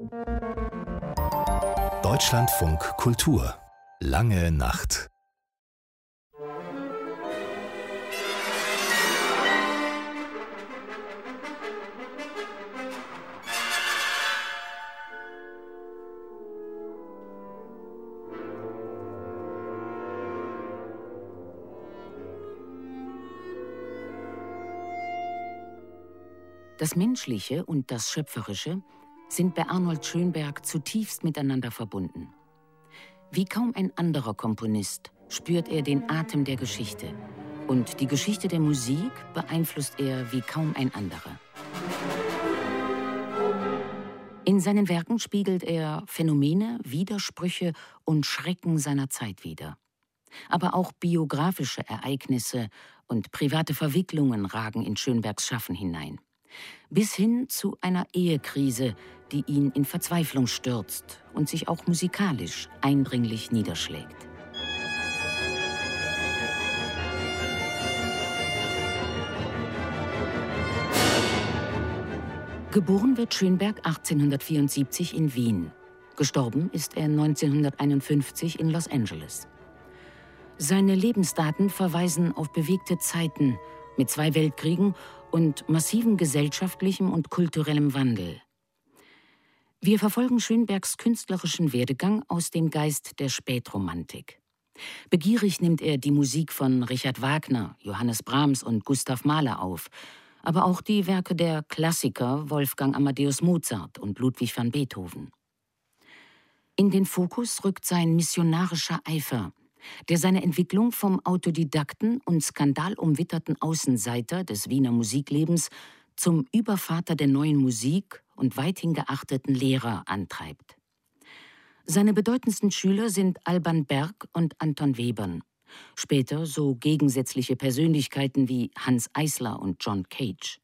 Deutschlandfunk Kultur. Lange Nacht. Das Menschliche und das Schöpferische sind bei Arnold Schönberg zutiefst miteinander verbunden. Wie kaum ein anderer Komponist spürt er den Atem der Geschichte. Und die Geschichte der Musik beeinflusst er wie kaum ein anderer. In seinen Werken spiegelt er Phänomene, Widersprüche und Schrecken seiner Zeit wider. Aber auch biografische Ereignisse und private Verwicklungen ragen in Schönbergs Schaffen hinein. Bis hin zu einer Ehekrise, die ihn in Verzweiflung stürzt und sich auch musikalisch eindringlich niederschlägt. Geboren wird Schönberg 1874 in Wien. Gestorben ist er 1951 in Los Angeles. Seine Lebensdaten verweisen auf bewegte Zeiten mit 2 Weltkriegen und massivem gesellschaftlichem und kulturellem Wandel. Wir verfolgen Schönbergs künstlerischen Werdegang aus dem Geist der Spätromantik. Begierig nimmt er die Musik von Richard Wagner, Johannes Brahms und Gustav Mahler auf, aber auch die Werke der Klassiker Wolfgang Amadeus Mozart und Ludwig van Beethoven. In den Fokus rückt sein missionarischer Eifer, der seine Entwicklung vom Autodidakten und skandalumwitterten Außenseiter des Wiener Musiklebens zum Übervater der neuen Musik und weithin geachteten Lehrer antreibt. Seine bedeutendsten Schüler sind Alban Berg und Anton Webern, später so gegensätzliche Persönlichkeiten wie Hanns Eisler und John Cage.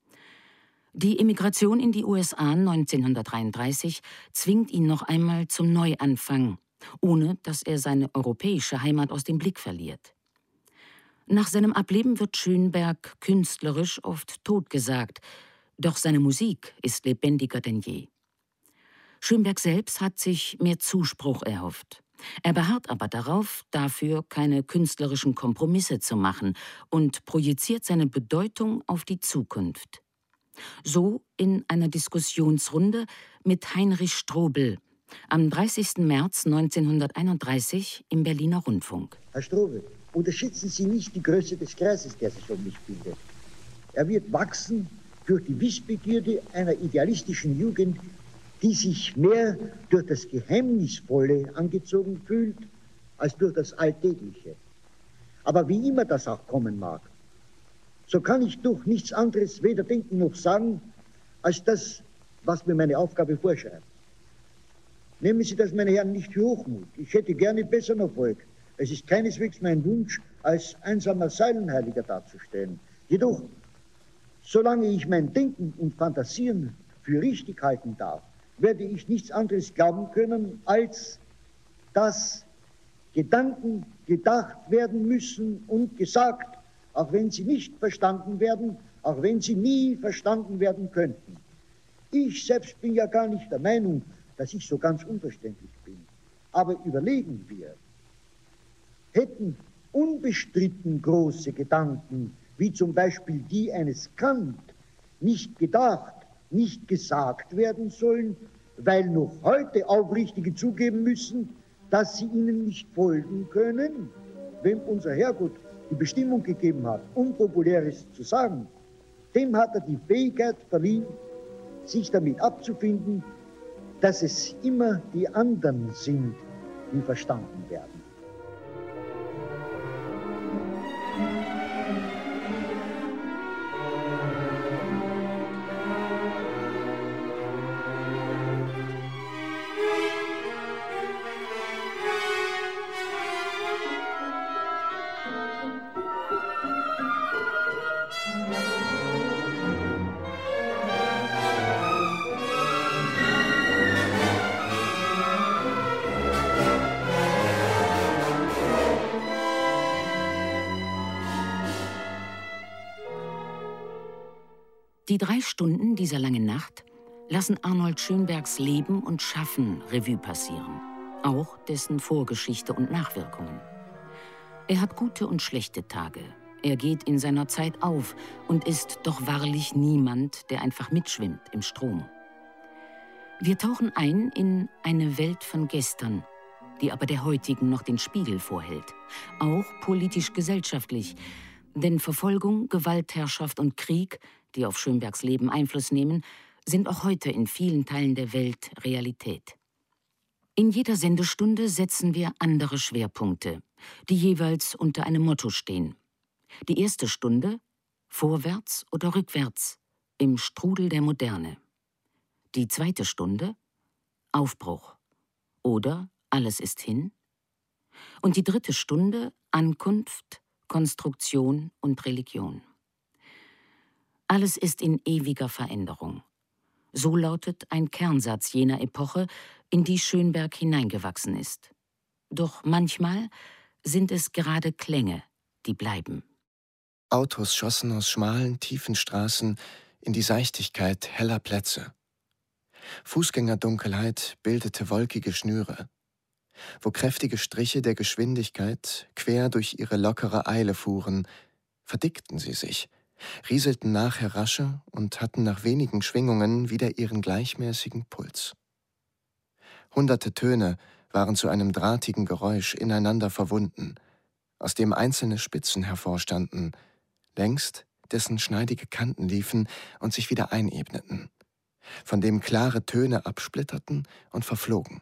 Die Emigration in die USA 1933 zwingt ihn noch einmal zum Neuanfang, ohne dass er seine europäische Heimat aus dem Blick verliert. Nach seinem Ableben wird Schönberg künstlerisch oft totgesagt, doch seine Musik ist lebendiger denn je. Schönberg selbst hat sich mehr Zuspruch erhofft. Er beharrt aber darauf, dafür keine künstlerischen Kompromisse zu machen und projiziert seine Bedeutung auf die Zukunft. So in einer Diskussionsrunde mit Heinrich Strobel am 30. März 1931 im Berliner Rundfunk. Herr Strobel, unterschätzen Sie nicht die Größe des Kreises, der sich um mich bildet. Er wird wachsen durch die Wissbegierde einer idealistischen Jugend, die sich mehr durch das Geheimnisvolle angezogen fühlt, als durch das Alltägliche. Aber wie immer das auch kommen mag, so kann ich doch nichts anderes weder denken noch sagen, als das, was mir meine Aufgabe vorschreibt. Nehmen Sie das, meine Herren, nicht für Hochmut. Ich hätte gerne besseren Erfolg. Es ist keineswegs mein Wunsch, als einsamer Säulenheiliger dazustehen. Jedoch, solange ich mein Denken und Fantasieren für richtig halten darf, werde ich nichts anderes glauben können, als dass Gedanken gedacht werden müssen und gesagt, auch wenn sie nicht verstanden werden, auch wenn sie nie verstanden werden könnten. Ich selbst bin ja gar nicht der Meinung, dass ich so ganz unverständlich bin. Aber überlegen wir, hätten unbestritten große Gedanken, wie zum Beispiel die eines Kant, nicht gedacht, nicht gesagt werden sollen, weil noch heute Aufrichtige zugeben müssen, dass sie ihnen nicht folgen können, wenn unser Herrgott die Bestimmung gegeben hat, Unpopuläres zu sagen, dem hat er die Fähigkeit verliehen, sich damit abzufinden, dass es immer die anderen sind, die verstanden werden. Die 3 Stunden dieser langen Nacht lassen Arnold Schönbergs Leben und Schaffen Revue passieren, auch dessen Vorgeschichte und Nachwirkungen. Er hat gute und schlechte Tage. Er geht in seiner Zeit auf und ist doch wahrlich niemand, der einfach mitschwimmt im Strom. Wir tauchen ein in eine Welt von gestern, die aber der heutigen noch den Spiegel vorhält. Auch politisch-gesellschaftlich. Denn Verfolgung, Gewaltherrschaft und Krieg, die auf Schönbergs Leben Einfluss nehmen, sind auch heute in vielen Teilen der Welt Realität. In jeder Sendestunde setzen wir andere Schwerpunkte, die jeweils unter einem Motto stehen. Die erste Stunde: Vorwärts oder rückwärts, im Strudel der Moderne. Die zweite Stunde: Aufbruch oder Alles ist hin. Und die dritte Stunde: Ankunft, Konstruktion und Religion. Alles ist in ewiger Veränderung. So lautet ein Kernsatz jener Epoche, in die Schönberg hineingewachsen ist. Doch manchmal sind es gerade Klänge, die bleiben. Autos schossen aus schmalen, tiefen Straßen in die Seichtigkeit heller Plätze. Fußgängerdunkelheit bildete wolkige Schnüre, wo kräftige Striche der Geschwindigkeit quer durch ihre lockere Eile fuhren, verdickten sie sich, rieselten nachher rascher und hatten nach wenigen Schwingungen wieder ihren gleichmäßigen Puls. Hunderte Töne waren zu einem drahtigen Geräusch ineinander verwunden, aus dem einzelne Spitzen hervorstanden, längst dessen schneidige Kanten liefen und sich wieder einebneten, von dem klare Töne absplitterten und verflogen.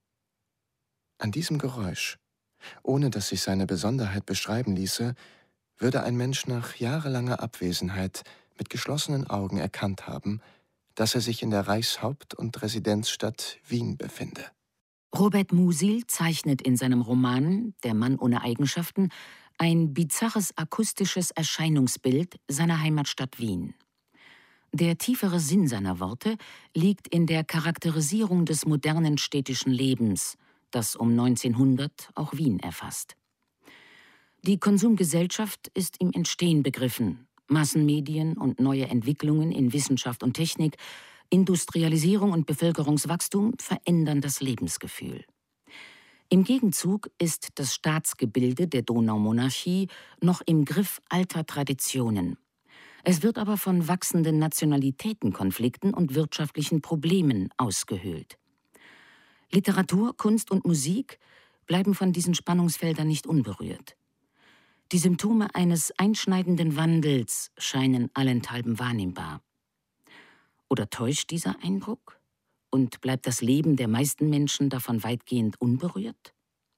An diesem Geräusch, ohne dass sich seine Besonderheit beschreiben ließe, würde ein Mensch nach jahrelanger Abwesenheit mit geschlossenen Augen erkannt haben, dass er sich in der Reichshaupt- und Residenzstadt Wien befinde. Robert Musil zeichnet in seinem Roman »Der Mann ohne Eigenschaften« ein bizarres akustisches Erscheinungsbild seiner Heimatstadt Wien. Der tiefere Sinn seiner Worte liegt in der Charakterisierung des modernen städtischen Lebens, das um 1900 auch Wien erfasst. Die Konsumgesellschaft ist im Entstehen begriffen. Massenmedien und neue Entwicklungen in Wissenschaft und Technik, Industrialisierung und Bevölkerungswachstum verändern das Lebensgefühl. Im Gegenzug ist das Staatsgebilde der Donaumonarchie noch im Griff alter Traditionen. Es wird aber von wachsenden Nationalitätenkonflikten und wirtschaftlichen Problemen ausgehöhlt. Literatur, Kunst und Musik bleiben von diesen Spannungsfeldern nicht unberührt. Die Symptome eines einschneidenden Wandels scheinen allenthalben wahrnehmbar. Oder täuscht dieser Eindruck? Und bleibt das Leben der meisten Menschen davon weitgehend unberührt?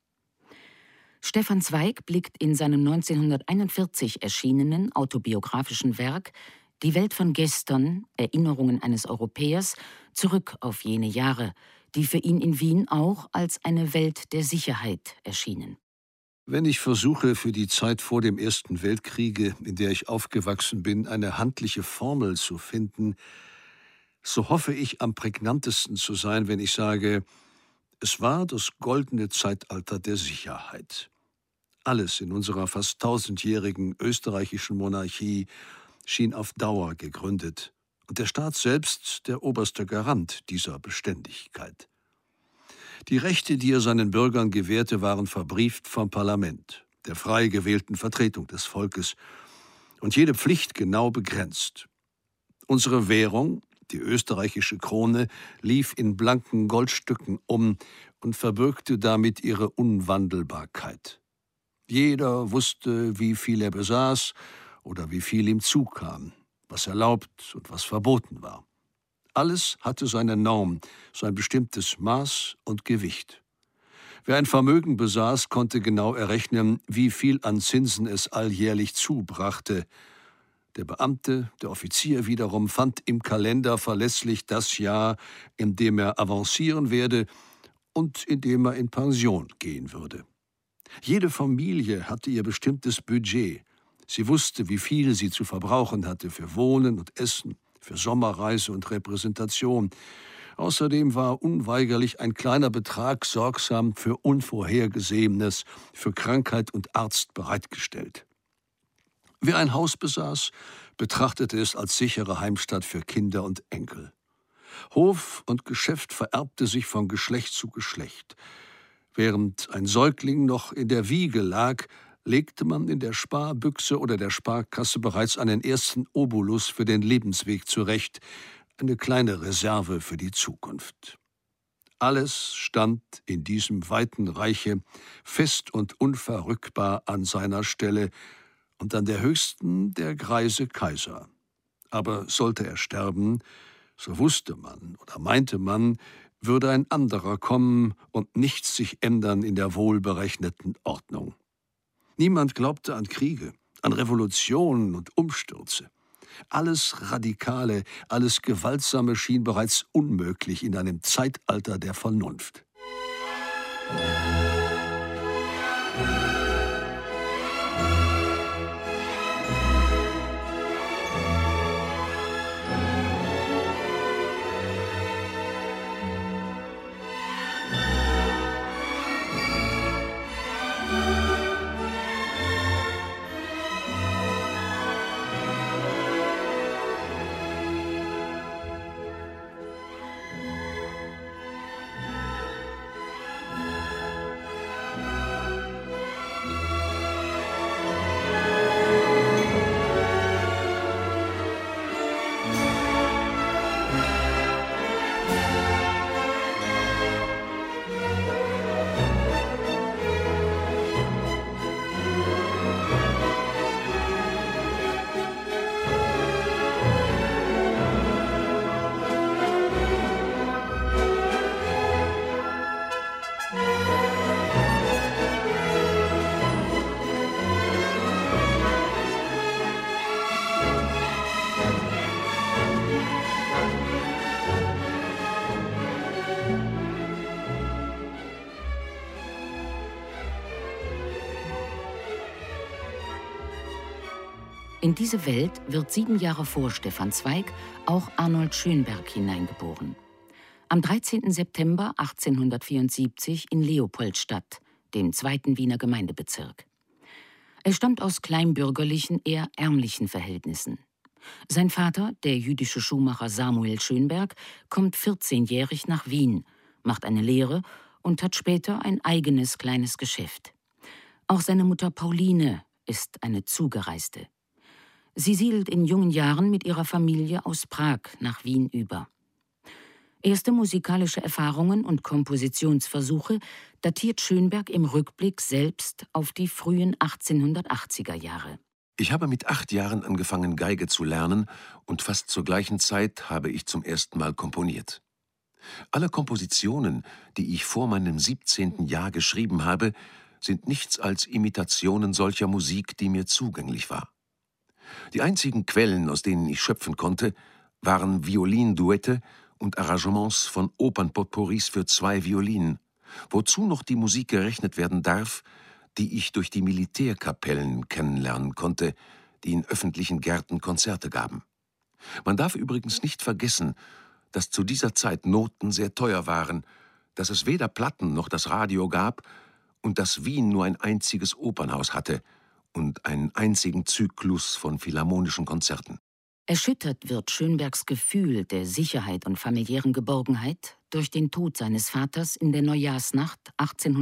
Stefan Zweig blickt in seinem 1941 erschienenen autobiografischen Werk »Die Welt von gestern, Erinnerungen eines Europäers« zurück auf jene Jahre, die für ihn in Wien auch als eine Welt der Sicherheit erschienen. Wenn ich versuche, für die Zeit vor dem Ersten Weltkriege, in der ich aufgewachsen bin, eine handliche Formel zu finden, so hoffe ich, am prägnantesten zu sein, wenn ich sage, es war das goldene Zeitalter der Sicherheit. Alles in unserer fast 1000-jährigen österreichischen Monarchie schien auf Dauer gegründet und der Staat selbst der oberste Garant dieser Beständigkeit. Die Rechte, die er seinen Bürgern gewährte, waren verbrieft vom Parlament, der frei gewählten Vertretung des Volkes, und jede Pflicht genau begrenzt. Unsere Währung, die österreichische Krone, lief in blanken Goldstücken um und verbürgte damit ihre Unwandelbarkeit. Jeder wusste, wie viel er besaß oder wie viel ihm zukam, was erlaubt und was verboten war. Alles hatte seine Norm, sein bestimmtes Maß und Gewicht. Wer ein Vermögen besaß, konnte genau errechnen, wie viel an Zinsen es alljährlich zubrachte. Der Beamte, der Offizier wiederum, fand im Kalender verlässlich das Jahr, in dem er avancieren werde und in dem er in Pension gehen würde. Jede Familie hatte ihr bestimmtes Budget. Sie wusste, wie viel sie zu verbrauchen hatte für Wohnen und Essen, für Sommerreise und Repräsentation. Außerdem war unweigerlich ein kleiner Betrag sorgsam für Unvorhergesehenes, für Krankheit und Arzt bereitgestellt. Wer ein Haus besaß, betrachtete es als sichere Heimstatt für Kinder und Enkel. Hof und Geschäft vererbte sich von Geschlecht zu Geschlecht. Während ein Säugling noch in der Wiege lag, legte man in der Sparbüchse oder der Sparkasse bereits einen ersten Obolus für den Lebensweg zurecht, eine kleine Reserve für die Zukunft. Alles stand in diesem weiten Reiche fest und unverrückbar an seiner Stelle und an der höchsten der greise Kaiser. Aber sollte er sterben, so wusste man oder meinte man, würde ein anderer kommen und nichts sich ändern in der wohlberechneten Ordnung. Niemand glaubte an Kriege, an Revolutionen und Umstürze. Alles Radikale, alles Gewaltsame schien bereits unmöglich in einem Zeitalter der Vernunft. In diese Welt wird 7 Jahre vor Stefan Zweig auch Arnold Schönberg hineingeboren. Am 13. September 1874 in Leopoldstadt, dem 2. Wiener Gemeindebezirk. Er stammt aus kleinbürgerlichen, eher ärmlichen Verhältnissen. Sein Vater, der jüdische Schuhmacher Samuel Schönberg, kommt 14-jährig nach Wien, macht eine Lehre und hat später ein eigenes kleines Geschäft. Auch seine Mutter Pauline ist eine Zugereiste. Sie siedelt in jungen Jahren mit ihrer Familie aus Prag nach Wien über. Erste musikalische Erfahrungen und Kompositionsversuche datiert Schönberg im Rückblick selbst auf die frühen 1880er Jahre. Ich habe mit 8 Jahren angefangen, Geige zu lernen, und fast zur gleichen Zeit habe ich zum ersten Mal komponiert. Alle Kompositionen, die ich vor meinem 17. Jahr geschrieben habe, sind nichts als Imitationen solcher Musik, die mir zugänglich war. Die einzigen Quellen, aus denen ich schöpfen konnte, waren Violinduette und Arrangements von Opernpotpourris für 2 Violinen, wozu noch die Musik gerechnet werden darf, die ich durch die Militärkapellen kennenlernen konnte, die in öffentlichen Gärten Konzerte gaben. Man darf übrigens nicht vergessen, dass zu dieser Zeit Noten sehr teuer waren, dass es weder Platten noch das Radio gab und dass Wien nur ein einziges Opernhaus hatte und einen einzigen Zyklus von philharmonischen Konzerten. Erschüttert wird Schönbergs Gefühl der Sicherheit und familiären Geborgenheit durch den Tod seines Vaters in der Neujahrsnacht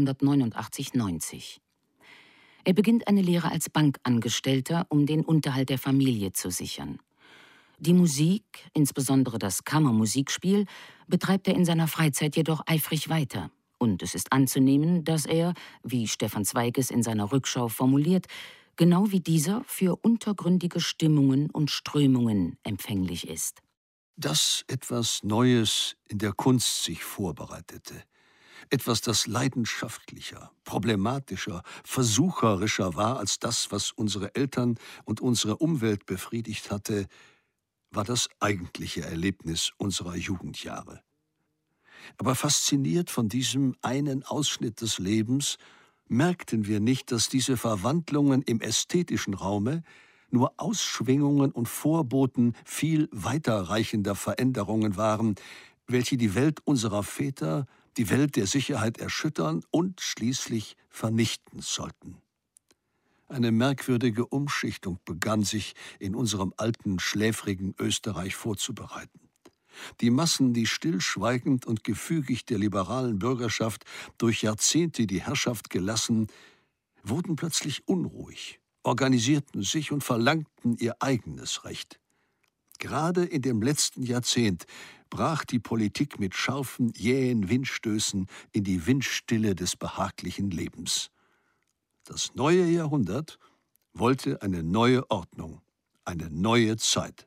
1889/90. Er beginnt eine Lehre als Bankangestellter, um den Unterhalt der Familie zu sichern. Die Musik, insbesondere das Kammermusikspiel, betreibt er in seiner Freizeit jedoch eifrig weiter. Und es ist anzunehmen, dass er, wie Stefan Zweig es in seiner Rückschau formuliert, genau wie dieser für untergründige Stimmungen und Strömungen empfänglich ist. Dass etwas Neues in der Kunst sich vorbereitete, etwas, das leidenschaftlicher, problematischer, versucherischer war als das, was unsere Eltern und unsere Umwelt befriedigt hatte, war das eigentliche Erlebnis unserer Jugendjahre. Aber fasziniert von diesem einen Ausschnitt des Lebens, merkten wir nicht, dass diese Verwandlungen im ästhetischen Raume nur Ausschwingungen und Vorboten viel weiterreichender Veränderungen waren, welche die Welt unserer Väter, die Welt der Sicherheit erschüttern und schließlich vernichten sollten. Eine merkwürdige Umschichtung begann sich in unserem alten, schläfrigen Österreich vorzubereiten. Die Massen, die stillschweigend und gefügig der liberalen Bürgerschaft durch Jahrzehnte die Herrschaft gelassen, wurden plötzlich unruhig, organisierten sich und verlangten ihr eigenes Recht. Gerade in dem letzten Jahrzehnt brach die Politik mit scharfen, jähen Windstößen in die Windstille des behaglichen Lebens. Das neue Jahrhundert wollte eine neue Ordnung, eine neue Zeit.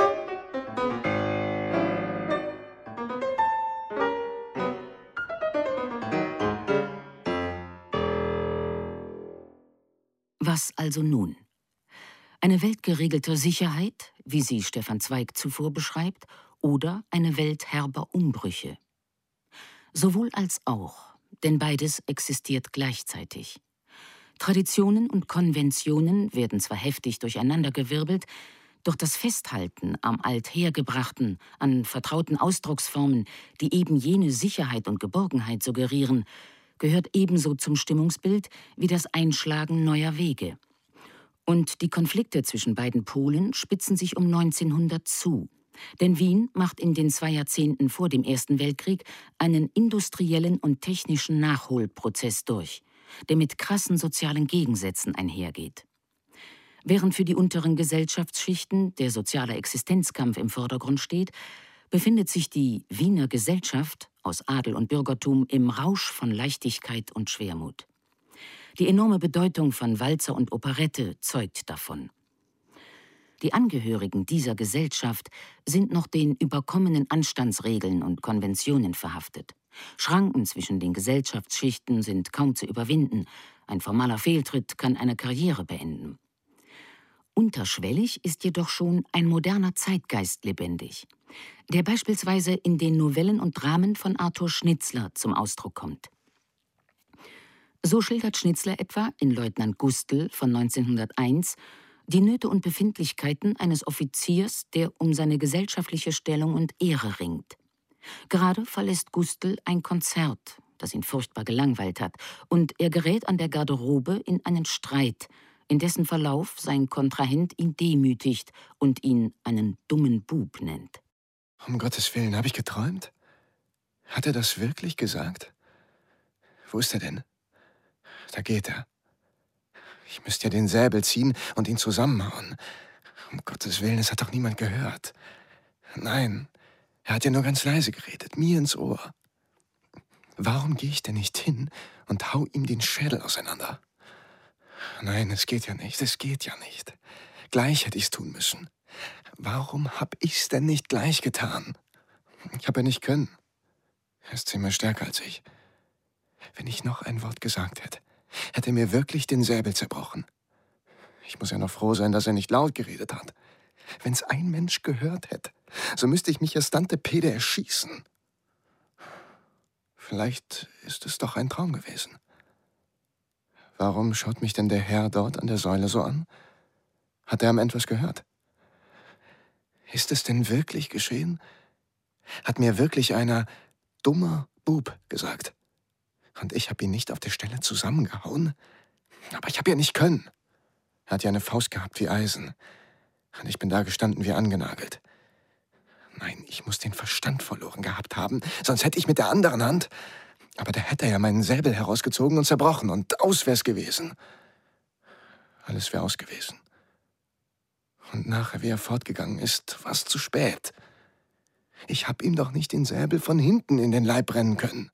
Was also nun? Eine Welt geregelter Sicherheit, wie sie Stefan Zweig zuvor beschreibt, oder eine Welt herber Umbrüche? Sowohl als auch, denn beides existiert gleichzeitig. Traditionen und Konventionen werden zwar heftig durcheinandergewirbelt, doch das Festhalten am Althergebrachten, an vertrauten Ausdrucksformen, die eben jene Sicherheit und Geborgenheit suggerieren, gehört ebenso zum Stimmungsbild wie das Einschlagen neuer Wege. Und die Konflikte zwischen beiden Polen spitzen sich um 1900 zu. Denn Wien macht in den 2 Jahrzehnten vor dem Ersten Weltkrieg einen industriellen und technischen Nachholprozess durch, der mit krassen sozialen Gegensätzen einhergeht. Während für die unteren Gesellschaftsschichten der soziale Existenzkampf im Vordergrund steht, befindet sich die Wiener Gesellschaft aus Adel und Bürgertum im Rausch von Leichtigkeit und Schwermut. Die enorme Bedeutung von Walzer und Operette zeugt davon. Die Angehörigen dieser Gesellschaft sind noch den überkommenen Anstandsregeln und Konventionen verhaftet. Schranken zwischen den Gesellschaftsschichten sind kaum zu überwinden. Ein formaler Fehltritt kann eine Karriere beenden. Unterschwellig ist jedoch schon ein moderner Zeitgeist lebendig, der beispielsweise in den Novellen und Dramen von Arthur Schnitzler zum Ausdruck kommt. So schildert Schnitzler etwa in Leutnant Gustl von 1901 die Nöte und Befindlichkeiten eines Offiziers, der um seine gesellschaftliche Stellung und Ehre ringt. Gerade verlässt Gustl ein Konzert, das ihn furchtbar gelangweilt hat, und er gerät an der Garderobe in einen Streit, in dessen Verlauf sein Kontrahent ihn demütigt und ihn einen dummen Bub nennt. Um Gottes Willen, habe ich geträumt? Hat er das wirklich gesagt? Wo ist er denn? Da geht er. Ich müsste ja den Säbel ziehen und ihn zusammenhauen. Um Gottes Willen, es hat doch niemand gehört. Nein, er hat ja nur ganz leise geredet, mir ins Ohr. Warum gehe ich denn nicht hin und hau ihm den Schädel auseinander? Nein, es geht ja nicht, es geht ja nicht. Gleich hätte ich's tun müssen. Warum hab ich's denn nicht gleich getan? Ich hab ja nicht können. Er ist ziemlich stärker als ich. Wenn ich noch ein Wort gesagt hätte, hätte er mir wirklich den Säbel zerbrochen. Ich muss ja noch froh sein, dass er nicht laut geredet hat. Wenn's ein Mensch gehört hätte, so müsste ich mich als Tante Pede erschießen. Vielleicht ist es doch ein Traum gewesen. Warum schaut mich denn der Herr dort an der Säule so an? Hat er am Ende was gehört? Ist es denn wirklich geschehen? Hat mir wirklich einer dummer Bub gesagt? Und ich habe ihn nicht auf der Stelle zusammengehauen? Aber ich habe ja nicht können. Er hat ja eine Faust gehabt wie Eisen. Und ich bin da gestanden wie angenagelt. Nein, ich muss den Verstand verloren gehabt haben, sonst hätte ich mit der anderen Hand... Aber da hätte er ja meinen Säbel herausgezogen und zerbrochen und aus wär's gewesen. Alles wäre aus gewesen. Und nachher, wie er fortgegangen ist, war's zu spät. Ich hab ihm doch nicht den Säbel von hinten in den Leib rennen können.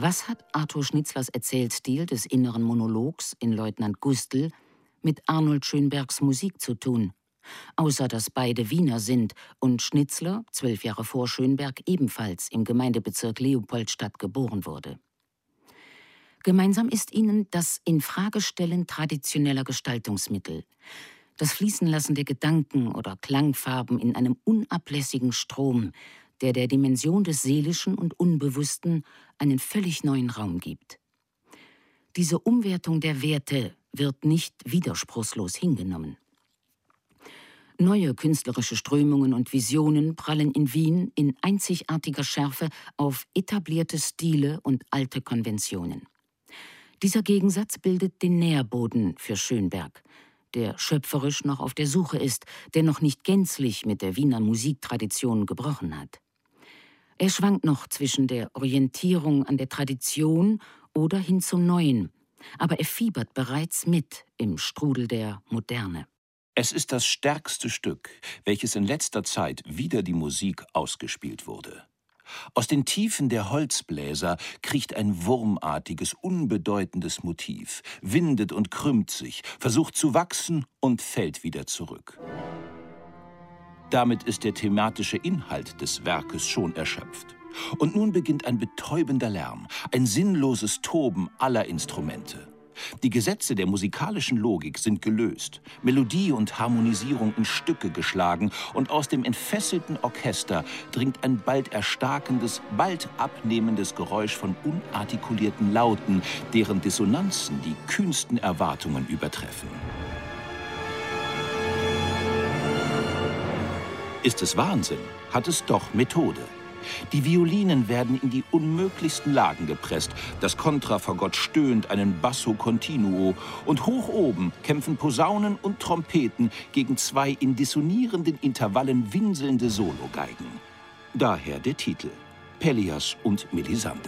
Was hat Arthur Schnitzlers Erzählstil des inneren Monologs in Leutnant Gustl mit Arnold Schönbergs Musik zu tun? Außer dass beide Wiener sind und Schnitzler 12 Jahre vor Schönberg ebenfalls im Gemeindebezirk Leopoldstadt geboren wurde. Gemeinsam ist ihnen das Infragestellen traditioneller Gestaltungsmittel, das Fließenlassen der Gedanken oder Klangfarben in einem unablässigen Strom, der der Dimension des Seelischen und Unbewussten einen völlig neuen Raum gibt. Diese Umwertung der Werte wird nicht widerspruchslos hingenommen. Neue künstlerische Strömungen und Visionen prallen in Wien in einzigartiger Schärfe auf etablierte Stile und alte Konventionen. Dieser Gegensatz bildet den Nährboden für Schönberg, der schöpferisch noch auf der Suche ist, der noch nicht gänzlich mit der Wiener Musiktradition gebrochen hat. Er schwankt noch zwischen der Orientierung an der Tradition oder hin zum Neuen, aber er fiebert bereits mit im Strudel der Moderne. Es ist das stärkste Stück, welches in letzter Zeit wieder die Musik ausgespielt wurde. Aus den Tiefen der Holzbläser kriecht ein wurmartiges, unbedeutendes Motiv, windet und krümmt sich, versucht zu wachsen und fällt wieder zurück. Damit ist der thematische Inhalt des Werkes schon erschöpft. Und nun beginnt ein betäubender Lärm, ein sinnloses Toben aller Instrumente. Die Gesetze der musikalischen Logik sind gelöst, Melodie und Harmonisierung in Stücke geschlagen und aus dem entfesselten Orchester dringt ein bald erstarkendes, bald abnehmendes Geräusch von unartikulierten Lauten, deren Dissonanzen die kühnsten Erwartungen übertreffen. Ist es Wahnsinn, hat es doch Methode. Die Violinen werden in die unmöglichsten Lagen gepresst, das Kontrafagott stöhnt einen Basso continuo und hoch oben kämpfen Posaunen und Trompeten gegen zwei in dissonierenden Intervallen winselnde Sologeigen. Daher der Titel Pelleas und Melisande.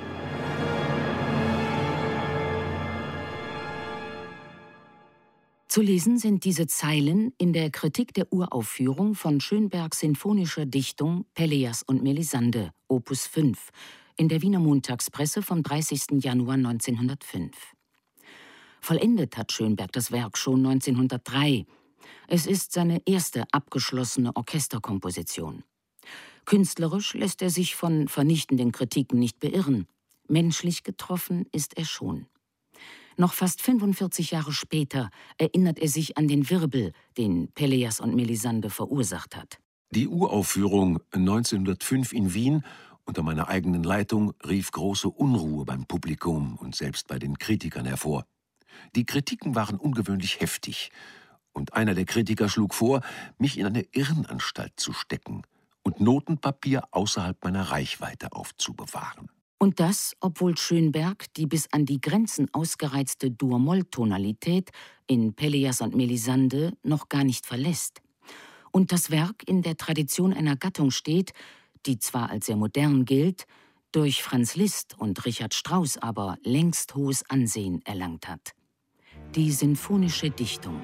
Zu lesen sind diese Zeilen in der Kritik der Uraufführung von Schönbergs sinfonischer Dichtung Pelleas und Melisande, Opus 5, in der Wiener Montagspresse vom 30. Januar 1905. Vollendet hat Schönberg das Werk schon 1903. Es ist seine erste abgeschlossene Orchesterkomposition. Künstlerisch lässt er sich von vernichtenden Kritiken nicht beirren. Menschlich getroffen ist er schon. Noch fast 45 Jahre später erinnert er sich an den Wirbel, den Pelleas und Melisande verursacht hat. Die Uraufführung 1905 in Wien unter meiner eigenen Leitung rief große Unruhe beim Publikum und selbst bei den Kritikern hervor. Die Kritiken waren ungewöhnlich heftig und einer der Kritiker schlug vor, mich in eine Irrenanstalt zu stecken und Notenpapier außerhalb meiner Reichweite aufzubewahren. Und das, obwohl Schönberg die bis an die Grenzen ausgereizte Dur-Moll-Tonalität in Pelleas und Melisande noch gar nicht verlässt. Und das Werk in der Tradition einer Gattung steht, die zwar als sehr modern gilt, durch Franz Liszt und Richard Strauss aber längst hohes Ansehen erlangt hat. Die sinfonische Dichtung.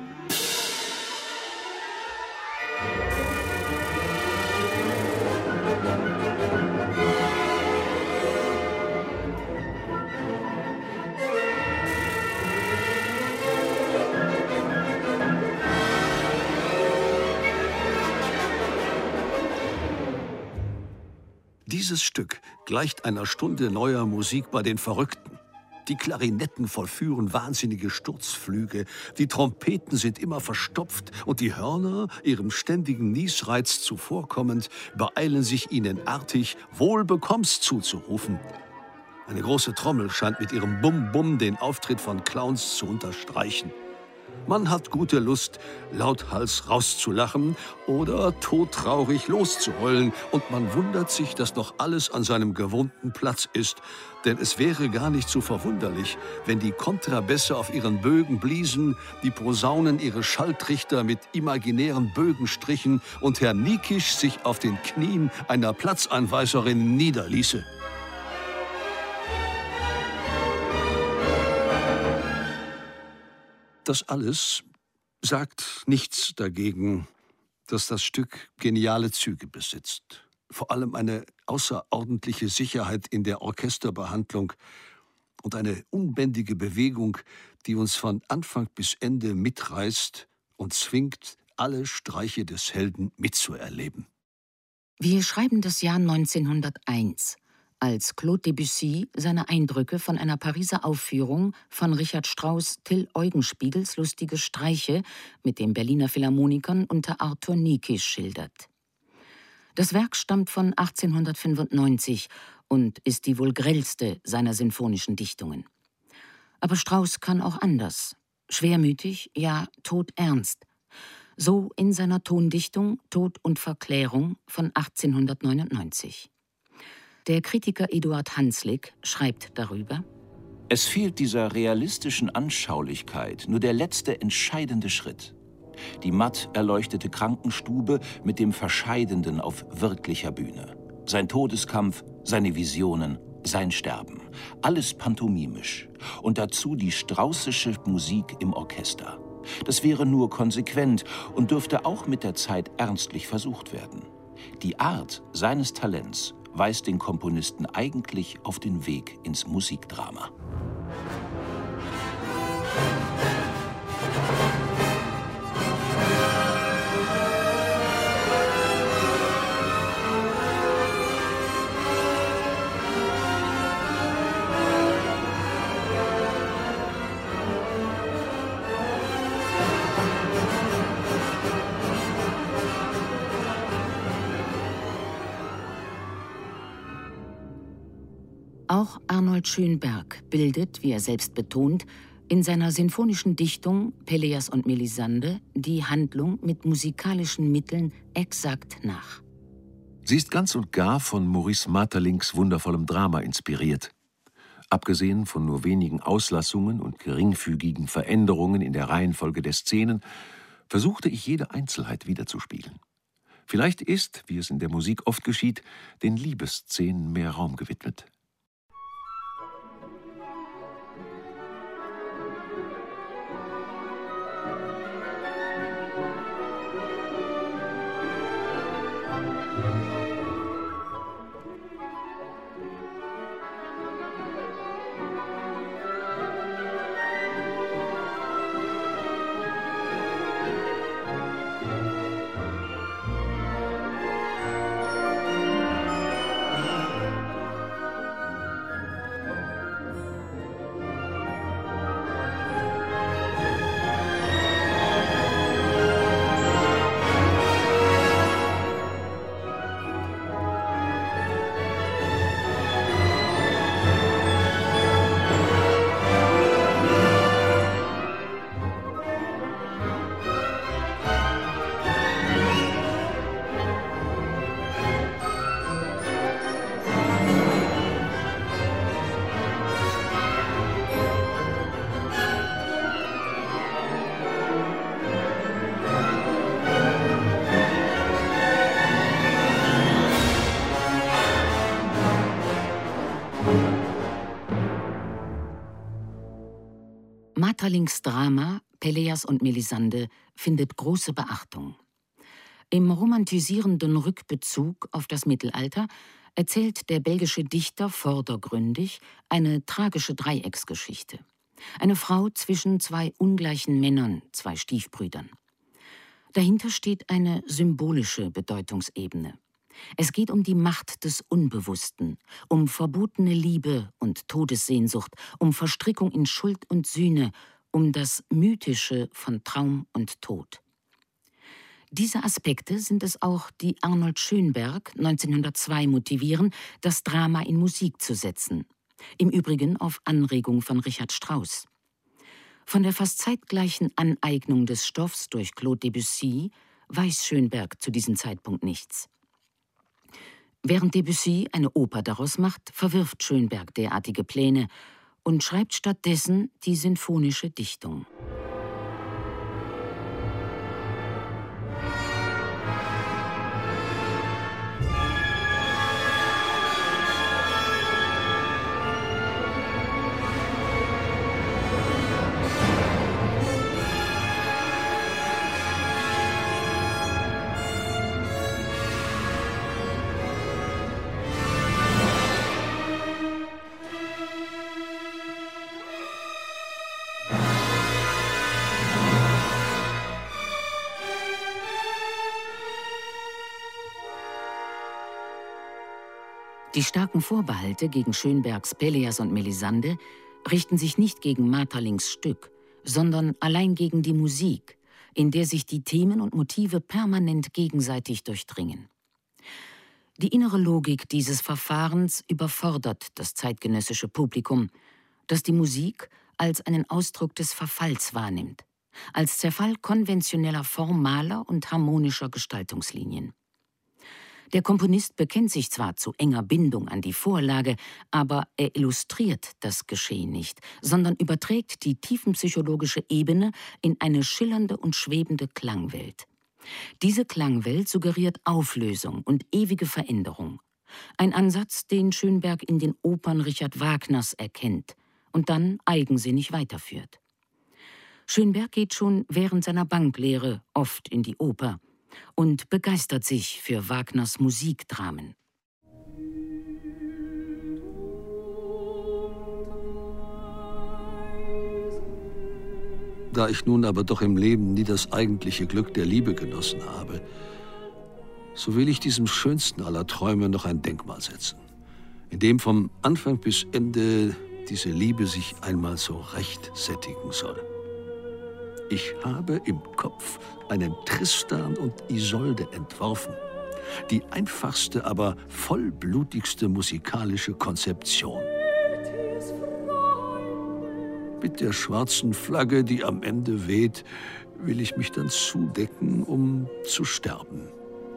Dieses Stück gleicht einer Stunde neuer Musik bei den Verrückten. Die Klarinetten vollführen wahnsinnige Sturzflüge, die Trompeten sind immer verstopft und die Hörner, ihrem ständigen Niesreiz zuvorkommend, beeilen sich ihnen artig »Wohl bekommst« zuzurufen. Eine große Trommel scheint mit ihrem Bum-Bum den Auftritt von Clowns zu unterstreichen. Man hat gute Lust, lauthals rauszulachen oder todtraurig loszuheulen, und man wundert sich, dass noch alles an seinem gewohnten Platz ist, denn es wäre gar nicht so verwunderlich, wenn die Kontrabässe auf ihren Bögen bliesen, die Posaunen ihre Schalltrichter mit imaginären Bögen strichen und Herr Nikisch sich auf den Knien einer Platzanweiserin niederließe. Das alles sagt nichts dagegen, dass das Stück geniale Züge besitzt. vor allem eine außerordentliche Sicherheit in der Orchesterbehandlung und eine unbändige Bewegung, die uns von Anfang bis Ende mitreißt und zwingt, alle Streiche des Helden mitzuerleben. Wir schreiben das Jahr 1901, als Claude Debussy seine Eindrücke von einer Pariser Aufführung von Richard Strauss' Till Eugenspiegels Lustige Streiche mit den Berliner Philharmonikern unter Arthur Nikisch schildert. Das Werk stammt von 1895 und ist die wohl grellste seiner sinfonischen Dichtungen. Aber Strauss kann auch anders, schwermütig, ja todernst. So in seiner Tondichtung Tod und Verklärung von 1899. Der Kritiker Eduard Hanslick schreibt darüber: Es fehlt dieser realistischen Anschaulichkeit nur der letzte entscheidende Schritt. Die matt erleuchtete Krankenstube mit dem Verscheidenden auf wirklicher Bühne. Sein Todeskampf, seine Visionen, sein Sterben. Alles pantomimisch. Und dazu die straußische Musik im Orchester. Das wäre nur konsequent und dürfte auch mit der Zeit ernstlich versucht werden. Die Art seines Talents weist den Komponisten eigentlich auf den Weg ins Musikdrama. Auch Arnold Schönberg bildet, wie er selbst betont, in seiner sinfonischen Dichtung Pelléas und Mélisande die Handlung mit musikalischen Mitteln exakt nach. Sie ist ganz und gar von Maurice Maeterlincks wundervollem Drama inspiriert. Abgesehen von nur wenigen Auslassungen und geringfügigen Veränderungen in der Reihenfolge der Szenen, versuchte ich jede Einzelheit wiederzuspiegeln. Vielleicht ist, wie es in der Musik oft geschieht, den Liebesszenen mehr Raum gewidmet. Maeterlincks Drama Pelléas und Mélisande findet große Beachtung. Im romantisierenden Rückbezug auf das Mittelalter erzählt der belgische Dichter vordergründig eine tragische Dreiecksgeschichte. Eine Frau zwischen zwei ungleichen Männern, zwei Stiefbrüdern. Dahinter steht eine symbolische Bedeutungsebene. Es geht um die Macht des Unbewussten, um verbotene Liebe und Todessehnsucht, um Verstrickung in Schuld und Sühne, um das Mythische von Traum und Tod. Diese Aspekte sind es auch, die Arnold Schönberg 1902 motivieren, das Drama in Musik zu setzen. Im Übrigen auf Anregung von Richard Strauss. Von der fast zeitgleichen Aneignung des Stoffs durch Claude Debussy weiß Schönberg zu diesem Zeitpunkt nichts. Während Debussy eine Oper daraus macht, verwirft Schönberg derartige Pläne und schreibt stattdessen die sinfonische Dichtung. Die starken Vorbehalte gegen Schönbergs Pelléas und Melisande richten sich nicht gegen Maeterlinks Stück, sondern allein gegen die Musik, in der sich die Themen und Motive permanent gegenseitig durchdringen. Die innere Logik dieses Verfahrens überfordert das zeitgenössische Publikum, das die Musik als einen Ausdruck des Verfalls wahrnimmt, als Zerfall konventioneller formaler und harmonischer Gestaltungslinien. Der Komponist bekennt sich zwar zu enger Bindung an die Vorlage, aber er illustriert das Geschehen nicht, sondern überträgt die tiefenpsychologische Ebene in eine schillernde und schwebende Klangwelt. Diese Klangwelt suggeriert Auflösung und ewige Veränderung. Ein Ansatz, den Schönberg in den Opern Richard Wagners erkennt und dann eigensinnig weiterführt. Schönberg geht schon während seiner Banklehre oft in die Oper und begeistert sich für Wagners Musikdramen. Da ich nun aber doch im Leben nie das eigentliche Glück der Liebe genossen habe, so will ich diesem schönsten aller Träume noch ein Denkmal setzen, in dem vom Anfang bis Ende diese Liebe sich einmal so recht sättigen soll. Ich habe im Kopf einen Tristan und Isolde entworfen. Die einfachste, aber vollblutigste musikalische Konzeption. Mit der schwarzen Flagge, die am Ende weht, will ich mich dann zudecken, um zu sterben.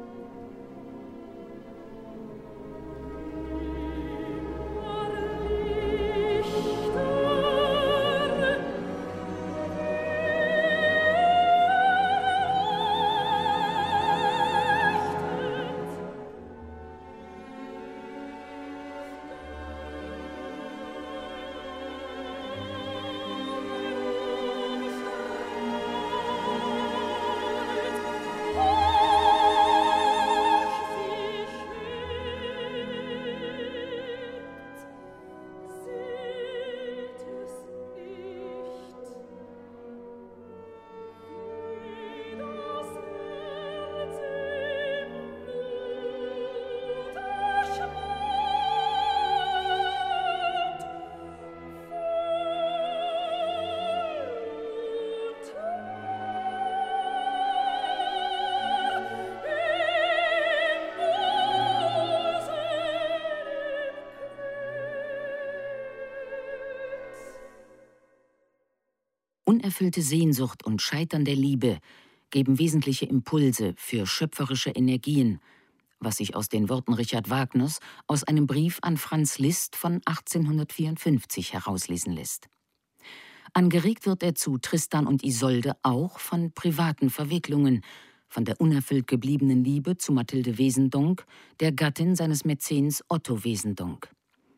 Unerfüllte Sehnsucht und Scheitern der Liebe geben wesentliche Impulse für schöpferische Energien, was sich aus den Worten Richard Wagners aus einem Brief an Franz Liszt von 1854 herauslesen lässt. Angeregt wird er zu Tristan und Isolde auch von privaten Verwicklungen, von der unerfüllt gebliebenen Liebe zu Mathilde Wesendonck, der Gattin seines Mäzens Otto Wesendonck.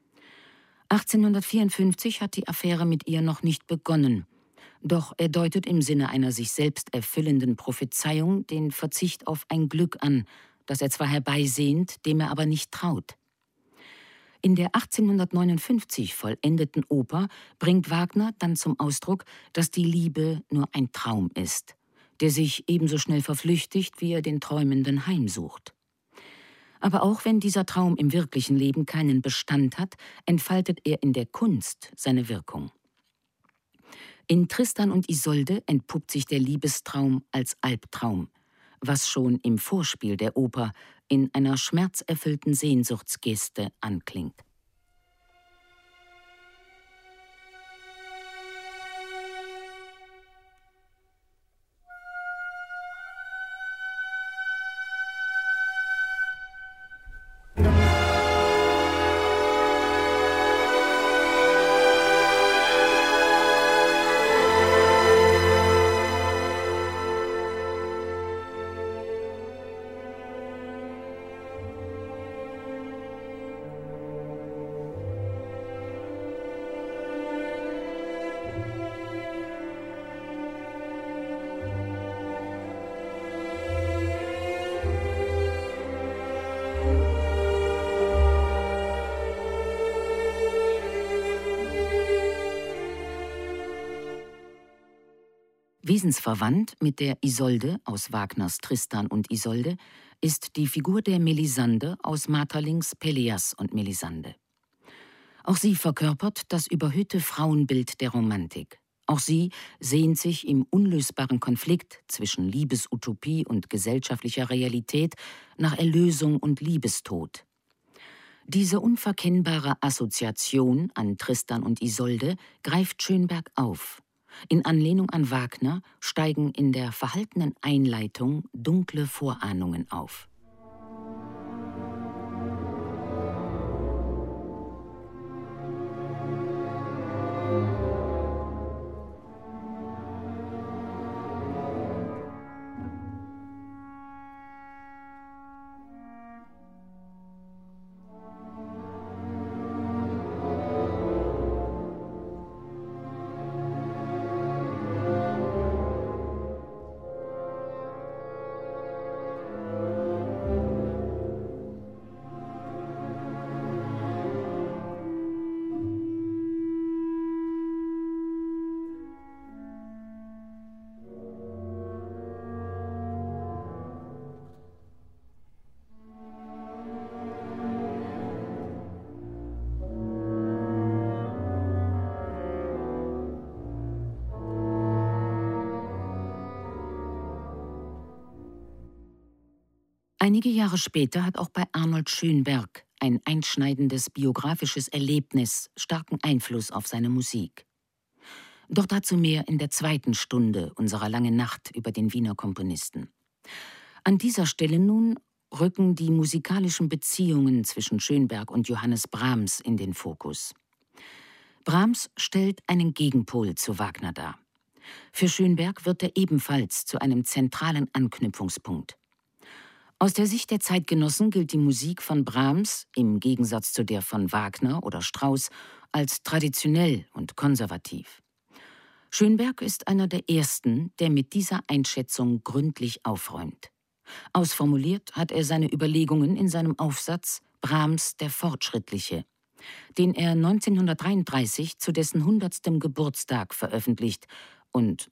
1854 hat die Affäre mit ihr noch nicht begonnen, doch er deutet im Sinne einer sich selbst erfüllenden Prophezeiung den Verzicht auf ein Glück an, das er zwar herbeisehnt, dem er aber nicht traut. In der 1859 vollendeten Oper bringt Wagner dann zum Ausdruck, dass die Liebe nur ein Traum ist, der sich ebenso schnell verflüchtigt, wie er den Träumenden heimsucht. Aber auch wenn dieser Traum im wirklichen Leben keinen Bestand hat, entfaltet er in der Kunst seine Wirkung. In Tristan und Isolde entpuppt sich der Liebestraum als Albtraum, was schon im Vorspiel der Oper in einer schmerzerfüllten Sehnsuchtsgeste anklingt. Wesensverwandt mit der Isolde aus Wagners Tristan und Isolde ist die Figur der Melisande aus Maeterlinks Pelleas und Melisande. Auch sie verkörpert das überhöhte Frauenbild der Romantik. Auch sie sehnt sich im unlösbaren Konflikt zwischen Liebesutopie und gesellschaftlicher Realität nach Erlösung und Liebestod. Diese unverkennbare Assoziation an Tristan und Isolde greift Schönberg auf. In Anlehnung an Wagner steigen in der verhaltenen Einleitung dunkle Vorahnungen auf. Einige Jahre später hat auch bei Arnold Schönberg ein einschneidendes biografisches Erlebnis starken Einfluss auf seine Musik. Doch dazu mehr in der zweiten Stunde unserer langen Nacht über den Wiener Komponisten. An dieser Stelle nun rücken die musikalischen Beziehungen zwischen Schönberg und Johannes Brahms in den Fokus. Brahms stellt einen Gegenpol zu Wagner dar. Für Schönberg wird er ebenfalls zu einem zentralen Anknüpfungspunkt. Aus der Sicht der Zeitgenossen gilt die Musik von Brahms, im Gegensatz zu der von Wagner oder Strauss, als traditionell und konservativ. Schönberg ist einer der ersten, der mit dieser Einschätzung gründlich aufräumt. Ausformuliert hat er seine Überlegungen in seinem Aufsatz »Brahms der Fortschrittliche«, den er 1933 zu dessen 100. Geburtstag veröffentlicht und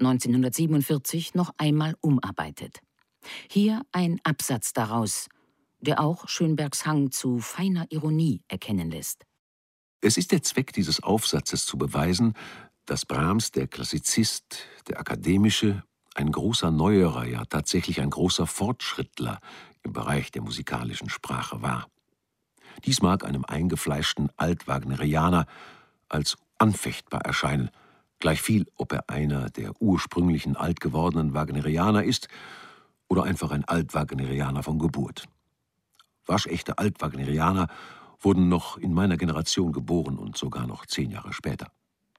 1947 noch einmal umarbeitet. Hier ein Absatz daraus, der auch Schönbergs Hang zu feiner Ironie erkennen lässt. Es ist der Zweck dieses Aufsatzes zu beweisen, dass Brahms, der Klassizist, der Akademische, ein großer Neuerer, ja tatsächlich ein großer Fortschrittler im Bereich der musikalischen Sprache war. Dies mag einem eingefleischten Altwagnerianer als anfechtbar erscheinen, gleichviel, ob er einer der ursprünglichen altgewordenen Wagnerianer ist oder einfach ein Altwagnerianer von Geburt. Waschechte Altwagnerianer wurden noch in meiner Generation geboren und sogar noch 10 Jahre später.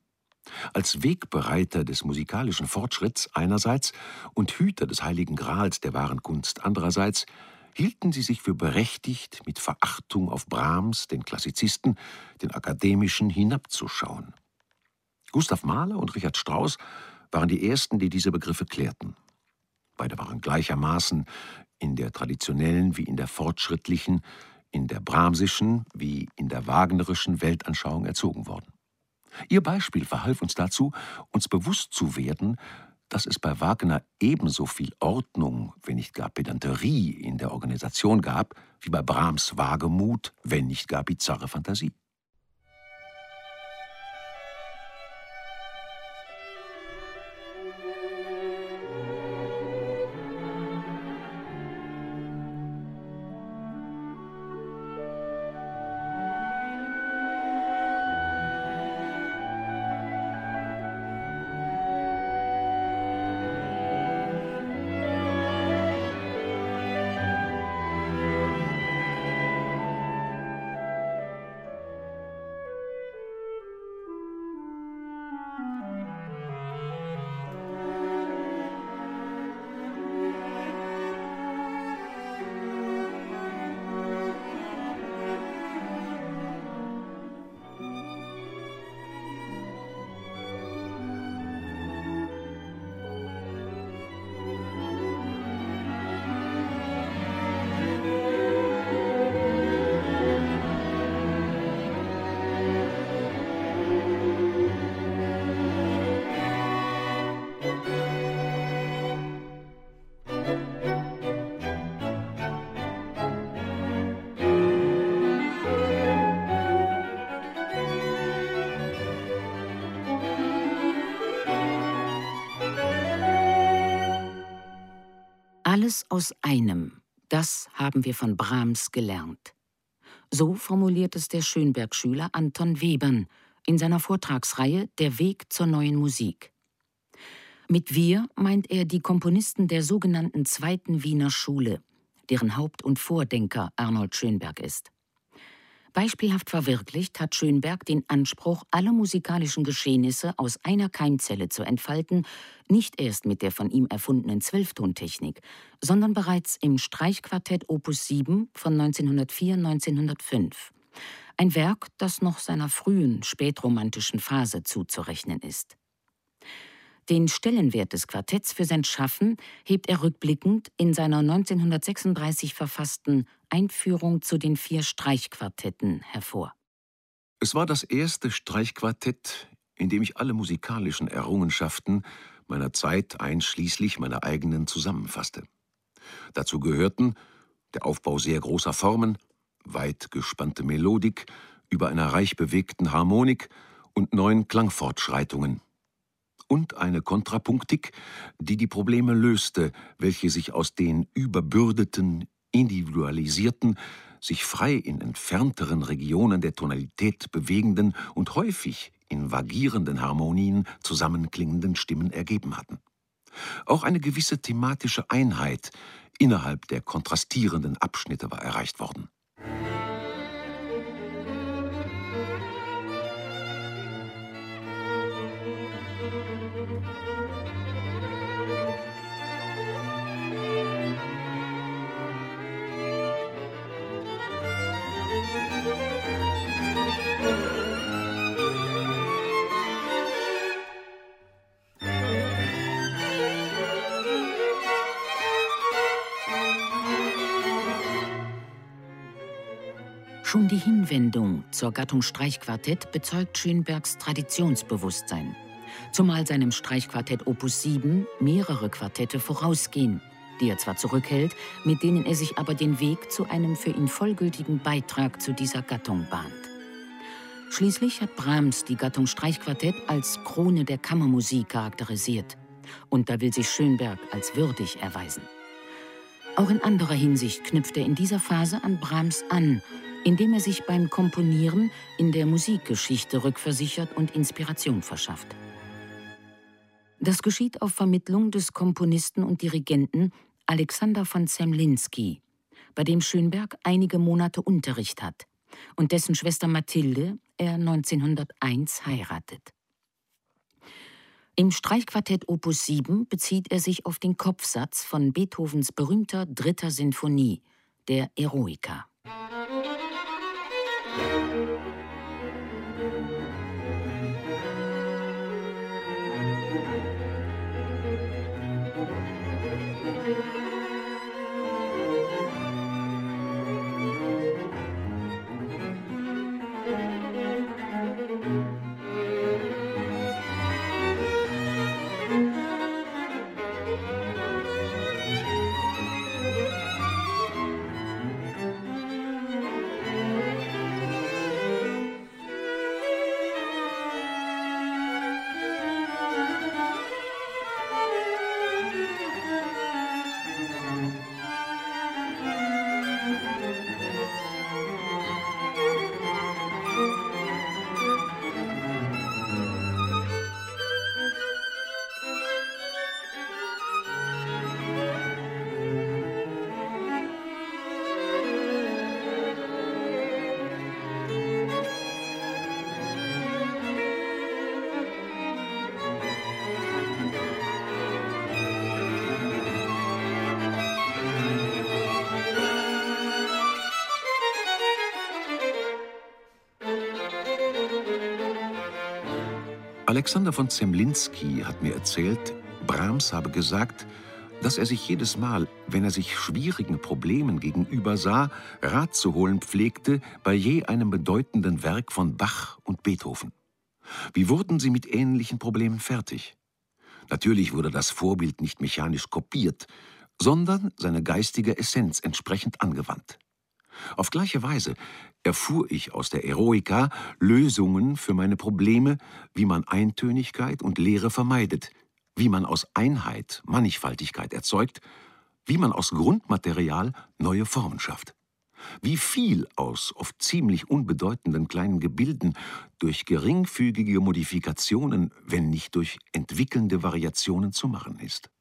Als Wegbereiter des musikalischen Fortschritts einerseits und Hüter des Heiligen Grals der wahren Kunst andererseits hielten sie sich für berechtigt, mit Verachtung auf Brahms, den Klassizisten, den Akademischen, hinabzuschauen. Gustav Mahler und Richard Strauss waren die ersten, die diese Begriffe klärten. Beide waren gleichermaßen in der traditionellen wie in der fortschrittlichen, in der brahmsischen wie in der wagnerischen Weltanschauung erzogen worden. Ihr Beispiel verhalf uns dazu, uns bewusst zu werden, dass es bei Wagner ebenso viel Ordnung, wenn nicht gar Pedanterie in der Organisation gab, wie bei Brahms Wagemut, wenn nicht gar bizarre Fantasie. Alles aus einem, das haben wir von Brahms gelernt. So formuliert es der Schönberg-Schüler Anton Webern in seiner Vortragsreihe »Der Weg zur neuen Musik«. Mit wir meint er die Komponisten der sogenannten Zweiten Wiener Schule, deren Haupt- und Vordenker Arnold Schönberg ist. Beispielhaft verwirklicht hat Schönberg den Anspruch, alle musikalischen Geschehnisse aus einer Keimzelle zu entfalten, nicht erst mit der von ihm erfundenen Zwölftontechnik, sondern bereits im Streichquartett Opus 7 von 1904/1905. Ein Werk, das noch seiner frühen, spätromantischen Phase zuzurechnen ist. Den Stellenwert des Quartetts für sein Schaffen hebt er rückblickend in seiner 1936 verfassten Einführung zu den 4 Streichquartetten hervor. Es war das erste Streichquartett, in dem ich alle musikalischen Errungenschaften meiner Zeit einschließlich meiner eigenen zusammenfasste. Dazu gehörten der Aufbau sehr großer Formen, weit gespannte Melodik über einer reich bewegten Harmonik und 9 Klangfortschreitungen. Und eine Kontrapunktik, die die Probleme löste, welche sich aus den überbürdeten, individualisierten, sich frei in entfernteren Regionen der Tonalität bewegenden und häufig in vagierenden Harmonien zusammenklingenden Stimmen ergeben hatten. Auch eine gewisse thematische Einheit innerhalb der kontrastierenden Abschnitte war erreicht worden. Schon die Hinwendung zur Gattung Streichquartett bezeugt Schönbergs Traditionsbewusstsein, zumal seinem Streichquartett Opus 7 mehrere Quartette vorausgehen, die er zwar zurückhält, mit denen er sich aber den Weg zu einem für ihn vollgültigen Beitrag zu dieser Gattung bahnt. Schließlich hat Brahms die Gattung Streichquartett als Krone der Kammermusik charakterisiert, und da will sich Schönberg als würdig erweisen. Auch in anderer Hinsicht knüpft er in dieser Phase an Brahms an, indem er sich beim Komponieren in der Musikgeschichte rückversichert und Inspiration verschafft. Das geschieht auf Vermittlung des Komponisten und Dirigenten Alexander von Zemlinsky, bei dem Schönberg einige Monate Unterricht hat und dessen Schwester Mathilde er 1901 heiratet. Im Streichquartett Opus 7 bezieht er sich auf den Kopfsatz von Beethovens berühmter 3. Sinfonie, der Eroica. Alexander von Zemlinsky hat mir erzählt, Brahms habe gesagt, dass er sich jedes Mal, wenn er sich schwierigen Problemen gegenüber sah, Rat zu holen pflegte bei je einem bedeutenden Werk von Bach und Beethoven. Wie wurden sie mit ähnlichen Problemen fertig? Natürlich wurde das Vorbild nicht mechanisch kopiert, sondern seine geistige Essenz entsprechend angewandt. Auf gleiche Weise erfuhr ich aus der Eroica Lösungen für meine Probleme, wie man Eintönigkeit und Leere vermeidet, wie man aus Einheit Mannigfaltigkeit erzeugt wie man aus Grundmaterial neue Formen schafft. Wie viel aus oft ziemlich unbedeutenden kleinen Gebilden durch geringfügige Modifikationen, wenn nicht durch entwickelnde Variationen zu machen ist.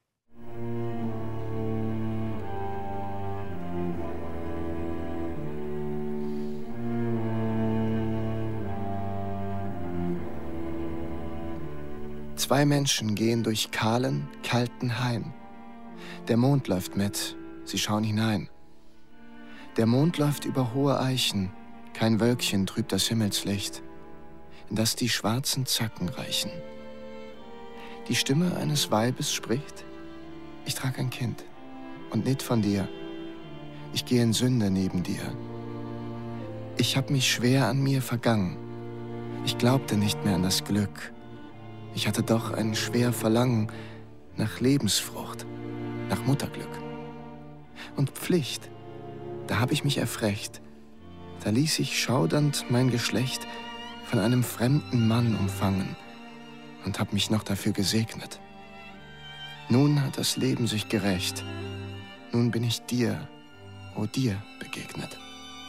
Zwei Menschen gehen durch kahlen, kalten Hain. Der Mond läuft mit, sie schauen hinein. Der Mond läuft über hohe Eichen, kein Wölkchen trübt das Himmelslicht, in das die schwarzen Zacken reichen. Die Stimme eines Weibes spricht: Ich trag ein Kind und nicht von dir. Ich gehe in Sünde neben dir. Ich hab mich schwer an mir vergangen. Ich glaubte nicht mehr an das Glück. Ich hatte doch ein schwer Verlangen nach Lebensfrucht, nach Mutterglück. Und Pflicht, da hab ich mich erfrecht. Da ließ ich schaudernd mein Geschlecht von einem fremden Mann umfangen und hab mich noch dafür gesegnet. Nun hat das Leben sich gerächt. Nun bin ich dir, o dir, begegnet.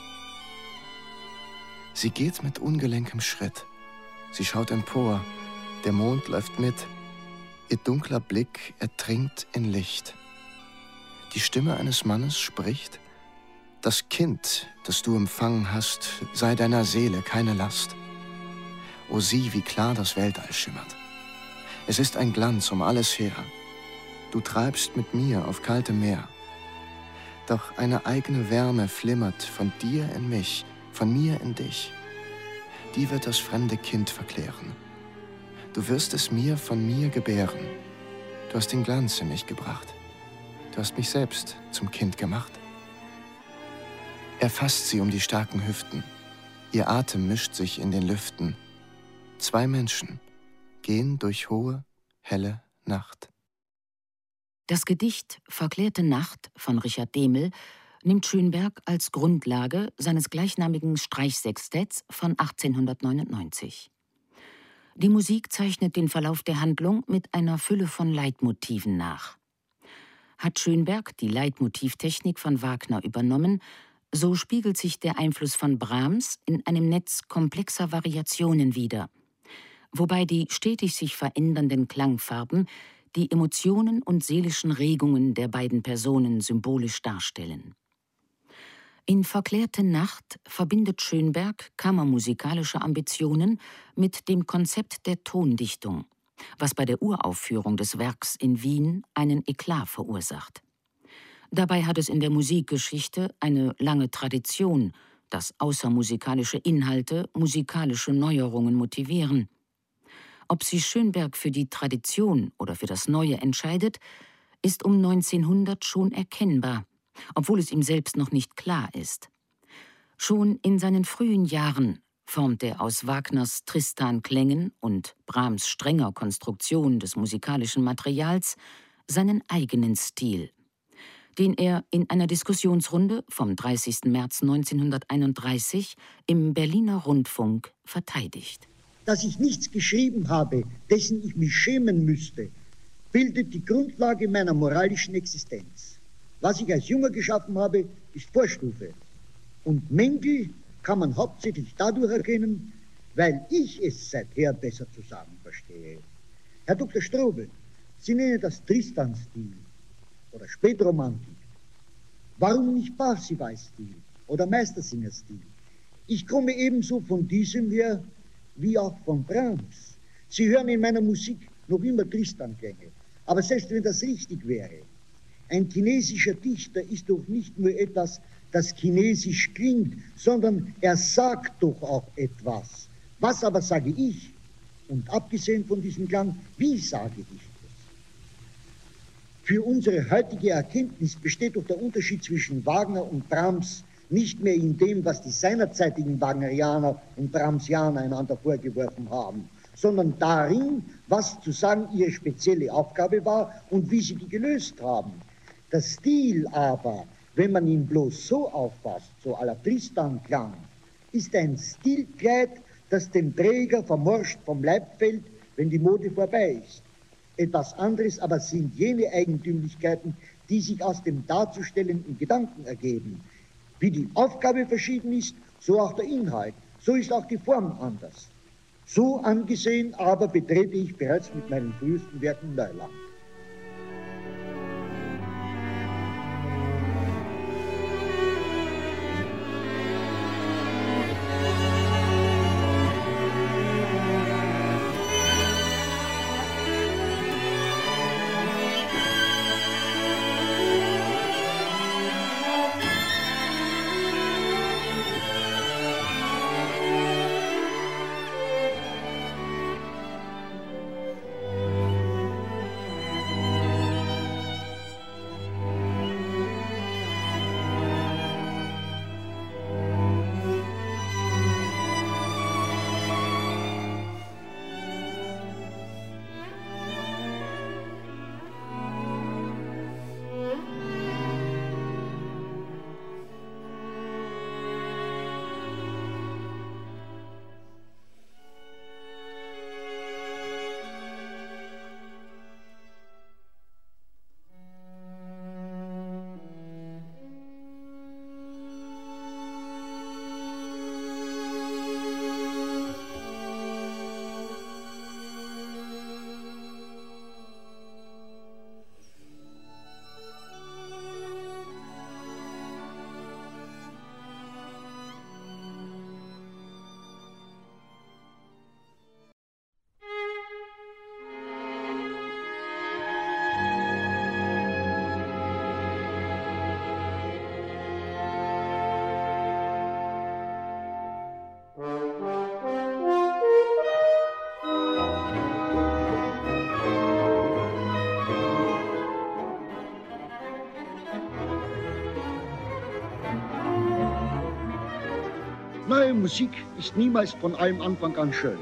Sie geht mit ungelenkem Schritt. Sie schaut empor. Der Mond läuft mit. Ihr dunkler Blick ertrinkt in Licht. Die Stimme eines Mannes spricht: Das Kind, das du empfangen hast, sei deiner Seele keine Last. O sieh, wie klar das Weltall schimmert. Es ist ein Glanz um alles her. Du treibst mit mir auf kaltem Meer. Doch eine eigene Wärme flimmert von dir in mich, von mir in dich. Die wird das fremde Kind verklären. Du wirst es mir von mir gebären. Du hast den Glanz in mich gebracht. Du hast mich selbst zum Kind gemacht. Er fasst sie um die starken Hüften. Ihr Atem mischt sich in den Lüften. Zwei Menschen gehen durch hohe, helle Nacht. Das Gedicht »Verklärte Nacht« von Richard Dehmel nimmt Schönberg als Grundlage seines gleichnamigen Streichsextetts von 1899. Die Musik zeichnet den Verlauf der Handlung mit einer Fülle von Leitmotiven nach. Hat Schönberg die Leitmotivtechnik von Wagner übernommen, so spiegelt sich der Einfluss von Brahms in einem Netz komplexer Variationen wider, wobei die stetig sich verändernden Klangfarben die Emotionen und seelischen Regungen der beiden Personen symbolisch darstellen. In »Verklärte Nacht« verbindet Schönberg kammermusikalische Ambitionen mit dem Konzept der Tondichtung, was bei der Uraufführung des Werks in Wien einen Eklat verursacht. Dabei hat es in der Musikgeschichte eine lange Tradition, dass außermusikalische Inhalte musikalische Neuerungen motivieren. Ob sich Schönberg für die Tradition oder für das Neue entscheidet, ist um 1900 schon erkennbar, obwohl es ihm selbst noch nicht klar ist. Schon in seinen frühen Jahren formt er aus Wagners Tristan-Klängen und Brahms strenger Konstruktion des musikalischen Materials seinen eigenen Stil, den er in einer Diskussionsrunde vom 30. März 1931 im Berliner Rundfunk verteidigt. Dass ich nichts geschrieben habe, dessen ich mich schämen müsste, bildet die Grundlage meiner moralischen Existenz. Was ich als Junger geschaffen habe, ist Vorstufe. Und Mängel kann man hauptsächlich dadurch erkennen, weil ich es seither besser zu sagen verstehe. Herr Dr. Strobel, Sie nennen das Tristan-Stil oder Spätromantik. Warum nicht Parsival-Stil oder Meistersinger-Stil? Ich komme ebenso von diesem her wie auch von Brahms. Sie hören in meiner Musik noch immer Tristan-Klänge. Aber selbst wenn das richtig wäre, ein chinesischer Dichter ist doch nicht nur etwas, das chinesisch klingt, sondern er sagt doch auch etwas. Was aber sage ich? Und abgesehen von diesem Klang, wie sage ich das? Für unsere heutige Erkenntnis besteht doch der Unterschied zwischen Wagner und Brahms nicht mehr in dem, was die seinerzeitigen Wagnerianer und Brahmsianer einander vorgeworfen haben, sondern darin, was zu sagen ihre spezielle Aufgabe war und wie sie die gelöst haben. Der Stil aber, wenn man ihn bloß so auffasst, so à la Tristan-Klang, ist ein Stilkleid, das dem Träger vermorscht vom Leib fällt, wenn die Mode vorbei ist. Etwas anderes aber sind jene Eigentümlichkeiten, die sich aus dem darzustellenden Gedanken ergeben. Wie die Aufgabe verschieden ist, so auch der Inhalt, so ist auch die Form anders. So angesehen aber betrete ich bereits mit meinen frühesten Werken Neuland. Neue Musik ist niemals von allem Anfang an schön.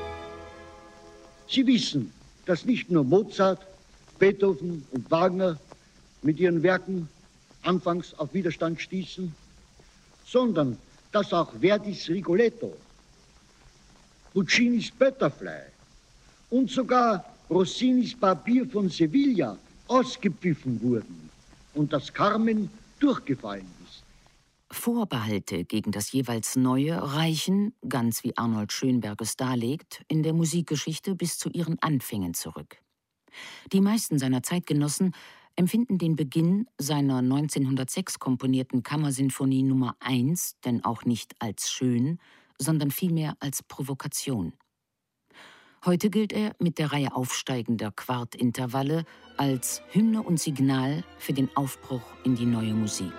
Sie wissen, dass nicht nur Mozart, Beethoven und Wagner mit ihren Werken anfangs auf Widerstand stießen, sondern dass auch Verdis Rigoletto, Puccinis Butterfly und sogar Rossinis Barbier von Sevilla ausgepfiffen wurden und das Carmen durchgefallen ist. Vorbehalte gegen das jeweils Neue reichen, ganz wie Arnold Schönberg es darlegt, in der Musikgeschichte bis zu ihren Anfängen zurück. Die meisten seiner Zeitgenossen empfinden den Beginn seiner 1906 komponierten Kammersinfonie Nummer 1 denn auch nicht als schön, sondern vielmehr als Provokation. Heute gilt er mit der Reihe aufsteigender Quartintervalle als Hymne und Signal für den Aufbruch in die neue Musik.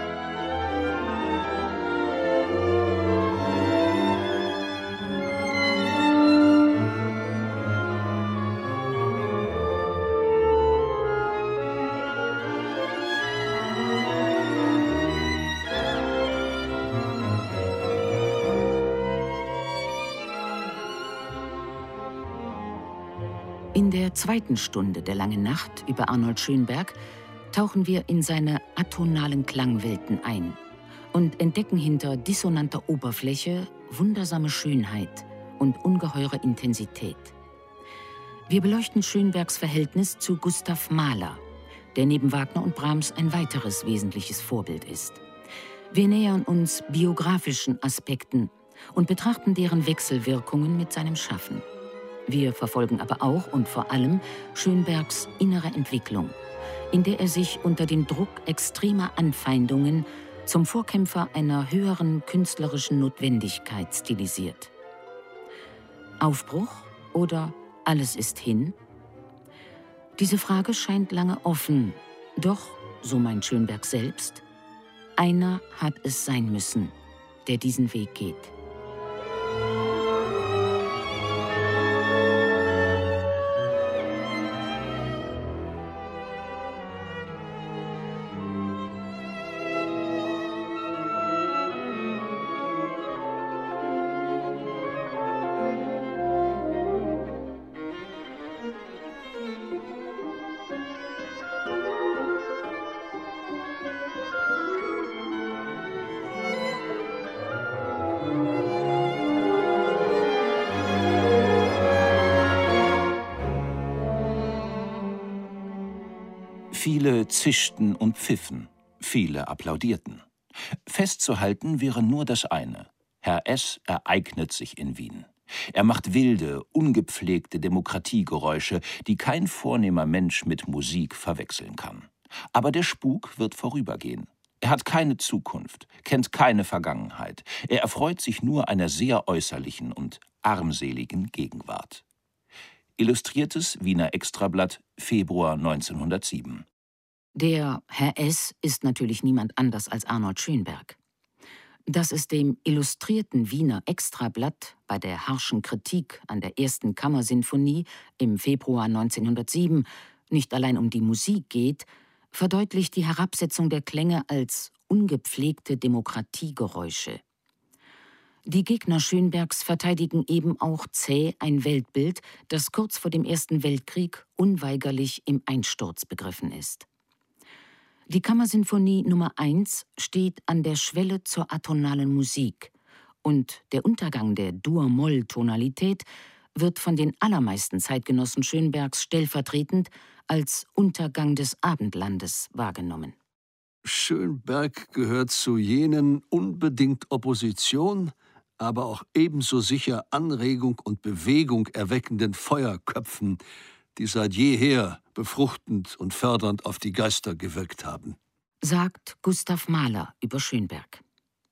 In der zweiten Stunde der Langen Nacht über Arnold Schönberg tauchen wir in seine atonalen Klangwelten ein und entdecken hinter dissonanter Oberfläche wundersame Schönheit und ungeheure Intensität. Wir beleuchten Schönbergs Verhältnis zu Gustav Mahler, der neben Wagner und Brahms ein weiteres wesentliches Vorbild ist. Wir nähern uns biografischen Aspekten und betrachten deren Wechselwirkungen mit seinem Schaffen. Wir verfolgen aber auch und vor allem Schönbergs innere Entwicklung, in der er sich unter dem Druck extremer Anfeindungen zum Vorkämpfer einer höheren künstlerischen Notwendigkeit stilisiert. Aufbruch oder alles ist hin? Diese Frage scheint lange offen, doch, so meint Schönberg selbst, einer hat es sein müssen, der diesen Weg geht. Viele zischten und pfiffen, viele applaudierten. Festzuhalten wäre nur das eine: Herr S. ereignet sich in Wien. Er macht wilde, ungepflegte Demokratiegeräusche, die kein vornehmer Mensch mit Musik verwechseln kann. Aber der Spuk wird vorübergehen. Er hat keine Zukunft, kennt keine Vergangenheit. Er erfreut sich nur einer sehr äußerlichen und armseligen Gegenwart. Illustriertes Wiener Extrablatt, Februar 1907. Der Herr S. ist natürlich niemand anders als Arnold Schönberg. Dass es dem illustrierten Wiener Extrablatt bei der harschen Kritik an der ersten Kammersinfonie im Februar 1907 nicht allein um die Musik geht, verdeutlicht die Herabsetzung der Klänge als ungepflegte Demokratiegeräusche. Die Gegner Schönbergs verteidigen eben auch zäh ein Weltbild, das kurz vor dem Ersten Weltkrieg unweigerlich im Einsturz begriffen ist. Die Kammersinfonie Nummer 1 steht an der Schwelle zur atonalen Musik und der Untergang der Dur-Moll-Tonalität wird von den allermeisten Zeitgenossen Schönbergs stellvertretend als Untergang des Abendlandes wahrgenommen. Schönberg gehört zu jenen unbedingt Opposition, aber auch ebenso sicher Anregung und Bewegung erweckenden Feuerköpfen, die seit jeher befruchtend und fördernd auf die Geister gewirkt haben, sagt Gustav Mahler über Schönberg.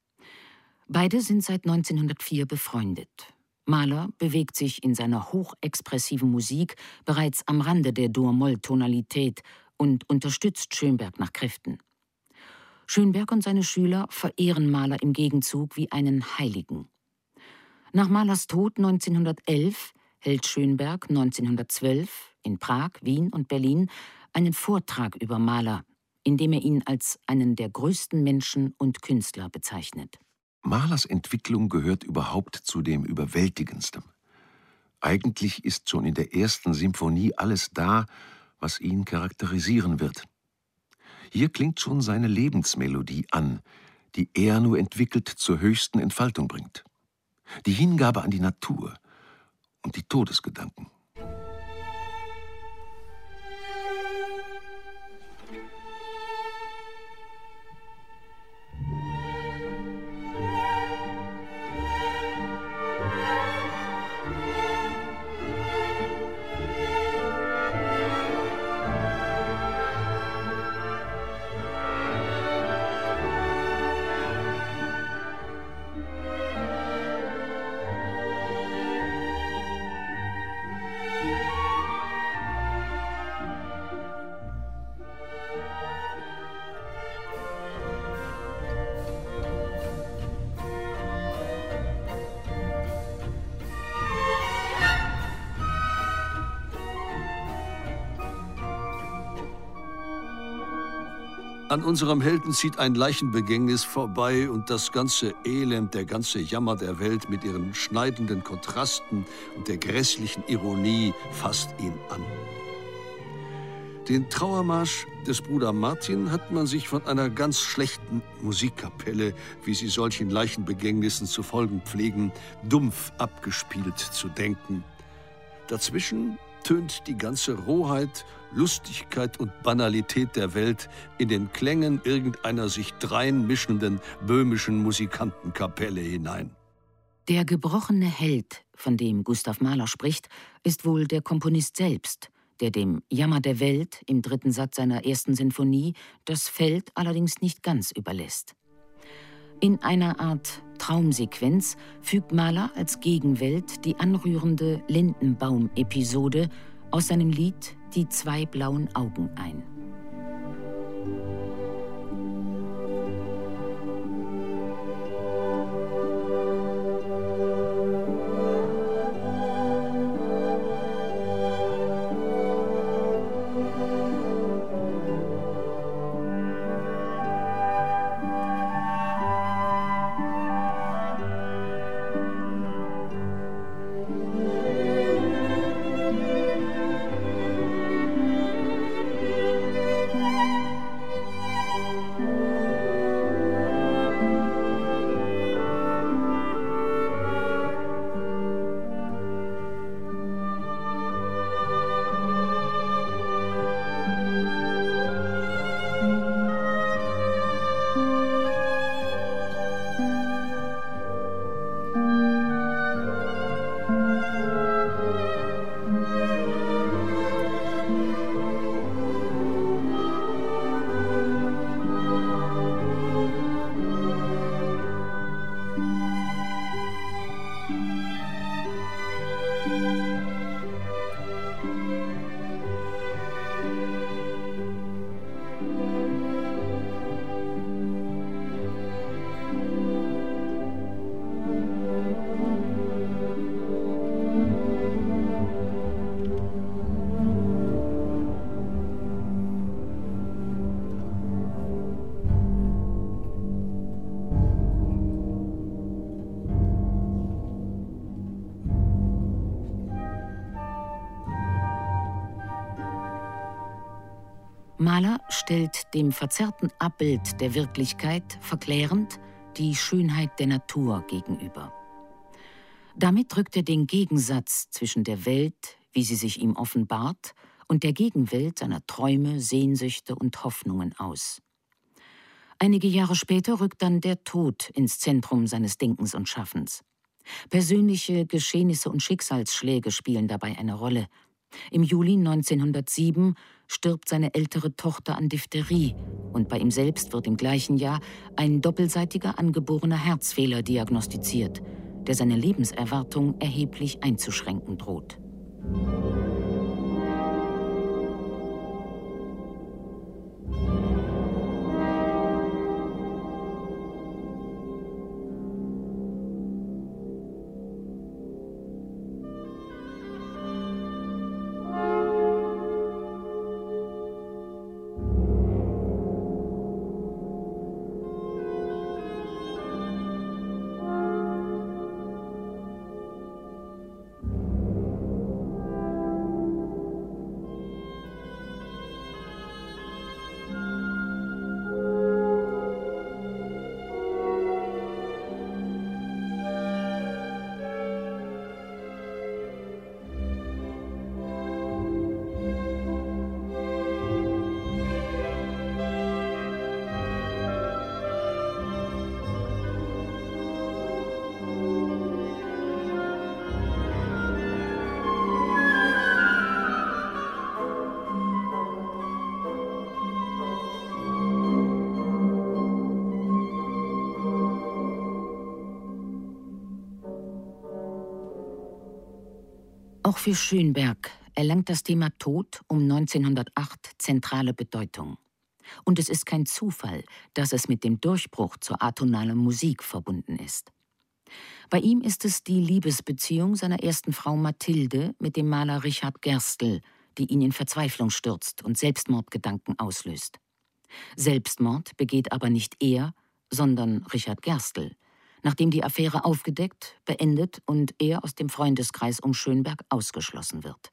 Beide sind seit 1904 befreundet. Mahler bewegt sich in seiner hochexpressiven Musik bereits am Rande der Dur-Moll-Tonalität und unterstützt Schönberg nach Kräften. Schönberg und seine Schüler verehren Mahler im Gegenzug wie einen Heiligen. Nach Mahlers Tod 1911 hält Schönberg 1912 in Prag, Wien und Berlin einen Vortrag über Mahler, in dem er ihn als einen der größten Menschen und Künstler bezeichnet. Mahlers Entwicklung gehört überhaupt zu dem Überwältigendsten. Eigentlich ist schon in der ersten Symphonie alles da, was ihn charakterisieren wird. Hier klingt schon seine Lebensmelodie an, die er nur entwickelt zur höchsten Entfaltung bringt. Die Hingabe an die Natur und die Todesgedanken. An unserem Helden zieht ein Leichenbegängnis vorbei und das ganze Elend, der ganze Jammer der Welt mit ihren schneidenden Kontrasten und der grässlichen Ironie fasst ihn an. Den Trauermarsch des Bruder Martin hat man sich von einer ganz schlechten Musikkapelle, wie sie solchen Leichenbegängnissen zu folgen pflegen, dumpf abgespielt zu denken. Dazwischen tönt die ganze Rohheit, Lustigkeit und Banalität der Welt in den Klängen irgendeiner sich drein mischenden böhmischen Musikantenkapelle hinein. Der gebrochene Held, von dem Gustav Mahler spricht, ist wohl der Komponist selbst, der dem Jammer der Welt im 3. Satz seiner ersten Sinfonie das Feld allerdings nicht ganz überlässt. In einer Art Traumsequenz fügt Mahler als Gegenwelt die anrührende Lindenbaum-Episode aus seinem Lied »Die 2 blauen Augen« ein. Maler stellt dem verzerrten Abbild der Wirklichkeit verklärend die Schönheit der Natur gegenüber. Damit drückt er den Gegensatz zwischen der Welt, wie sie sich ihm offenbart, und der Gegenwelt seiner Träume, Sehnsüchte und Hoffnungen aus. Einige Jahre später rückt dann der Tod ins Zentrum seines Denkens und Schaffens. Persönliche Geschehnisse und Schicksalsschläge spielen dabei eine Rolle. Im Juli 1907 stirbt seine ältere Tochter an Diphtherie und bei ihm selbst wird im gleichen Jahr ein doppelseitiger angeborener Herzfehler diagnostiziert, der seine Lebenserwartung erheblich einzuschränken droht. Auch für Schönberg erlangt das Thema Tod um 1908 zentrale Bedeutung. Und es ist kein Zufall, dass es mit dem Durchbruch zur atonalen Musik verbunden ist. Bei ihm ist es die Liebesbeziehung seiner ersten Frau Mathilde mit dem Maler Richard Gerstl, die ihn in Verzweiflung stürzt und Selbstmordgedanken auslöst. Selbstmord begeht aber nicht er, sondern Richard Gerstl, nachdem die Affäre aufgedeckt, beendet und er aus dem Freundeskreis um Schönberg ausgeschlossen wird.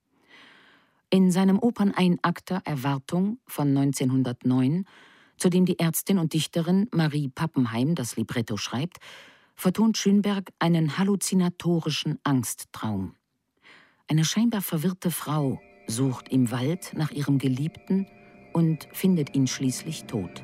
In seinem Operneinakter Erwartung von 1909, zu dem die Ärztin und Dichterin Marie Pappenheim das Libretto schreibt, vertont Schönberg einen halluzinatorischen Angsttraum. Eine scheinbar verwirrte Frau sucht im Wald nach ihrem Geliebten und findet ihn schließlich tot.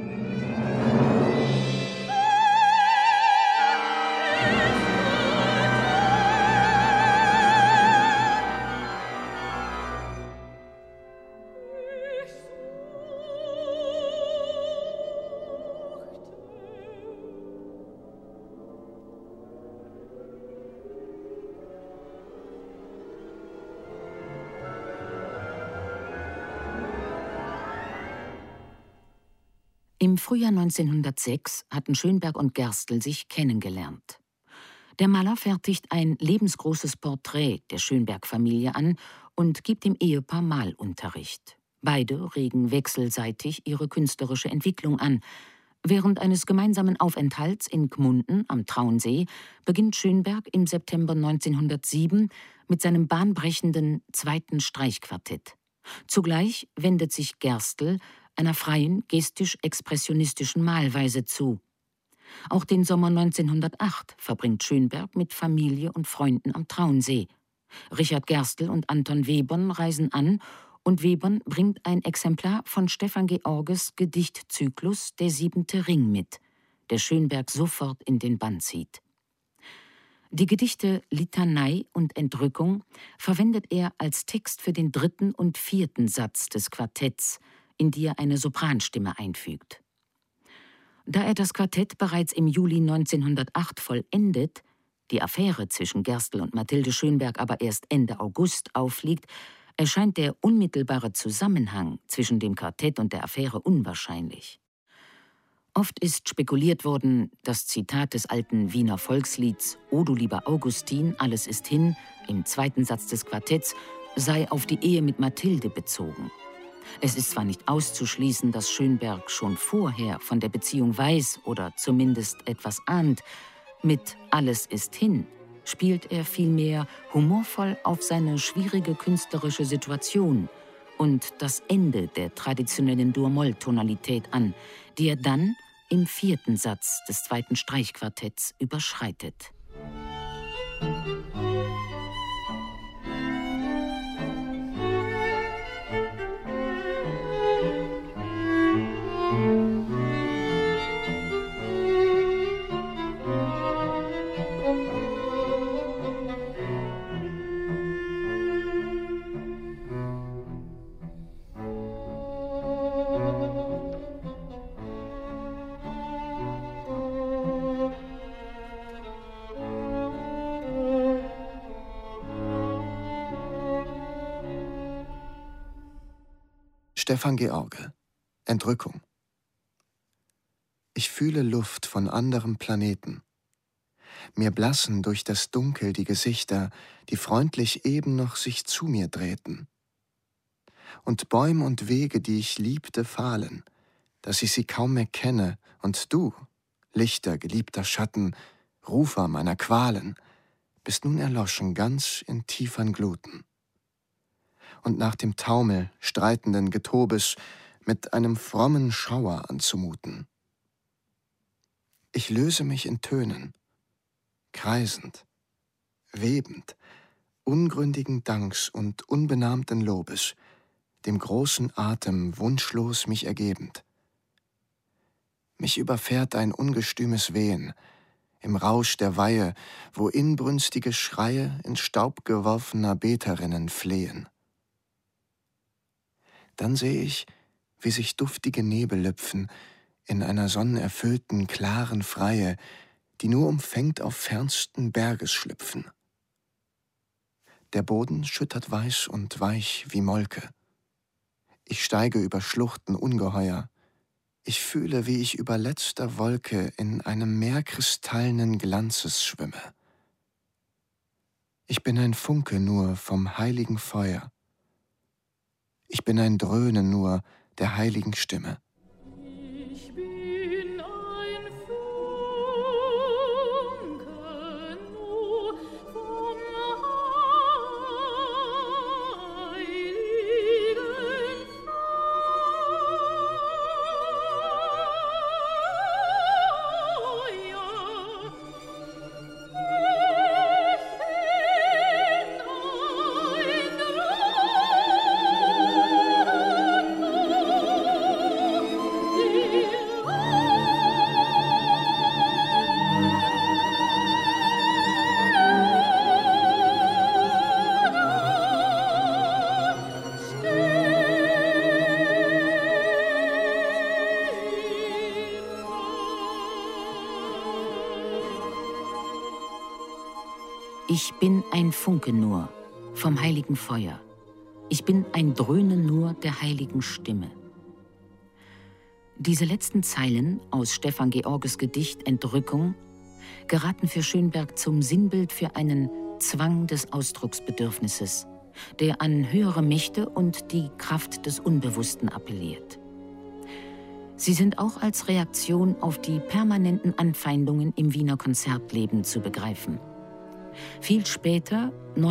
Im Frühjahr 1906 hatten Schönberg und Gerstl sich kennengelernt. Der Maler fertigt ein lebensgroßes Porträt der Schönberg-Familie an und gibt dem Ehepaar Malunterricht. Beide regen wechselseitig ihre künstlerische Entwicklung an. Während eines gemeinsamen Aufenthalts in Gmunden am Traunsee beginnt Schönberg im September 1907 mit seinem bahnbrechenden zweiten Streichquartett. Zugleich wendet sich Gerstl einer freien, gestisch-expressionistischen Malweise zu. Auch den Sommer 1908 verbringt Schönberg mit Familie und Freunden am Traunsee. Richard Gerstl und Anton Webern reisen an und Webern bringt ein Exemplar von Stefan Georges Gedichtzyklus Der 7. Ring mit, der Schönberg sofort in den Bann zieht. Die Gedichte Litanei und Entrückung verwendet er als Text für den 3. und 4. Satz des Quartetts, in die er eine Sopranstimme einfügt. Da er das Quartett bereits im Juli 1908 vollendet, die Affäre zwischen Gerstl und Mathilde Schönberg aber erst Ende August aufliegt, erscheint der unmittelbare Zusammenhang zwischen dem Quartett und der Affäre unwahrscheinlich. Oft ist spekuliert worden, das Zitat des alten Wiener Volkslieds »O du lieber Augustin, alles ist hin« im 2. Satz des Quartetts sei auf die Ehe mit Mathilde bezogen. Es ist zwar nicht auszuschließen, dass Schönberg schon vorher von der Beziehung weiß oder zumindest etwas ahnt. Mit »Alles ist hin« spielt er vielmehr humorvoll auf seine schwierige künstlerische Situation und das Ende der traditionellen Dur-Moll-Tonalität an, die er dann im 4. Satz des 2. Streichquartetts überschreitet. Stefan George, Entrückung. Ich fühle Luft von anderem Planeten. Mir blassen durch das Dunkel die Gesichter, die freundlich eben noch sich zu mir drehten. Und Bäum und Wege, die ich liebte, fahlen, dass ich sie kaum mehr kenne, und du, lichter, geliebter Schatten, Rufer meiner Qualen, bist nun erloschen ganz in tiefern Gluten. Und nach dem Taumel streitenden Getobes mit einem frommen Schauer anzumuten. Ich löse mich in Tönen, kreisend, webend, ungründigen Danks und unbenahmten Lobes, dem großen Atem wunschlos mich ergebend. Mich überfährt ein ungestümes Wehen, im Rausch der Weihe, wo inbrünstige Schreie in Staub geworfener Beterinnen flehen. Dann sehe ich, wie sich duftige Nebel lüpfen in einer sonnenerfüllten, klaren Freie, die nur umfängt auf fernsten Berges schlüpfen. Der Boden schüttert weiß und weich wie Molke. Ich steige über Schluchten ungeheuer. Ich fühle, wie ich über letzter Wolke in einem Meer kristallenen Glanzes schwimme. Ich bin ein Funke nur vom heiligen Feuer. Ich bin ein Dröhnen nur der heiligen Stimme. Ich bin ein Funke nur vom heiligen Feuer. Ich bin ein Dröhnen nur der heiligen Stimme. Diese letzten Zeilen aus Stefan Georges Gedicht Entrückung geraten für Schönberg zum Sinnbild für einen Zwang des Ausdrucksbedürfnisses, der an höhere Mächte und die Kraft des Unbewussten appelliert. Sie sind auch als Reaktion auf die permanenten Anfeindungen im Wiener Konzertleben zu begreifen. Viel später,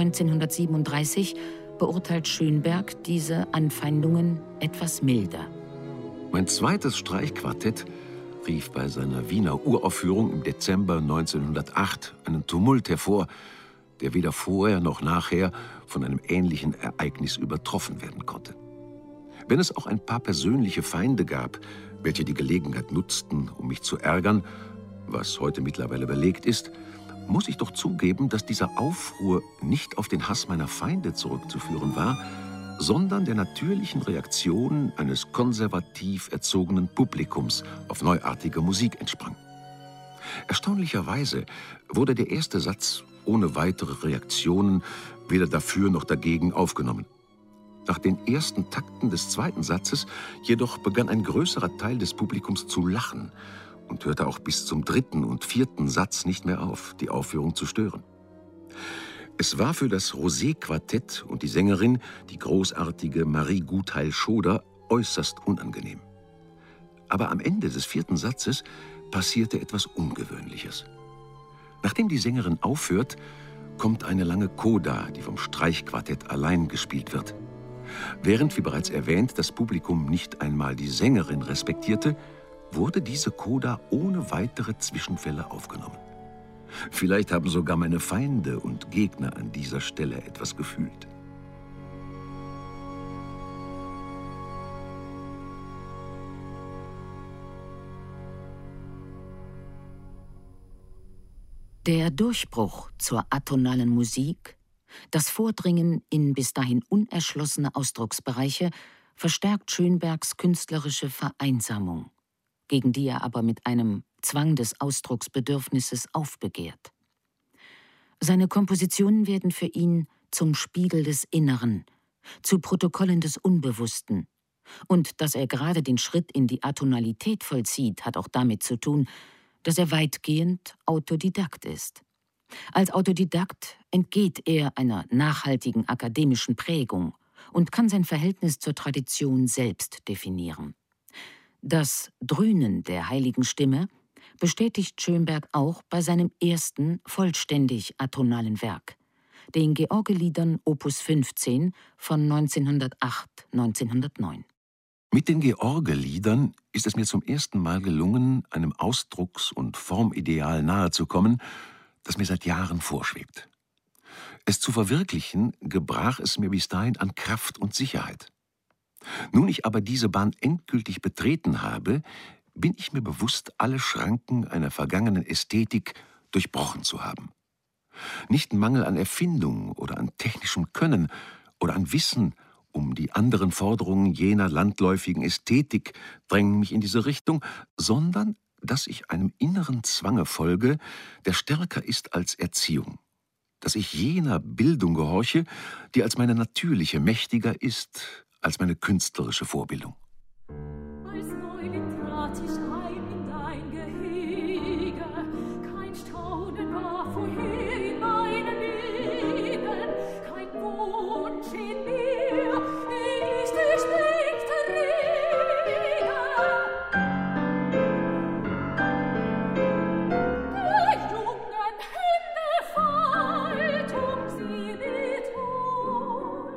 1937, beurteilt Schönberg diese Anfeindungen etwas milder. Mein 2. Streichquartett rief bei seiner Wiener Uraufführung im Dezember 1908 einen Tumult hervor, der weder vorher noch nachher von einem ähnlichen Ereignis übertroffen werden konnte. Wenn es auch ein paar persönliche Feinde gab, welche die Gelegenheit nutzten, um mich zu ärgern, was heute mittlerweile belegt ist, muss ich doch zugeben, dass dieser Aufruhr nicht auf den Hass meiner Feinde zurückzuführen war, sondern der natürlichen Reaktion eines konservativ erzogenen Publikums auf neuartige Musik entsprang. Erstaunlicherweise wurde der erste Satz ohne weitere Reaktionen weder dafür noch dagegen aufgenommen. Nach den ersten Takten des 2. Satzes jedoch begann ein größerer Teil des Publikums zu lachen und hörte auch bis zum 3. und 4. Satz nicht mehr auf, die Aufführung zu stören. Es war für das Rosé-Quartett und die Sängerin, die großartige Marie Gutheil-Schoder, äußerst unangenehm. Aber am Ende des 4. Satzes passierte etwas Ungewöhnliches. Nachdem die Sängerin aufhört, kommt eine lange Coda, die vom Streichquartett allein gespielt wird. Während, wie bereits erwähnt, das Publikum nicht einmal die Sängerin respektierte, wurde diese Coda ohne weitere Zwischenfälle aufgenommen. Vielleicht haben sogar meine Feinde und Gegner an dieser Stelle etwas gefühlt. Der Durchbruch zur atonalen Musik, das Vordringen in bis dahin unerschlossene Ausdrucksbereiche, verstärkt Schönbergs künstlerische Vereinsamung, gegen die er aber mit einem Zwang des Ausdrucksbedürfnisses aufbegehrt. Seine Kompositionen werden für ihn zum Spiegel des Inneren, zu Protokollen des Unbewussten. Und dass er gerade den Schritt in die Atonalität vollzieht, hat auch damit zu tun, dass er weitgehend Autodidakt ist. Als Autodidakt entgeht er einer nachhaltigen akademischen Prägung und kann sein Verhältnis zur Tradition selbst definieren. Das Dröhnen der heiligen Stimme bestätigt Schönberg auch bei seinem ersten vollständig atonalen Werk, den George-Liedern Opus 15 von 1908/1909. Mit den George-Liedern ist es mir zum ersten Mal gelungen, einem Ausdrucks- und Formideal nahezukommen, das mir seit Jahren vorschwebt. Es zu verwirklichen, gebrach es mir bis dahin an Kraft und Sicherheit. Nun ich aber diese Bahn endgültig betreten habe, bin ich mir bewusst, alle Schranken einer vergangenen Ästhetik durchbrochen zu haben. Nicht Mangel an Erfindung oder an technischem Können oder an Wissen um die anderen Forderungen jener landläufigen Ästhetik drängen mich in diese Richtung, sondern dass ich einem inneren Zwange folge, der stärker ist als Erziehung, dass ich jener Bildung gehorche, die als meine natürliche mächtiger ist als meine künstlerische Vorbildung. Als Neuling trat ich ein in dein Gehege, kein Staunen war vorher in meinem Leben, kein Wunsch in mir, ich durchblickte Rege. Der jungen Hände Faltung sie betont.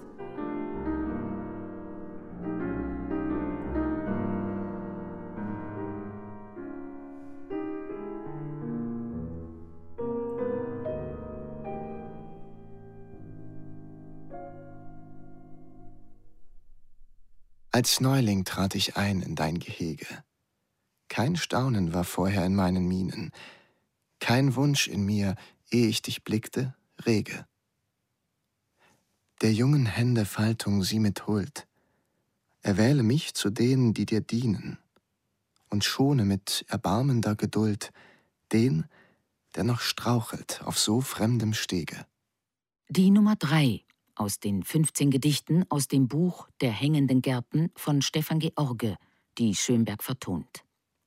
Als Neuling trat ich ein in dein Gehege. Kein Staunen war vorher in meinen Mienen, kein Wunsch in mir, ehe ich dich blickte, rege. Der jungen Hände Faltung sieh mit Huld, erwähle mich zu denen, die dir dienen, und schone mit erbarmender Geduld den, der noch strauchelt auf so fremdem Stege. Die Nummer 3 aus den 15 Gedichten aus dem Buch Der hängenden Gärten von Stefan George, die Schönberg vertont.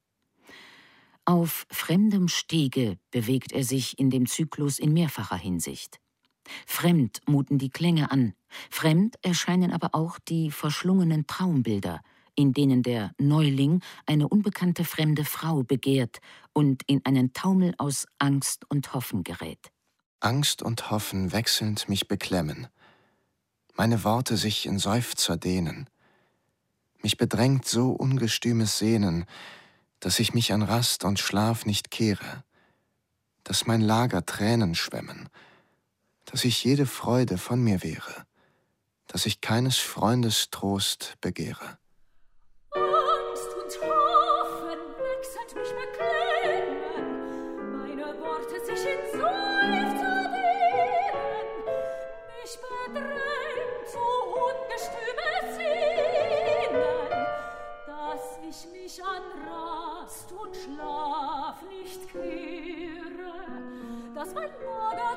Auf fremdem Stege bewegt er sich in dem Zyklus in mehrfacher Hinsicht. Fremd muten die Klänge an, fremd erscheinen aber auch die verschlungenen Traumbilder, in denen der Neuling eine unbekannte fremde Frau begehrt und in einen Taumel aus Angst und Hoffen gerät. Angst und Hoffen wechselnd mich beklemmen, meine Worte sich in Seufzer dehnen. Mich bedrängt so ungestümes Sehnen, dass ich mich an Rast und Schlaf nicht kehre, dass mein Lager Tränen schwemmen, dass ich jede Freude von mir wehre, dass ich keines Freundes Trost begehre. Angst und Hoffen wechselnd mich beklemmen, meine Worte sich in Seufzer dehnen, mich bedrängt so ungestümes Sehnen, dass ich mich an Rast und Schlaf nicht kehre, dass mein Lager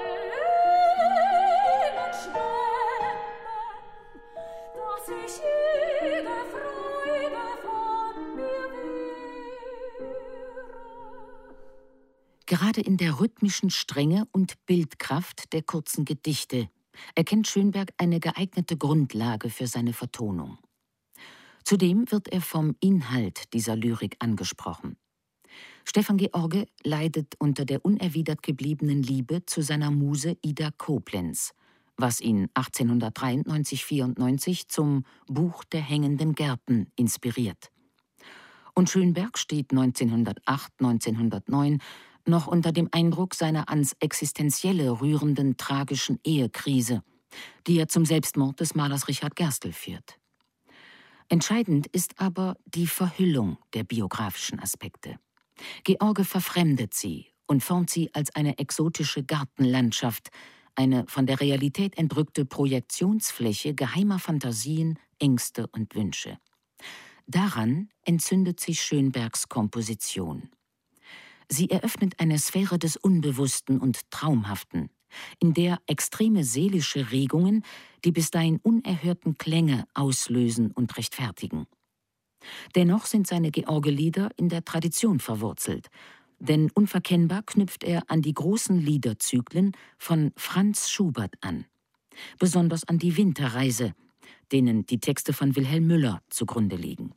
Tränen schwemmen, dass ich jede Freude von mir wehre. Gerade in der rhythmischen Strenge und Bildkraft der kurzen Gedichte erkennt Schönberg eine geeignete Grundlage für seine Vertonung. Zudem wird er vom Inhalt dieser Lyrik angesprochen. Stefan George leidet unter der unerwidert gebliebenen Liebe zu seiner Muse Ida Koblenz, was ihn 1893/94 zum Buch der hängenden Gärten inspiriert. Und Schönberg steht 1908/1909 noch unter dem Eindruck seiner ans Existenzielle rührenden tragischen Ehekrise, die er zum Selbstmord des Malers Richard Gerstl führt. Entscheidend ist aber die Verhüllung der biografischen Aspekte. George verfremdet sie und formt sie als eine exotische Gartenlandschaft, eine von der Realität entrückte Projektionsfläche geheimer Fantasien, Ängste und Wünsche. Daran entzündet sich Schönbergs Komposition. Sie eröffnet eine Sphäre des Unbewussten und Traumhaften, in der extreme seelische Regungen die bis dahin unerhörten Klänge auslösen und rechtfertigen. Dennoch sind seine George-Lieder in der Tradition verwurzelt, denn unverkennbar knüpft er an die großen Liederzyklen von Franz Schubert an, besonders an die Winterreise, denen die Texte von Wilhelm Müller zugrunde liegen.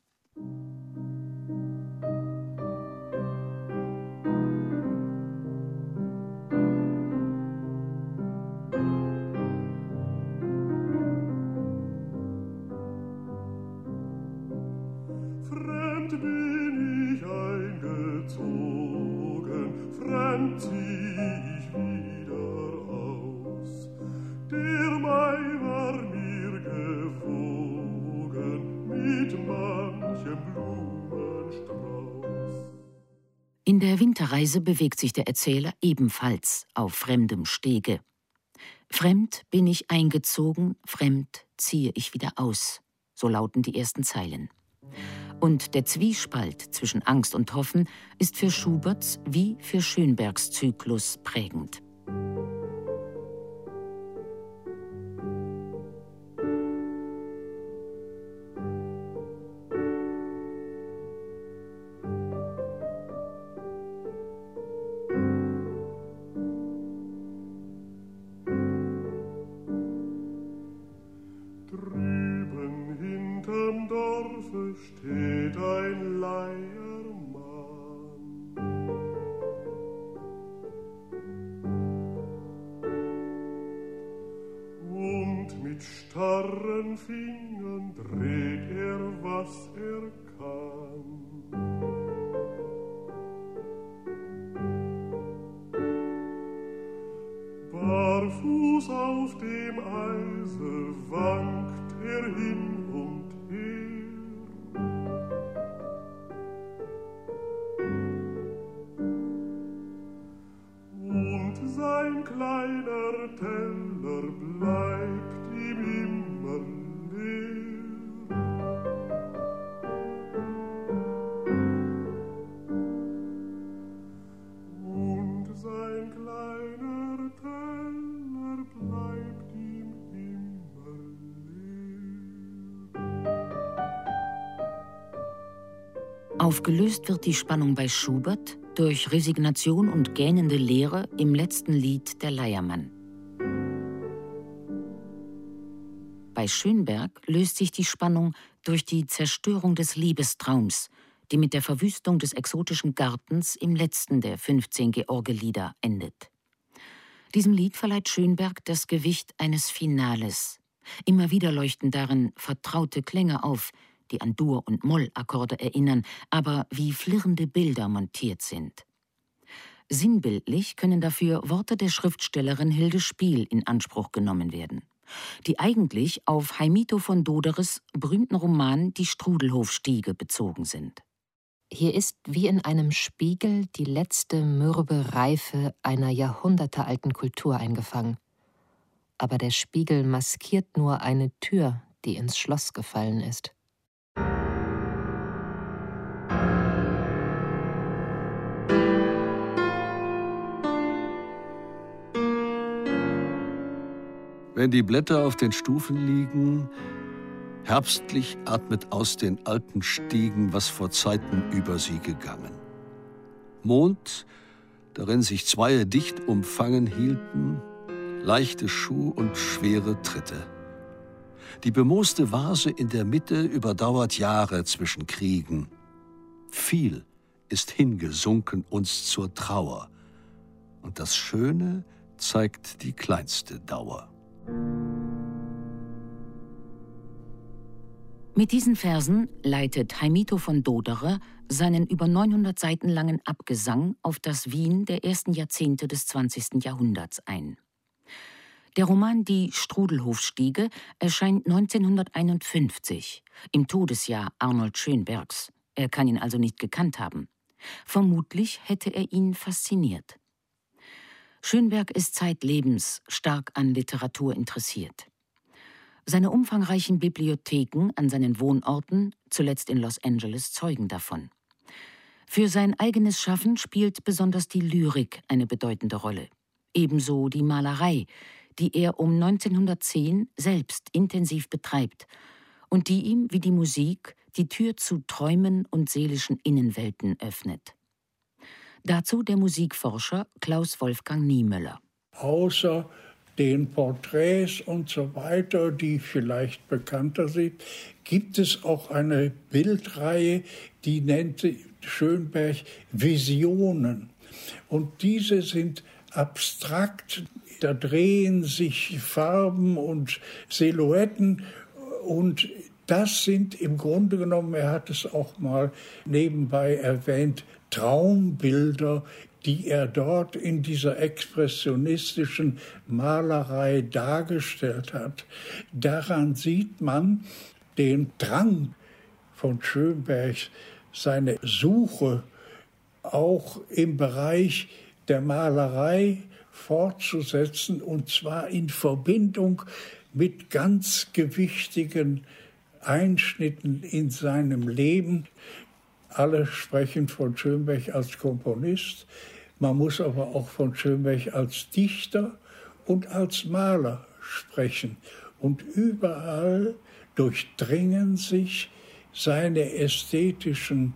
Fremd bin ich eingezogen, fremd zieh ich wieder aus. Der Mai war mir gewogen mit manchem Blumenstrauß. In der Winterreise bewegt sich der Erzähler ebenfalls auf fremdem Stege. Fremd bin ich eingezogen, fremd ziehe ich wieder aus, so lauten die ersten Zeilen. Und der Zwiespalt zwischen Angst und Hoffen ist für Schuberts wie für Schönbergs Zyklus prägend. Drüben hinterm Dorfe steht ein Leiermann. Und mit starren Fingern dreht er, was er kann. Barfuß auf dem Eise wankt er hin und her. Und sein kleiner Teller bleibt ihm immer leer. Und sein kleiner Teller bleibt ihm immer leer. Aufgelöst wird die Spannung bei Schubert durch Resignation und gähnende Leere im letzten Lied Der Leiermann. Bei Schönberg löst sich die Spannung durch die Zerstörung des Liebestraums, die mit der Verwüstung des exotischen Gartens im letzten der 15 George-Lieder endet. Diesem Lied verleiht Schönberg das Gewicht eines Finales. Immer wieder leuchten darin vertraute Klänge auf, die an Dur- und Mollakkorde erinnern, aber wie flirrende Bilder montiert sind. Sinnbildlich können dafür Worte der Schriftstellerin Hilde Spiel in Anspruch genommen werden, die eigentlich auf Heimito von Doderes berühmten Roman Die Strudelhofstiege bezogen sind. Hier ist wie in einem Spiegel die letzte mürbe Reife einer jahrhundertealten Kultur eingefangen. Aber der Spiegel maskiert nur eine Tür, die ins Schloss gefallen ist. Wenn die Blätter auf den Stufen liegen, herbstlich atmet aus den alten Stiegen, was vor Zeiten über sie gegangen. Mond, darin sich Zweie dicht umfangen hielten, leichte Schuh und schwere Tritte. Die bemooste Vase in der Mitte überdauert Jahre zwischen Kriegen. Viel ist hingesunken uns zur Trauer, und das Schöne zeigt die kleinste Dauer. Mit diesen Versen leitet Heimito von Doderer seinen über 900 Seiten langen Abgesang auf das Wien der ersten Jahrzehnte des 20. Jahrhunderts ein. Der Roman Die Strudelhofstiege erscheint 1951, im Todesjahr Arnold Schönbergs. Er kann ihn also nicht gekannt haben. Vermutlich hätte er ihn fasziniert. Schönberg ist zeitlebens stark an Literatur interessiert. Seine umfangreichen Bibliotheken an seinen Wohnorten, zuletzt in Los Angeles, zeugen davon. Für sein eigenes Schaffen spielt besonders die Lyrik eine bedeutende Rolle. Ebenso die Malerei, die er um 1910 selbst intensiv betreibt und die ihm, wie die Musik, die Tür zu Träumen und seelischen Innenwelten öffnet. Dazu der Musikforscher Klaus Wolfgang Niemöller. Außer den Porträts und so weiter, die vielleicht bekannter sind, gibt es auch eine Bildreihe, die nennt Schönberg Visionen. Und diese sind abstrakt, da drehen sich Farben und Silhouetten und das sind im Grunde genommen, er hat es auch mal nebenbei erwähnt, Traumbilder, die er dort in dieser expressionistischen Malerei dargestellt hat. Daran sieht man den Drang von Schönberg, seine Suche auch im Bereich der Malerei fortzusetzen, und zwar in Verbindung mit ganz gewichtigen Einschnitten in seinem Leben. Alle sprechen von Schönberg als Komponist, man muss aber auch von Schönberg als Dichter und als Maler sprechen. Und überall durchdringen sich seine ästhetischen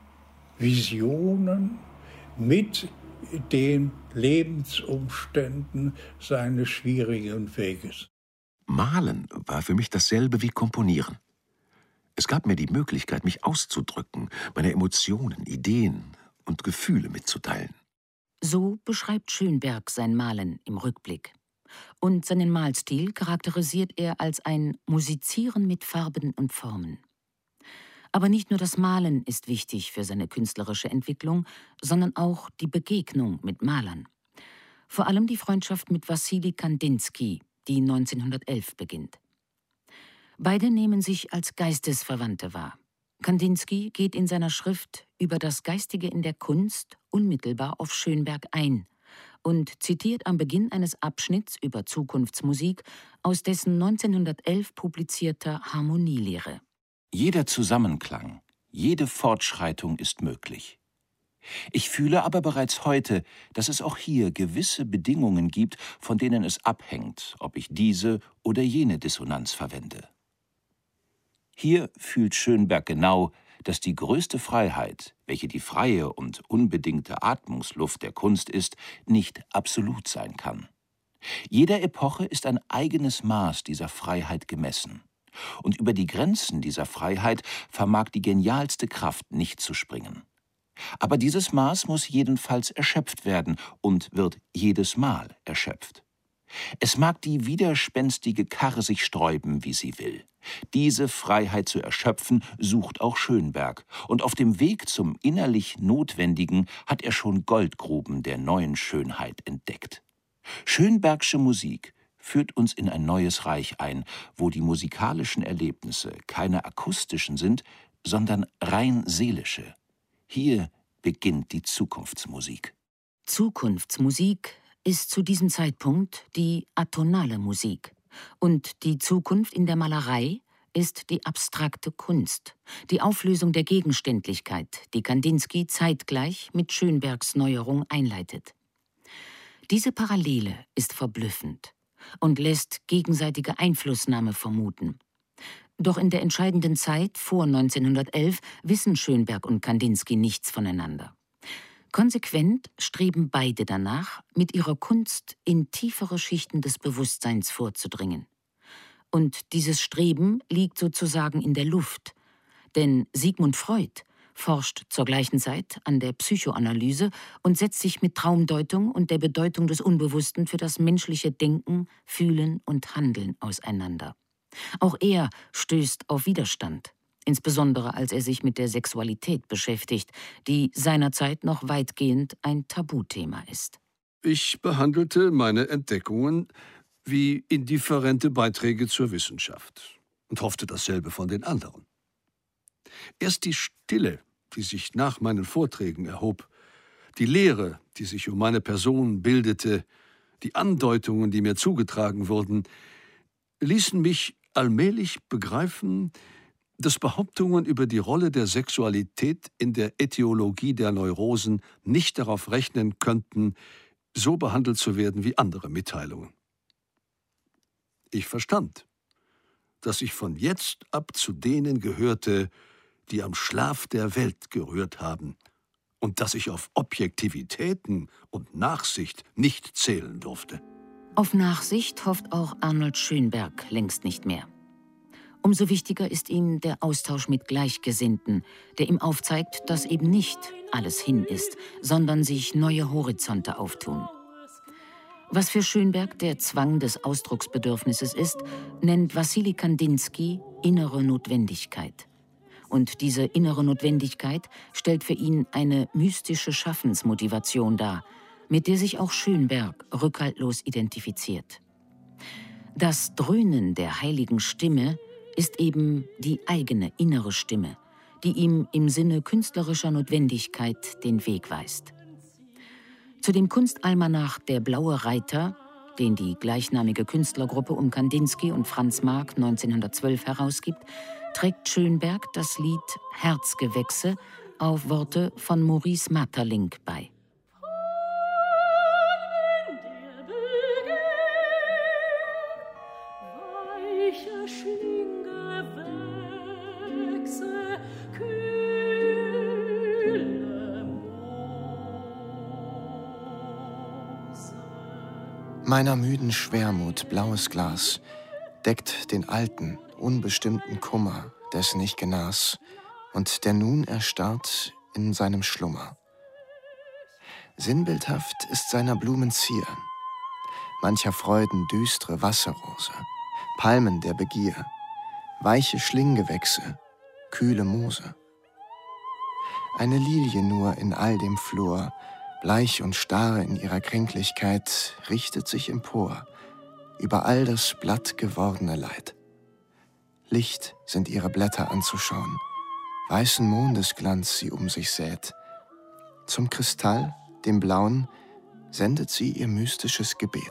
Visionen mit den Lebensumständen seines schwierigen Weges. Malen war für mich dasselbe wie Komponieren. Es gab mir die Möglichkeit, mich auszudrücken, meine Emotionen, Ideen und Gefühle mitzuteilen. So beschreibt Schönberg sein Malen im Rückblick. Und seinen Malstil charakterisiert er als ein Musizieren mit Farben und Formen. Aber nicht nur das Malen ist wichtig für seine künstlerische Entwicklung, sondern auch die Begegnung mit Malern. Vor allem die Freundschaft mit Wassili Kandinsky, die 1911 beginnt. Beide nehmen sich als Geistesverwandte wahr. Kandinsky geht in seiner Schrift über das Geistige in der Kunst unmittelbar auf Schönberg ein und zitiert am Beginn eines Abschnitts über Zukunftsmusik aus dessen 1911 publizierter Harmonielehre. Jeder Zusammenklang, jede Fortschreitung ist möglich. Ich fühle aber bereits heute, dass es auch hier gewisse Bedingungen gibt, von denen es abhängt, ob ich diese oder jene Dissonanz verwende. Hier fühlt Schönberg genau, dass die größte Freiheit, welche die freie und unbedingte Atmungsluft der Kunst ist, nicht absolut sein kann. Jeder Epoche ist ein eigenes Maß dieser Freiheit gemessen. Und über die Grenzen dieser Freiheit vermag die genialste Kraft nicht zu springen. Aber dieses Maß muss jedenfalls erschöpft werden und wird jedes Mal erschöpft. Es mag die widerspenstige Karre sich sträuben, wie sie will. Diese Freiheit zu erschöpfen sucht auch Schönberg, und auf dem Weg zum innerlich Notwendigen hat er schon Goldgruben der neuen Schönheit entdeckt. Schönbergsche Musik führt uns in ein neues Reich ein, wo die musikalischen Erlebnisse keine akustischen sind, sondern rein seelische. Hier beginnt die Zukunftsmusik. Zukunftsmusik ist zu diesem Zeitpunkt die atonale Musik. Und die Zukunft in der Malerei ist die abstrakte Kunst, die Auflösung der Gegenständlichkeit, die Kandinsky zeitgleich mit Schönbergs Neuerung einleitet. Diese Parallele ist verblüffend und lässt gegenseitige Einflussnahme vermuten. Doch in der entscheidenden Zeit vor 1911 wissen Schönberg und Kandinsky nichts voneinander. Konsequent streben beide danach, mit ihrer Kunst in tiefere Schichten des Bewusstseins vorzudringen. Und dieses Streben liegt sozusagen in der Luft, denn Sigmund Freud forscht zur gleichen Zeit an der Psychoanalyse und setzt sich mit Traumdeutung und der Bedeutung des Unbewussten für das menschliche Denken, Fühlen und Handeln auseinander. Auch er stößt auf Widerstand, insbesondere als er sich mit der Sexualität beschäftigt, die seinerzeit noch weitgehend ein Tabuthema ist. Ich behandelte meine Entdeckungen wie indifferente Beiträge zur Wissenschaft und hoffte dasselbe von den anderen. Erst die Stille, die sich nach meinen Vorträgen erhob, die Leere, die sich um meine Person bildete, die Andeutungen, die mir zugetragen wurden, ließen mich allmählich begreifen, dass Behauptungen über die Rolle der Sexualität in der Ätiologie der Neurosen nicht darauf rechnen könnten, so behandelt zu werden wie andere Mitteilungen. Ich verstand, dass ich von jetzt ab zu denen gehörte, die am Schlaf der Welt gerührt haben, und dass ich auf Objektivitäten und Nachsicht nicht zählen durfte. Auf Nachsicht hofft auch Arnold Schönberg längst nicht mehr. Umso wichtiger ist ihm der Austausch mit Gleichgesinnten, der ihm aufzeigt, dass eben nicht alles hin ist, sondern sich neue Horizonte auftun. Was für Schönberg der Zwang des Ausdrucksbedürfnisses ist, nennt Wassili Kandinsky innere Notwendigkeit. Und diese innere Notwendigkeit stellt für ihn eine mystische Schaffensmotivation dar, mit der sich auch Schönberg rückhaltlos identifiziert. Das Dröhnen der heiligen Stimme ist eben die eigene innere Stimme, die ihm im Sinne künstlerischer Notwendigkeit den Weg weist. Zu dem Kunstalmanach Der blaue Reiter, den die gleichnamige Künstlergruppe um Kandinsky und Franz Marc 1912 herausgibt, trägt Schönberg das Lied Herzgewächse auf Worte von Maurice Maeterlinck bei. Meiner müden Schwermut blaues Glas deckt den alten, unbestimmten Kummer, dessen ich genas und der nun erstarrt in seinem Schlummer. Sinnbildhaft ist seiner Blumen Zier, mancher Freuden düstre Wasserrose, Palmen der Begier, weiche Schlinggewächse, kühle Moose. Eine Lilie nur in all dem Flor, bleich und starr in ihrer Kränklichkeit, richtet sich empor, über all das blattgewordene Leid. Licht sind ihre Blätter anzuschauen, weißen Mondesglanz sie um sich sät. Zum Kristall, dem Blauen, sendet sie ihr mystisches Gebet.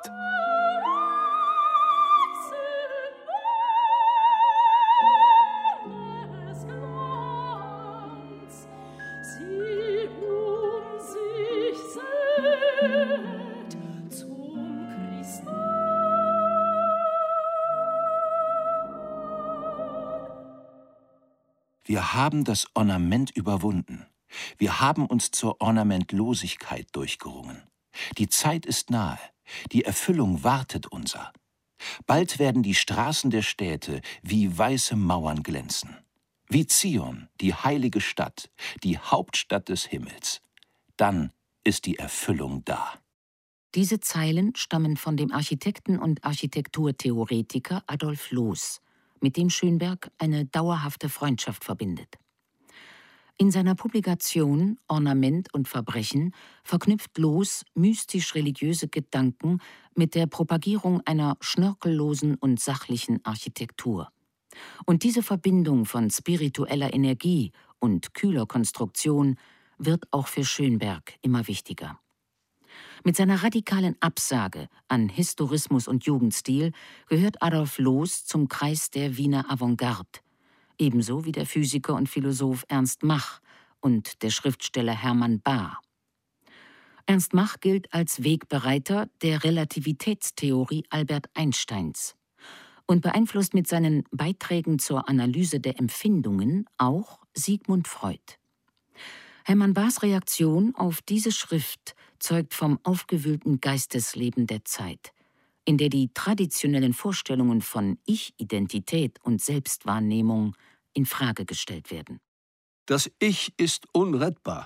Wir haben das Ornament überwunden. Wir haben uns zur Ornamentlosigkeit durchgerungen. Die Zeit ist nahe. Die Erfüllung wartet unser. Bald werden die Straßen der Städte wie weiße Mauern glänzen. Wie Zion, die heilige Stadt, die Hauptstadt des Himmels. Dann ist die Erfüllung da. Diese Zeilen stammen von dem Architekten und Architekturtheoretiker Adolf Loos, mit dem Schönberg eine dauerhafte Freundschaft verbindet. In seiner Publikation Ornament und Verbrechen verknüpft Loos mystisch-religiöse Gedanken mit der Propagierung einer schnörkellosen und sachlichen Architektur. Und diese Verbindung von spiritueller Energie und kühler Konstruktion wird auch für Schönberg immer wichtiger. Mit seiner radikalen Absage an Historismus und Jugendstil gehört Adolf Loos zum Kreis der Wiener Avantgarde, ebenso wie der Physiker und Philosoph Ernst Mach und der Schriftsteller Hermann Bahr. Ernst Mach gilt als Wegbereiter der Relativitätstheorie Albert Einsteins und beeinflusst mit seinen Beiträgen zur Analyse der Empfindungen auch Sigmund Freud. Hermann Bahrs Reaktion auf diese Schrift zeugt vom aufgewühlten Geistesleben der Zeit, in der die traditionellen Vorstellungen von Ich-Identität und Selbstwahrnehmung in Frage gestellt werden. Das Ich ist unrettbar.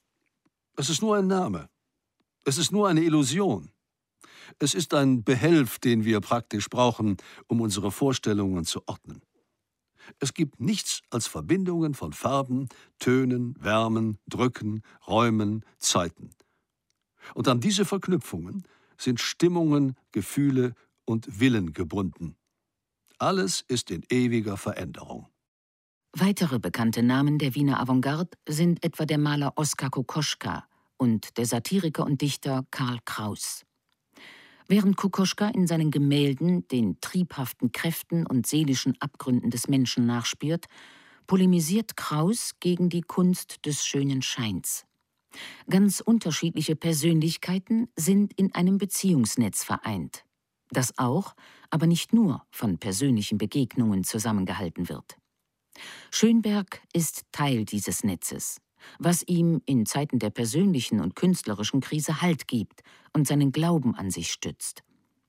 Es ist nur ein Name. Es ist nur eine Illusion. Es ist ein Behelf, den wir praktisch brauchen, um unsere Vorstellungen zu ordnen. Es gibt nichts als Verbindungen von Farben, Tönen, Wärmen, Drücken, Räumen, Zeiten. Und an diese Verknüpfungen sind Stimmungen, Gefühle und Willen gebunden. Alles ist in ewiger Veränderung. Weitere bekannte Namen der Wiener Avantgarde sind etwa der Maler Oskar Kokoschka und der Satiriker und Dichter Karl Kraus. Während Kokoschka in seinen Gemälden den triebhaften Kräften und seelischen Abgründen des Menschen nachspürt, polemisiert Kraus gegen die Kunst des schönen Scheins. Ganz unterschiedliche Persönlichkeiten sind in einem Beziehungsnetz vereint, das auch, aber nicht nur von persönlichen Begegnungen zusammengehalten wird. Schönberg ist Teil dieses Netzes, was ihm in Zeiten der persönlichen und künstlerischen Krise Halt gibt und seinen Glauben an sich stützt.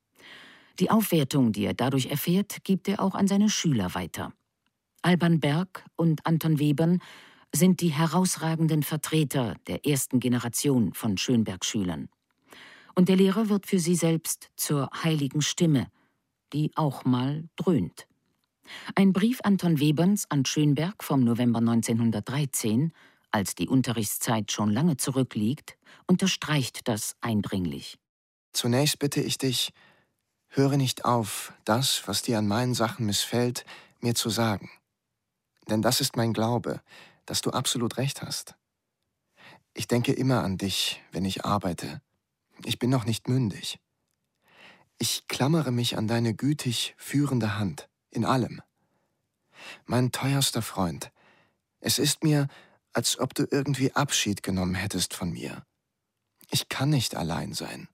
Die Aufwertung, die er dadurch erfährt, gibt er auch an seine Schüler weiter. Alban Berg und Anton Webern sind die herausragenden Vertreter der ersten Generation von Schönberg-Schülern. Und der Lehrer wird für sie selbst zur heiligen Stimme, die auch mal dröhnt. Ein Brief Anton Weberns an Schönberg vom November 1913, als die Unterrichtszeit schon lange zurückliegt, unterstreicht das eindringlich. Zunächst bitte ich dich, höre nicht auf, das, was dir an meinen Sachen missfällt, mir zu sagen. Denn das ist mein Glaube, dass du absolut recht hast. Ich denke immer an dich, wenn ich arbeite. Ich bin noch nicht mündig. Ich klammere mich an deine gütig führende Hand, in allem. Mein teuerster Freund, es ist mir, als ob du irgendwie Abschied genommen hättest von mir. Ich kann nicht allein sein.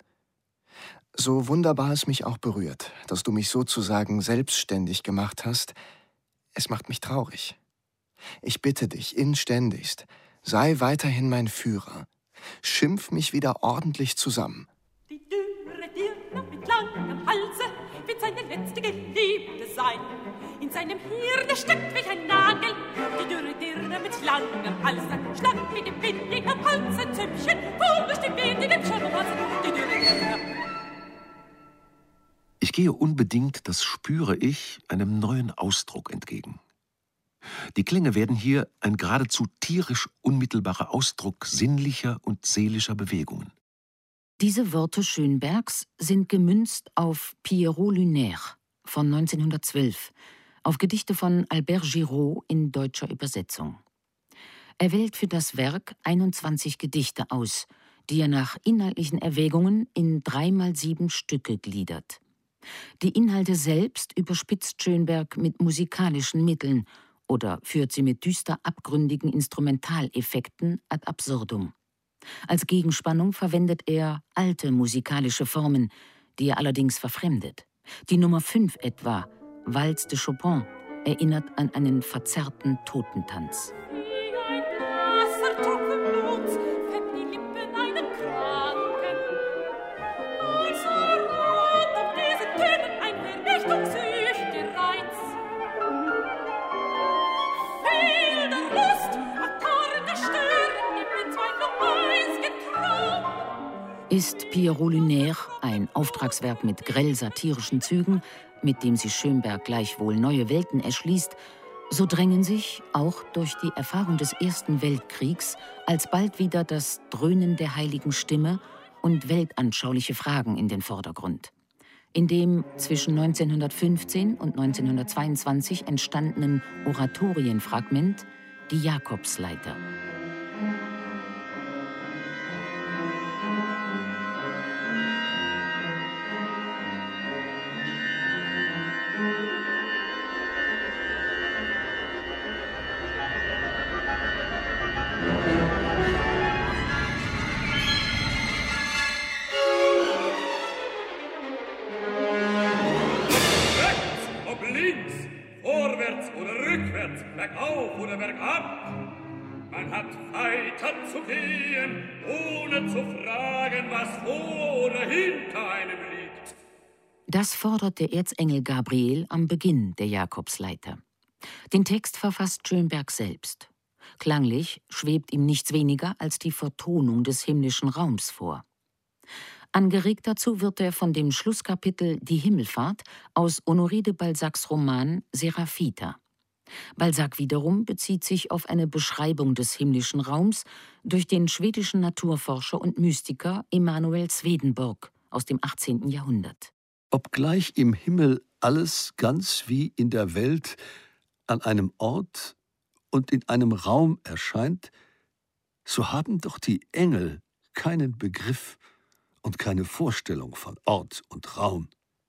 So wunderbar es mich auch berührt, dass du mich sozusagen selbstständig gemacht hast, es macht mich traurig. Ich bitte dich inständigst, sei weiterhin mein Führer. Schimpf mich wieder ordentlich zusammen. Die dürre Dirne mit langem Halse wird seine letzte Geliebte sein. In seinem Hirne steckt wie ein Nagel die dürre Dirne mit langem Halse. Schlank wie dem Wind am Halse Züppchen, wohl durch den Wind in dem Schirmhase, die dürre Dirne. Ich gehe unbedingt, das spüre ich, einem neuen Ausdruck entgegen. Die Klänge werden hier ein geradezu tierisch unmittelbarer Ausdruck sinnlicher und seelischer Bewegungen. Diese Worte Schönbergs sind gemünzt auf Pierrot Lunaire von 1912, auf Gedichte von Albert Giraud in deutscher Übersetzung. Er wählt für das Werk 21 Gedichte aus, die er nach inhaltlichen Erwägungen in 3x7 Stücke gliedert. Die Inhalte selbst überspitzt Schönberg mit musikalischen Mitteln oder führt sie mit düster abgründigen Instrumentaleffekten ad absurdum. Als Gegenspannung verwendet er alte musikalische Formen, die er allerdings verfremdet. Die Nummer 5 etwa, Valse de Chopin, erinnert an einen verzerrten Totentanz. Wie ein blasser Tropfen Bluts färbt die Lippen einem Kranken. Also rot auf diesen Tönen ein vernichtungssüchtiger Reiz. Wilde Lust, akkorde Stirn, die Bezweiflung eisgetragen. Ist Pierrot Lunaire ein Auftragswerk mit grell satirischen Zügen, mit dem sich Schönberg gleichwohl neue Welten erschließt, so drängen sich, auch durch die Erfahrung des Ersten Weltkriegs, alsbald wieder das Dröhnen der heiligen Stimme und weltanschauliche Fragen in den Vordergrund. In dem zwischen 1915 und 1922 entstandenen Oratorienfragment Die Jakobsleiter. Bergauf oder bergab. Man hat weiter zu gehen, ohne zu fragen, was vor oder hinter einem liegt. Das fordert der Erzengel Gabriel am Beginn der Jakobsleiter. Den Text verfasst Schönberg selbst. Klanglich schwebt ihm nichts weniger als die Vertonung des himmlischen Raums vor. Angeregt dazu wird er von dem Schlusskapitel Die Himmelfahrt aus Honoré de Balzacs Roman Seraphita. Balzac wiederum bezieht sich auf eine Beschreibung des himmlischen Raums durch den schwedischen Naturforscher und Mystiker Emanuel Swedenborg aus dem 18. Jahrhundert. Obgleich im Himmel alles ganz wie in der Welt an einem Ort und in einem Raum erscheint, so haben doch die Engel keinen Begriff und keine Vorstellung von Ort und Raum.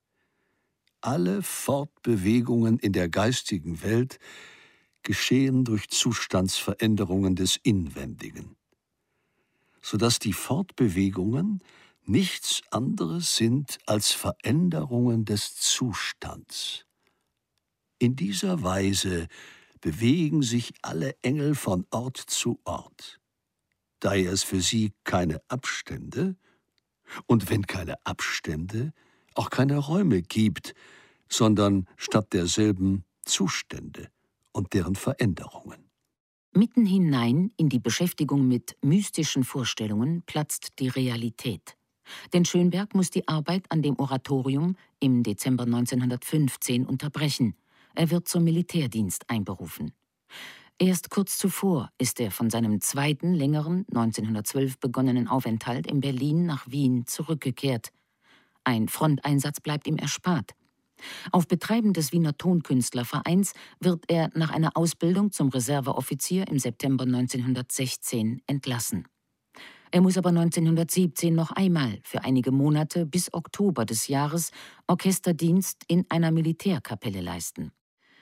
Alle Fortbewegungen in der geistigen Welt geschehen durch Zustandsveränderungen des Inwendigen, sodass die Fortbewegungen nichts anderes sind als Veränderungen des Zustands. In dieser Weise bewegen sich alle Engel von Ort zu Ort, daher es für sie keine Abstände und wenn keine Abstände, auch keine Räume gibt, sondern statt derselben Zustände und deren Veränderungen. Mitten hinein in die Beschäftigung mit mystischen Vorstellungen platzt die Realität. Denn Schönberg muss die Arbeit an dem Oratorium im Dezember 1915 unterbrechen. Er wird zum Militärdienst einberufen. Erst kurz zuvor ist er von seinem zweiten, längeren, 1912 begonnenen Aufenthalt in Berlin nach Wien zurückgekehrt. Ein Fronteinsatz bleibt ihm erspart. Auf Betreiben des Wiener Tonkünstlervereins wird er nach einer Ausbildung zum Reserveoffizier im September 1916 entlassen. Er muss aber 1917 noch einmal für einige Monate bis Oktober des Jahres Orchesterdienst in einer Militärkapelle leisten.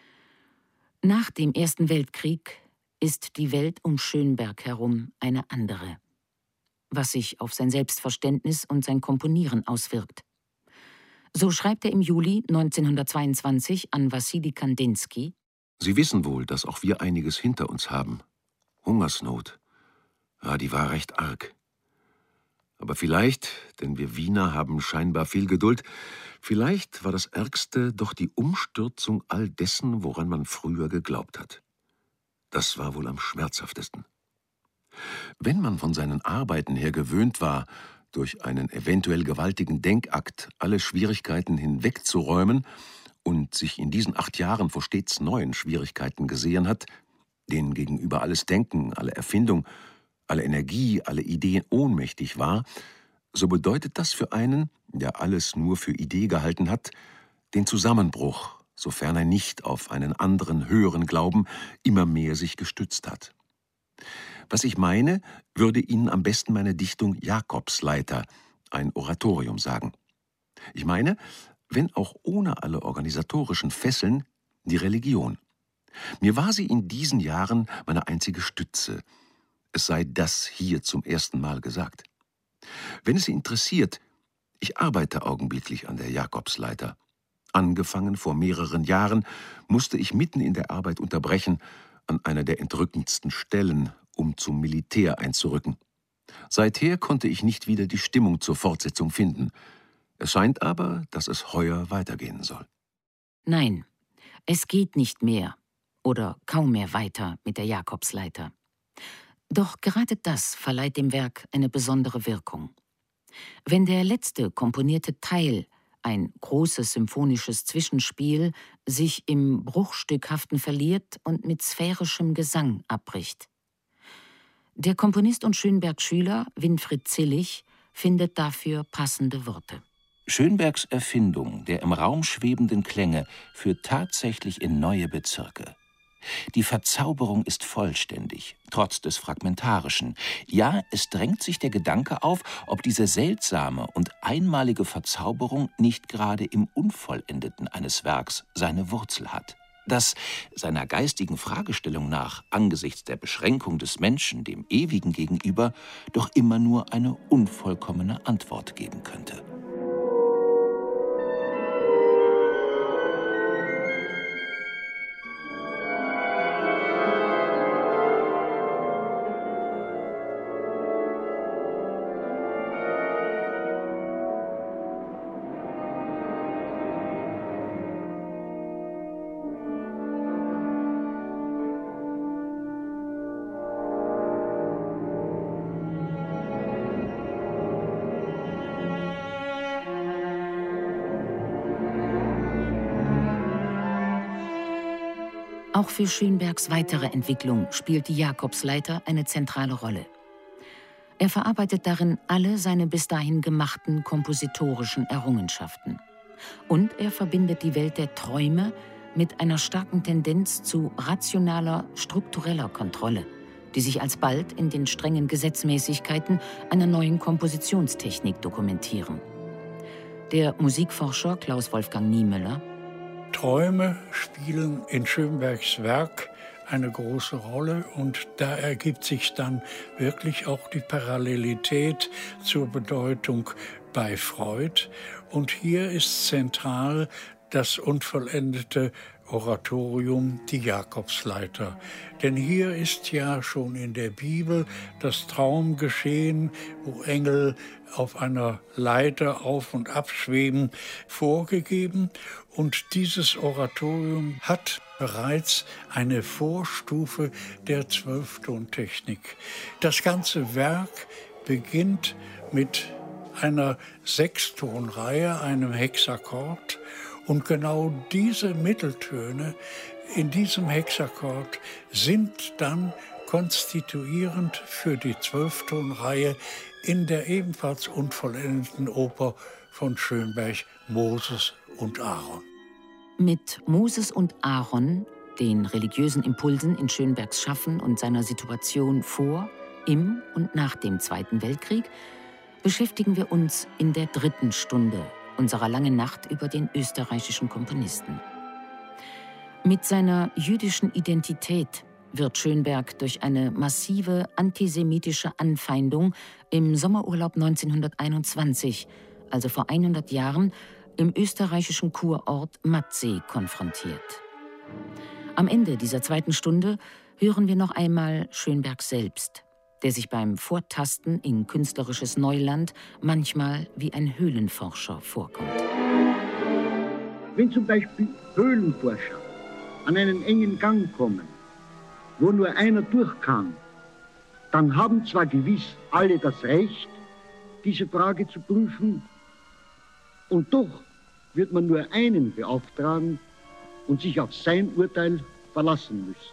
Nach dem Ersten Weltkrieg ist die Welt um Schönberg herum eine andere, was sich auf sein Selbstverständnis und sein Komponieren auswirkt. So schreibt er im Juli 1922 an Wassili Kandinsky: Sie wissen wohl, dass auch wir einiges hinter uns haben. Hungersnot. Ja, die war recht arg. Aber vielleicht, denn wir Wiener haben scheinbar viel Geduld, vielleicht war das Ärgste doch die Umstürzung all dessen, woran man früher geglaubt hat. Das war wohl am schmerzhaftesten. Wenn man von seinen Arbeiten her gewöhnt war, durch einen eventuell gewaltigen Denkakt alle Schwierigkeiten hinwegzuräumen und sich in diesen 8 Jahren vor stets neuen Schwierigkeiten gesehen hat, denen gegenüber alles Denken, alle Erfindung, alle Energie, alle Ideen ohnmächtig war, so bedeutet das für einen, der alles nur für Idee gehalten hat, den Zusammenbruch, sofern er nicht auf einen anderen, höheren Glauben immer mehr sich gestützt hat. Was ich meine, würde Ihnen am besten meine Dichtung Jakobsleiter, ein Oratorium, sagen. Ich meine, wenn auch ohne alle organisatorischen Fesseln, die Religion. Mir war sie in diesen Jahren meine einzige Stütze. Es sei das hier zum ersten Mal gesagt. Wenn es Sie interessiert, ich arbeite augenblicklich an der Jakobsleiter. Angefangen vor mehreren Jahren, musste ich mitten in der Arbeit unterbrechen, an einer der entrückendsten Stellen, um zum Militär einzurücken. Seither konnte ich nicht wieder die Stimmung zur Fortsetzung finden. Es scheint aber, dass es heuer weitergehen soll. Nein, es geht nicht mehr oder kaum mehr weiter mit der Jakobsleiter. Doch gerade das verleiht dem Werk eine besondere Wirkung. Wenn der letzte komponierte Teil, ein großes symphonisches Zwischenspiel, sich im Bruchstückhaften verliert und mit sphärischem Gesang abbricht. Der Komponist und Schönberg-Schüler Winfried Zillig findet dafür passende Worte. Schönbergs Erfindung der im Raum schwebenden Klänge führt tatsächlich in neue Bezirke. Die Verzauberung ist vollständig, trotz des Fragmentarischen. Ja, es drängt sich der Gedanke auf, ob diese seltsame und einmalige Verzauberung nicht gerade im Unvollendeten eines Werks seine Wurzel hat. Das seiner geistigen Fragestellung nach, angesichts der Beschränkung des Menschen dem Ewigen gegenüber, doch immer nur eine unvollkommene Antwort geben könnte. Auch für Schönbergs weitere Entwicklung spielt die Jakobsleiter eine zentrale Rolle. Er verarbeitet darin alle seine bis dahin gemachten kompositorischen Errungenschaften. Und er verbindet die Welt der Träume mit einer starken Tendenz zu rationaler, struktureller Kontrolle, die sich alsbald in den strengen Gesetzmäßigkeiten einer neuen Kompositionstechnik dokumentieren. Der Musikforscher Klaus Wolfgang Niemöller: Träume spielen in Schönbergs Werk eine große Rolle und da ergibt sich dann wirklich auch die Parallelität zur Bedeutung bei Freud. Und hier ist zentral das unvollendete Oratorium, die Jakobsleiter. Denn hier ist ja schon in der Bibel das Traumgeschehen, wo Engel auf einer Leiter auf- und abschweben, vorgegeben. Und dieses Oratorium hat bereits eine Vorstufe der Zwölftontechnik. Das ganze Werk beginnt mit einer Sechstonreihe, einem Hexakkord. Und genau diese Mitteltöne in diesem Hexakkord sind dann konstituierend für die Zwölftonreihe in der ebenfalls unvollendeten Oper von Schönberg, Moses und Aaron. Mit Moses und Aaron, den religiösen Impulsen in Schönbergs Schaffen und seiner Situation vor, im und nach dem Zweiten Weltkrieg, beschäftigen wir uns in der 3. Stunde unserer langen Nacht über den österreichischen Komponisten. Mit seiner jüdischen Identität wird Schönberg durch eine massive antisemitische Anfeindung im Sommerurlaub 1921, also vor 100 Jahren, im österreichischen Kurort Matzee konfrontiert. Am Ende dieser 2. Stunde hören wir noch einmal Schönberg selbst, der sich beim Vortasten in künstlerisches Neuland manchmal wie ein Höhlenforscher vorkommt. Wenn zum Beispiel Höhlenforscher an einen engen Gang kommen, wo nur einer durch kann, dann haben zwar gewiss alle das Recht, diese Frage zu prüfen, und doch wird man nur einen beauftragen und sich auf sein Urteil verlassen müssen.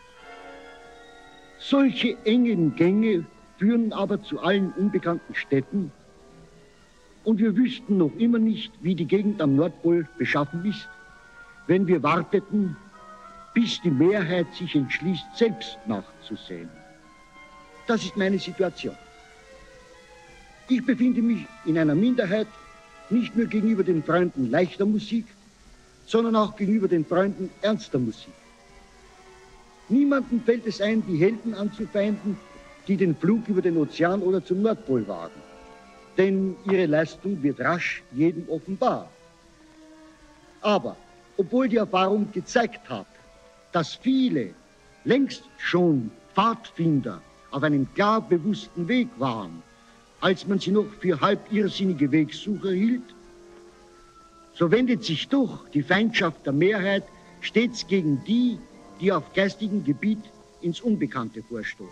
Solche engen Gänge führen aber zu allen unbekannten Städten und wir wüssten noch immer nicht, wie die Gegend am Nordpol beschaffen ist, wenn wir warteten, bis die Mehrheit sich entschließt, selbst nachzusehen. Das ist meine Situation. Ich befinde mich in einer Minderheit, nicht nur gegenüber den Freunden leichter Musik, sondern auch gegenüber den Freunden ernster Musik. Niemandem fällt es ein, die Helden anzufeinden, die den Flug über den Ozean oder zum Nordpol wagen. Denn ihre Leistung wird rasch jedem offenbar. Aber obwohl die Erfahrung gezeigt hat, dass viele längst schon Pfadfinder auf einem klar bewussten Weg waren, als man sie noch für halb irrsinnige Wegsucher hielt, so wendet sich doch die Feindschaft der Mehrheit stets gegen die, die auf geistigem Gebiet ins Unbekannte vorstoßen.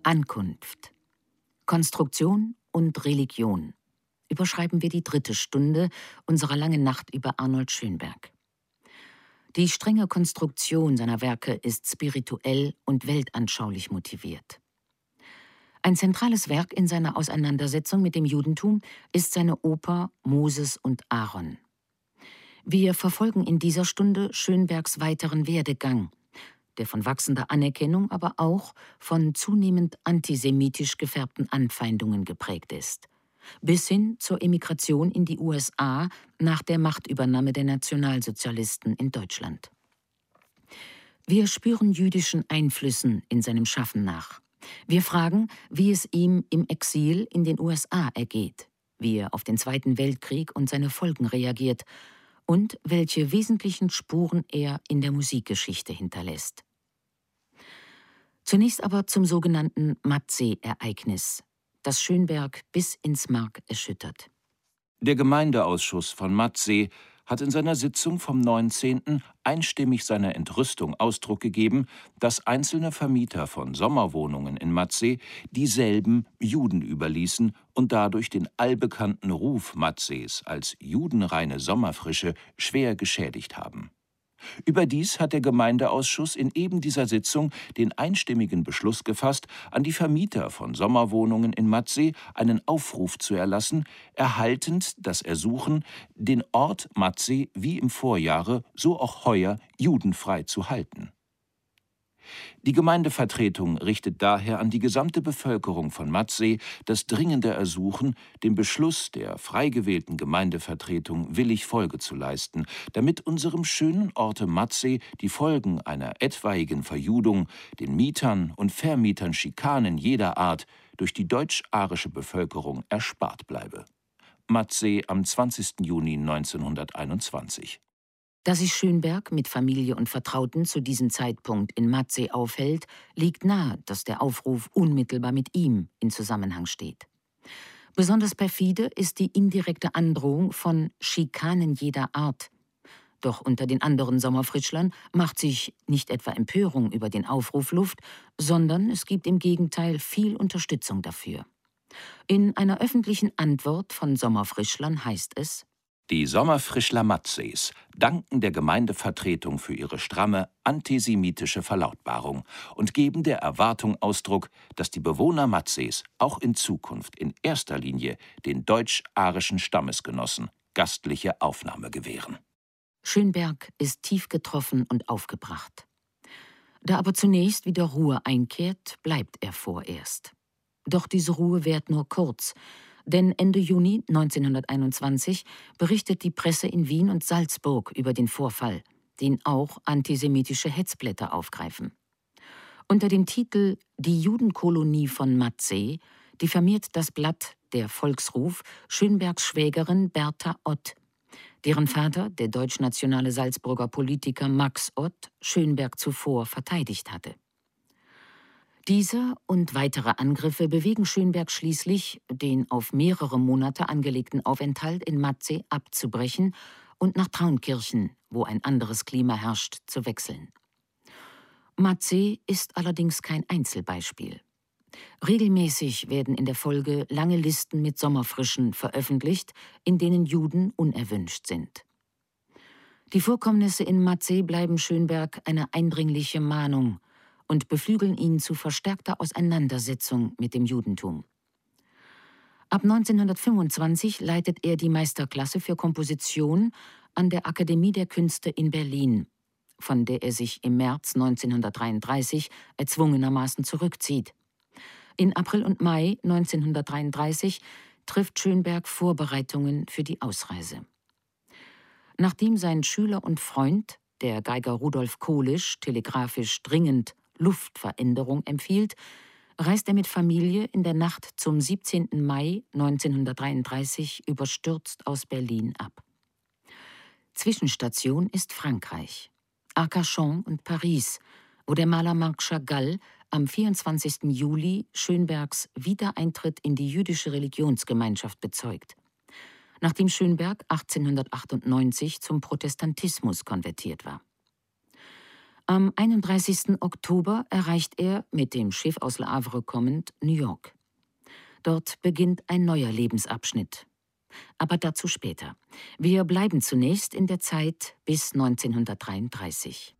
Ankunft. Konstruktion und Religion. Überschreiben wir die 3. Stunde unserer langen Nacht über Arnold Schönberg. Die strenge Konstruktion seiner Werke ist spirituell und weltanschaulich motiviert. Ein zentrales Werk in seiner Auseinandersetzung mit dem Judentum ist seine Oper Moses und Aaron. Wir verfolgen in dieser Stunde Schönbergs weiteren Werdegang, der von wachsender Anerkennung, aber auch von zunehmend antisemitisch gefärbten Anfeindungen geprägt ist, bis hin zur Emigration in die USA nach der Machtübernahme der Nationalsozialisten in Deutschland. Wir spüren jüdischen Einflüssen in seinem Schaffen nach. Wir fragen, wie es ihm im Exil in den USA ergeht, wie er auf den Zweiten Weltkrieg und seine Folgen reagiert und welche wesentlichen Spuren er in der Musikgeschichte hinterlässt. Zunächst aber zum sogenannten Matzeh-Ereignis, das Schönberg bis ins Mark erschüttert. Der Gemeindeausschuss von Matzeh hat in seiner Sitzung vom 19. einstimmig seiner Entrüstung Ausdruck gegeben, dass einzelne Vermieter von Sommerwohnungen in Matzeh dieselben Juden überließen und dadurch den allbekannten Ruf Matzehs als judenreine Sommerfrische schwer geschädigt haben. Überdies hat der Gemeindeausschuss in eben dieser Sitzung den einstimmigen Beschluss gefasst, an die Vermieter von Sommerwohnungen in Matzeh einen Aufruf zu erlassen, erhaltend das Ersuchen, den Ort Matzeh wie im Vorjahre, so auch heuer judenfrei zu halten. Die Gemeindevertretung richtet daher an die gesamte Bevölkerung von Matzeh das dringende Ersuchen, dem Beschluss der frei gewählten Gemeindevertretung willig Folge zu leisten, damit unserem schönen Orte Matzeh die Folgen einer etwaigen Verjudung, den Mietern und Vermietern Schikanen jeder Art durch die deutsch-arische Bevölkerung erspart bleibe. Matzeh am 20. Juni 1921. Dass sich Schönberg mit Familie und Vertrauten zu diesem Zeitpunkt in Matzeh aufhält, liegt nahe, dass der Aufruf unmittelbar mit ihm in Zusammenhang steht. Besonders perfide ist die indirekte Androhung von Schikanen jeder Art. Doch unter den anderen Sommerfrischlern macht sich nicht etwa Empörung über den Aufruf Luft, sondern es gibt im Gegenteil viel Unterstützung dafür. In einer öffentlichen Antwort von Sommerfrischlern heißt es: Die Sommerfrischler Matzehs danken der Gemeindevertretung für ihre stramme antisemitische Verlautbarung und geben der Erwartung Ausdruck, dass die Bewohner Matzehs auch in Zukunft in erster Linie den deutsch-arischen Stammesgenossen gastliche Aufnahme gewähren. Schönberg ist tief getroffen und aufgebracht. Da aber zunächst wieder Ruhe einkehrt, bleibt er vorerst. Doch diese Ruhe währt nur kurz, denn Ende Juni 1921 berichtet die Presse in Wien und Salzburg über den Vorfall, den auch antisemitische Hetzblätter aufgreifen. Unter dem Titel »Die Judenkolonie von Matzeh« diffamiert das Blatt Der Volksruf Schönbergs Schwägerin Bertha Ott, deren Vater, der deutschnationale Salzburger Politiker Max Ott, Schönberg zuvor verteidigt hatte. Diese und weitere Angriffe bewegen Schönberg schließlich, den auf mehrere Monate angelegten Aufenthalt in Matzeh abzubrechen und nach Traunkirchen, wo ein anderes Klima herrscht, zu wechseln. Matzeh ist allerdings kein Einzelbeispiel. Regelmäßig werden in der Folge lange Listen mit Sommerfrischen veröffentlicht, in denen Juden unerwünscht sind. Die Vorkommnisse in Matzeh bleiben Schönberg eine eindringliche Mahnung und beflügeln ihn zu verstärkter Auseinandersetzung mit dem Judentum. Ab 1925 leitet er die Meisterklasse für Komposition an der Akademie der Künste in Berlin, von der er sich im März 1933 erzwungenermaßen zurückzieht. In April und Mai 1933 trifft Schönberg Vorbereitungen für die Ausreise. Nachdem sein Schüler und Freund, der Geiger Rudolf Kohlisch, telegrafisch dringend Luftveränderung empfiehlt, reist er mit Familie in der Nacht zum 17. Mai 1933 überstürzt aus Berlin ab. Zwischenstation ist Frankreich, Arcachon und Paris, wo der Maler Marc Chagall am 24. Juli Schönbergs Wiedereintritt in die jüdische Religionsgemeinschaft bezeugt, nachdem Schönberg 1898 zum Protestantismus konvertiert war. Am 31. Oktober erreicht er, mit dem Schiff aus Le Havre kommend, New York. Dort beginnt ein neuer Lebensabschnitt. Aber dazu später. Wir bleiben zunächst in der Zeit bis 1933.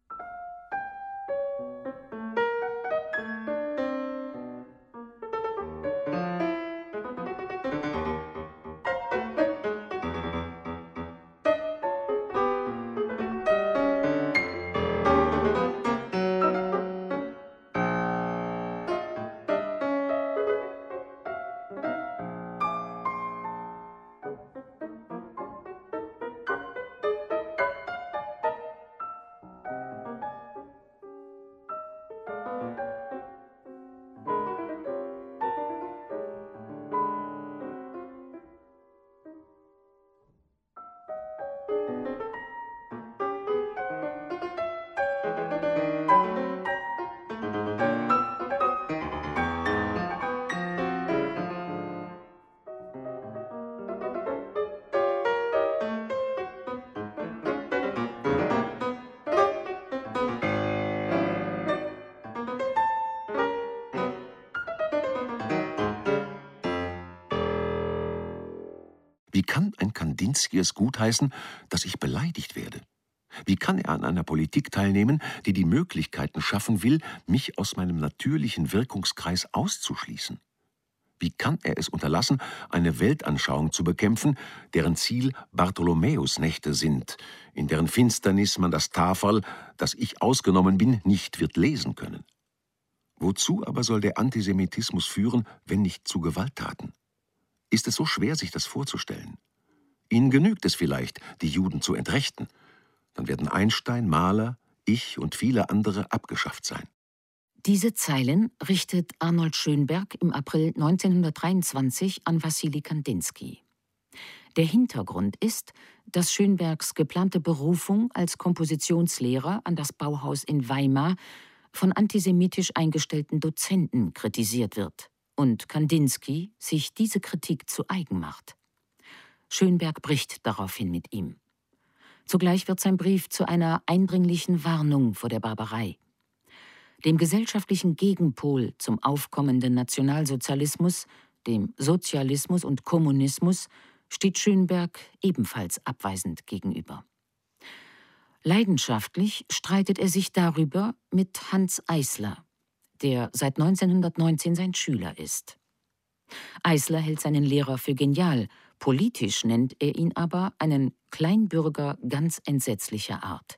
Wie kann ein Kandinsky es gutheißen, dass ich beleidigt werde? Wie kann er an einer Politik teilnehmen, die die Möglichkeiten schaffen will, mich aus meinem natürlichen Wirkungskreis auszuschließen? Wie kann er es unterlassen, eine Weltanschauung zu bekämpfen, deren Ziel Bartholomäusnächte sind, in deren Finsternis man das Tafel, das ich ausgenommen bin, nicht wird lesen können? Wozu aber soll der Antisemitismus führen, wenn nicht zu Gewalttaten? Ist es so schwer, sich das vorzustellen? Ihnen genügt es vielleicht, die Juden zu entrechten. Dann werden Einstein, Mahler, ich und viele andere abgeschafft sein. Diese Zeilen richtet Arnold Schönberg im April 1923 an Wassili Kandinsky. Der Hintergrund ist, dass Schönbergs geplante Berufung als Kompositionslehrer an das Bauhaus in Weimar von antisemitisch eingestellten Dozenten kritisiert wird und Kandinsky sich diese Kritik zu eigen macht. Schönberg bricht daraufhin mit ihm. Zugleich wird sein Brief zu einer eindringlichen Warnung vor der Barbarei. Dem gesellschaftlichen Gegenpol zum aufkommenden Nationalsozialismus, dem Sozialismus und Kommunismus, steht Schönberg ebenfalls abweisend gegenüber. Leidenschaftlich streitet er sich darüber mit Hans Eisler, der seit 1919 sein Schüler ist. Eisler hält seinen Lehrer für genial, politisch nennt er ihn aber einen Kleinbürger ganz entsetzlicher Art.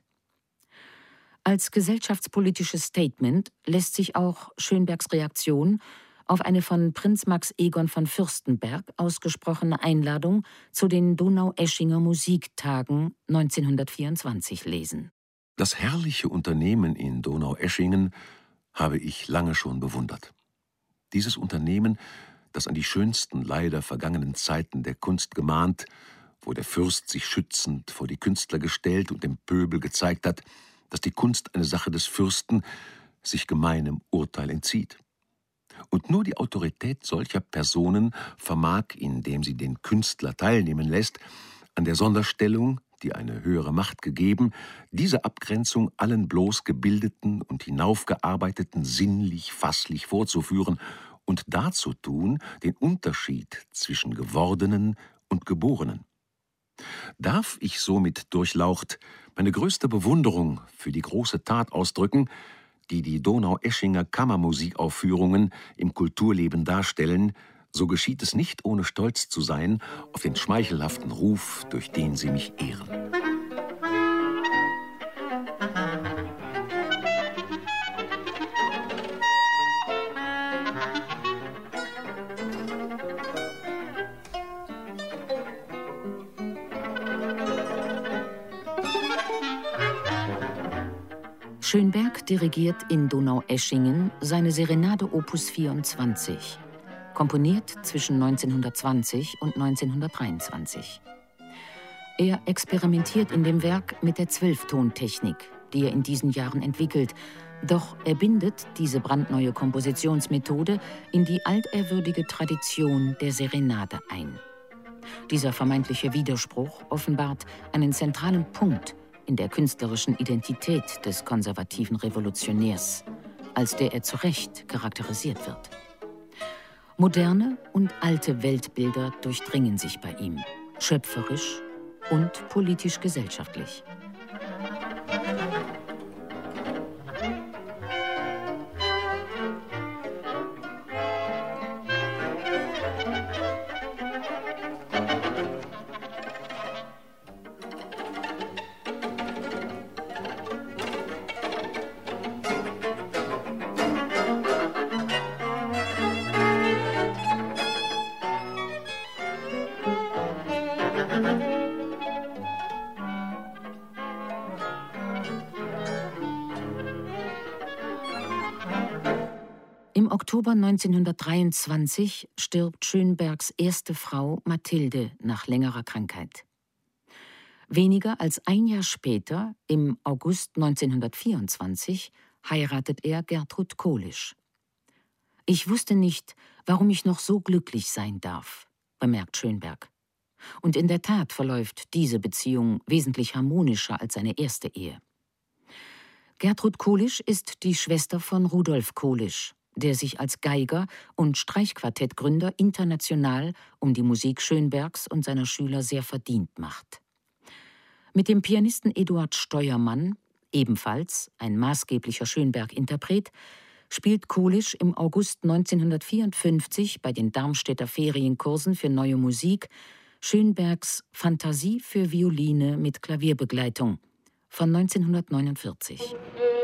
Als gesellschaftspolitisches Statement lässt sich auch Schönbergs Reaktion auf eine von Prinz Max Egon von Fürstenberg ausgesprochene Einladung zu den Donaueschinger Musiktagen 1924 lesen. Das herrliche Unternehmen in Donaueschingen habe ich lange schon bewundert. Dieses Unternehmen, das an die schönsten, leider vergangenen Zeiten der Kunst gemahnt, wo der Fürst sich schützend vor die Künstler gestellt und dem Pöbel gezeigt hat, dass die Kunst eine Sache des Fürsten sich gemeinem Urteil entzieht. Und nur die Autorität solcher Personen vermag, indem sie den Künstler teilnehmen lässt, an der Sonderstellung, die eine höhere Macht gegeben, diese Abgrenzung allen bloß gebildeten und hinaufgearbeiteten sinnlich, fasslich vorzuführen und darzutun den Unterschied zwischen Gewordenen und Geborenen. Darf ich somit durchlaucht meine größte Bewunderung für die große Tat ausdrücken, die die Donaueschinger Kammermusikaufführungen im Kulturleben darstellen, so geschieht es nicht ohne stolz zu sein auf den schmeichelhaften Ruf, durch den sie mich ehren. Schönberg dirigiert in Donaueschingen seine Serenade Opus 24, komponiert zwischen 1920 und 1923. Er experimentiert in dem Werk mit der Zwölftontechnik, die er in diesen Jahren entwickelt, doch er bindet diese brandneue Kompositionsmethode in die altehrwürdige Tradition der Serenade ein. Dieser vermeintliche Widerspruch offenbart einen zentralen Punkt in der künstlerischen Identität des konservativen Revolutionärs, als der er zu Recht charakterisiert wird. Moderne und alte Weltbilder durchdringen sich bei ihm, schöpferisch und politisch-gesellschaftlich. Im Oktober 1923 stirbt Schönbergs erste Frau Mathilde nach längerer Krankheit. Weniger als ein Jahr später, im August 1924, heiratet er Gertrud Kohlisch. »Ich wusste nicht, warum ich noch so glücklich sein darf«, bemerkt Schönberg. Und in der Tat verläuft diese Beziehung wesentlich harmonischer als seine erste Ehe. Gertrud Kohlisch ist die Schwester von Rudolf Kohlisch, der sich als Geiger und Streichquartettgründer international um die Musik Schönbergs und seiner Schüler sehr verdient macht. Mit dem Pianisten Eduard Steuermann, ebenfalls ein maßgeblicher Schönberg-Interpret, spielt Kohlisch im August 1954 bei den Darmstädter Ferienkursen für Neue Musik Schönbergs Fantasie für Violine mit Klavierbegleitung von 1949.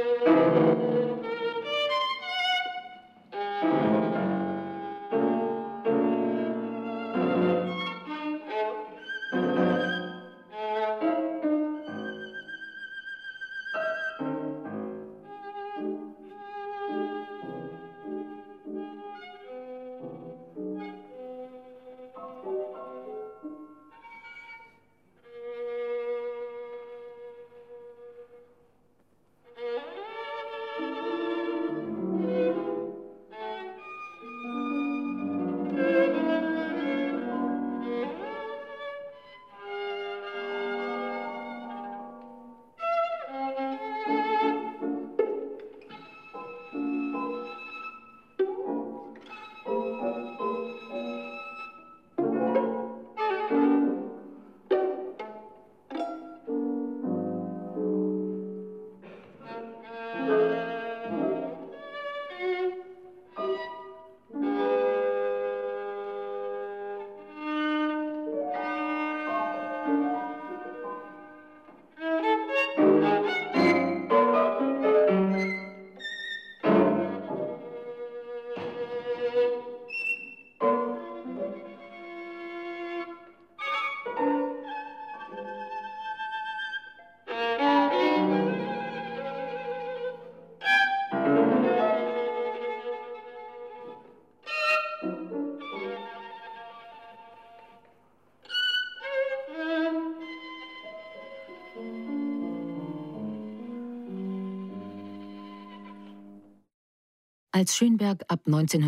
Als Schönberg ab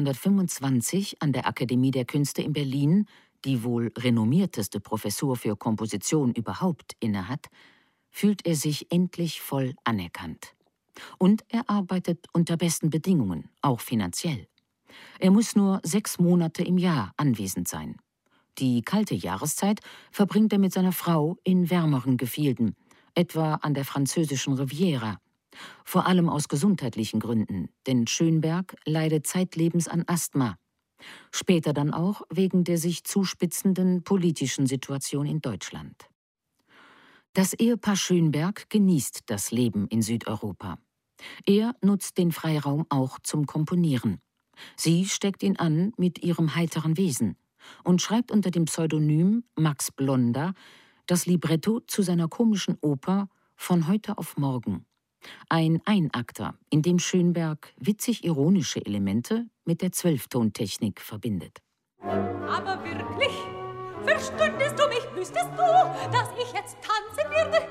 1925 an der Akademie der Künste in Berlin die wohl renommierteste Professur für Komposition überhaupt innehat, fühlt er sich endlich voll anerkannt. Und er arbeitet unter besten Bedingungen, auch finanziell. Er muss nur 6 Monate im Jahr anwesend sein. Die kalte Jahreszeit verbringt er mit seiner Frau in wärmeren Gefilden, etwa an der französischen Riviera. Vor allem aus gesundheitlichen Gründen, denn Schönberg leidet zeitlebens an Asthma. Später dann auch wegen der sich zuspitzenden politischen Situation in Deutschland. Das Ehepaar Schönberg genießt das Leben in Südeuropa. Er nutzt den Freiraum auch zum Komponieren. Sie steckt ihn an mit ihrem heiteren Wesen und schreibt unter dem Pseudonym Max Blonder das Libretto zu seiner komischen Oper »Von heute auf morgen«. Ein Einakter, in dem Schönberg witzig-ironische Elemente mit der Zwölftontechnik verbindet. Aber wirklich, verstündest du mich, wüsstest du, dass ich jetzt tanzen werde?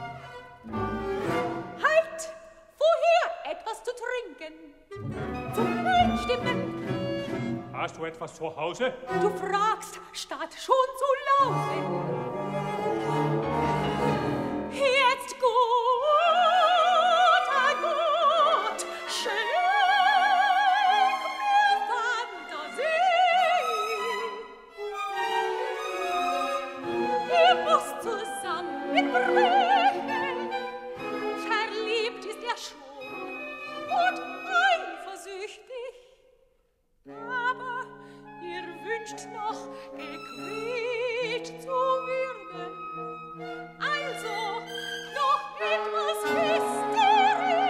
Halt! Woher etwas zu trinken? Zum Einstimmen. Hast du etwas zu Hause? Du fragst, statt schon zu laufen. Jetzt gut. brechen. Verliebt ist er schon und eifersüchtig, aber ihr wünscht noch gequält zu werden. Also noch etwas Hysterie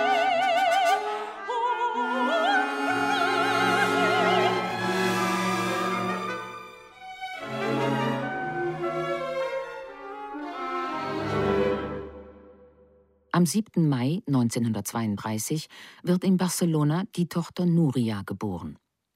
und Am 7. Mai 1932 wird in Barcelona die Tochter Núria geboren.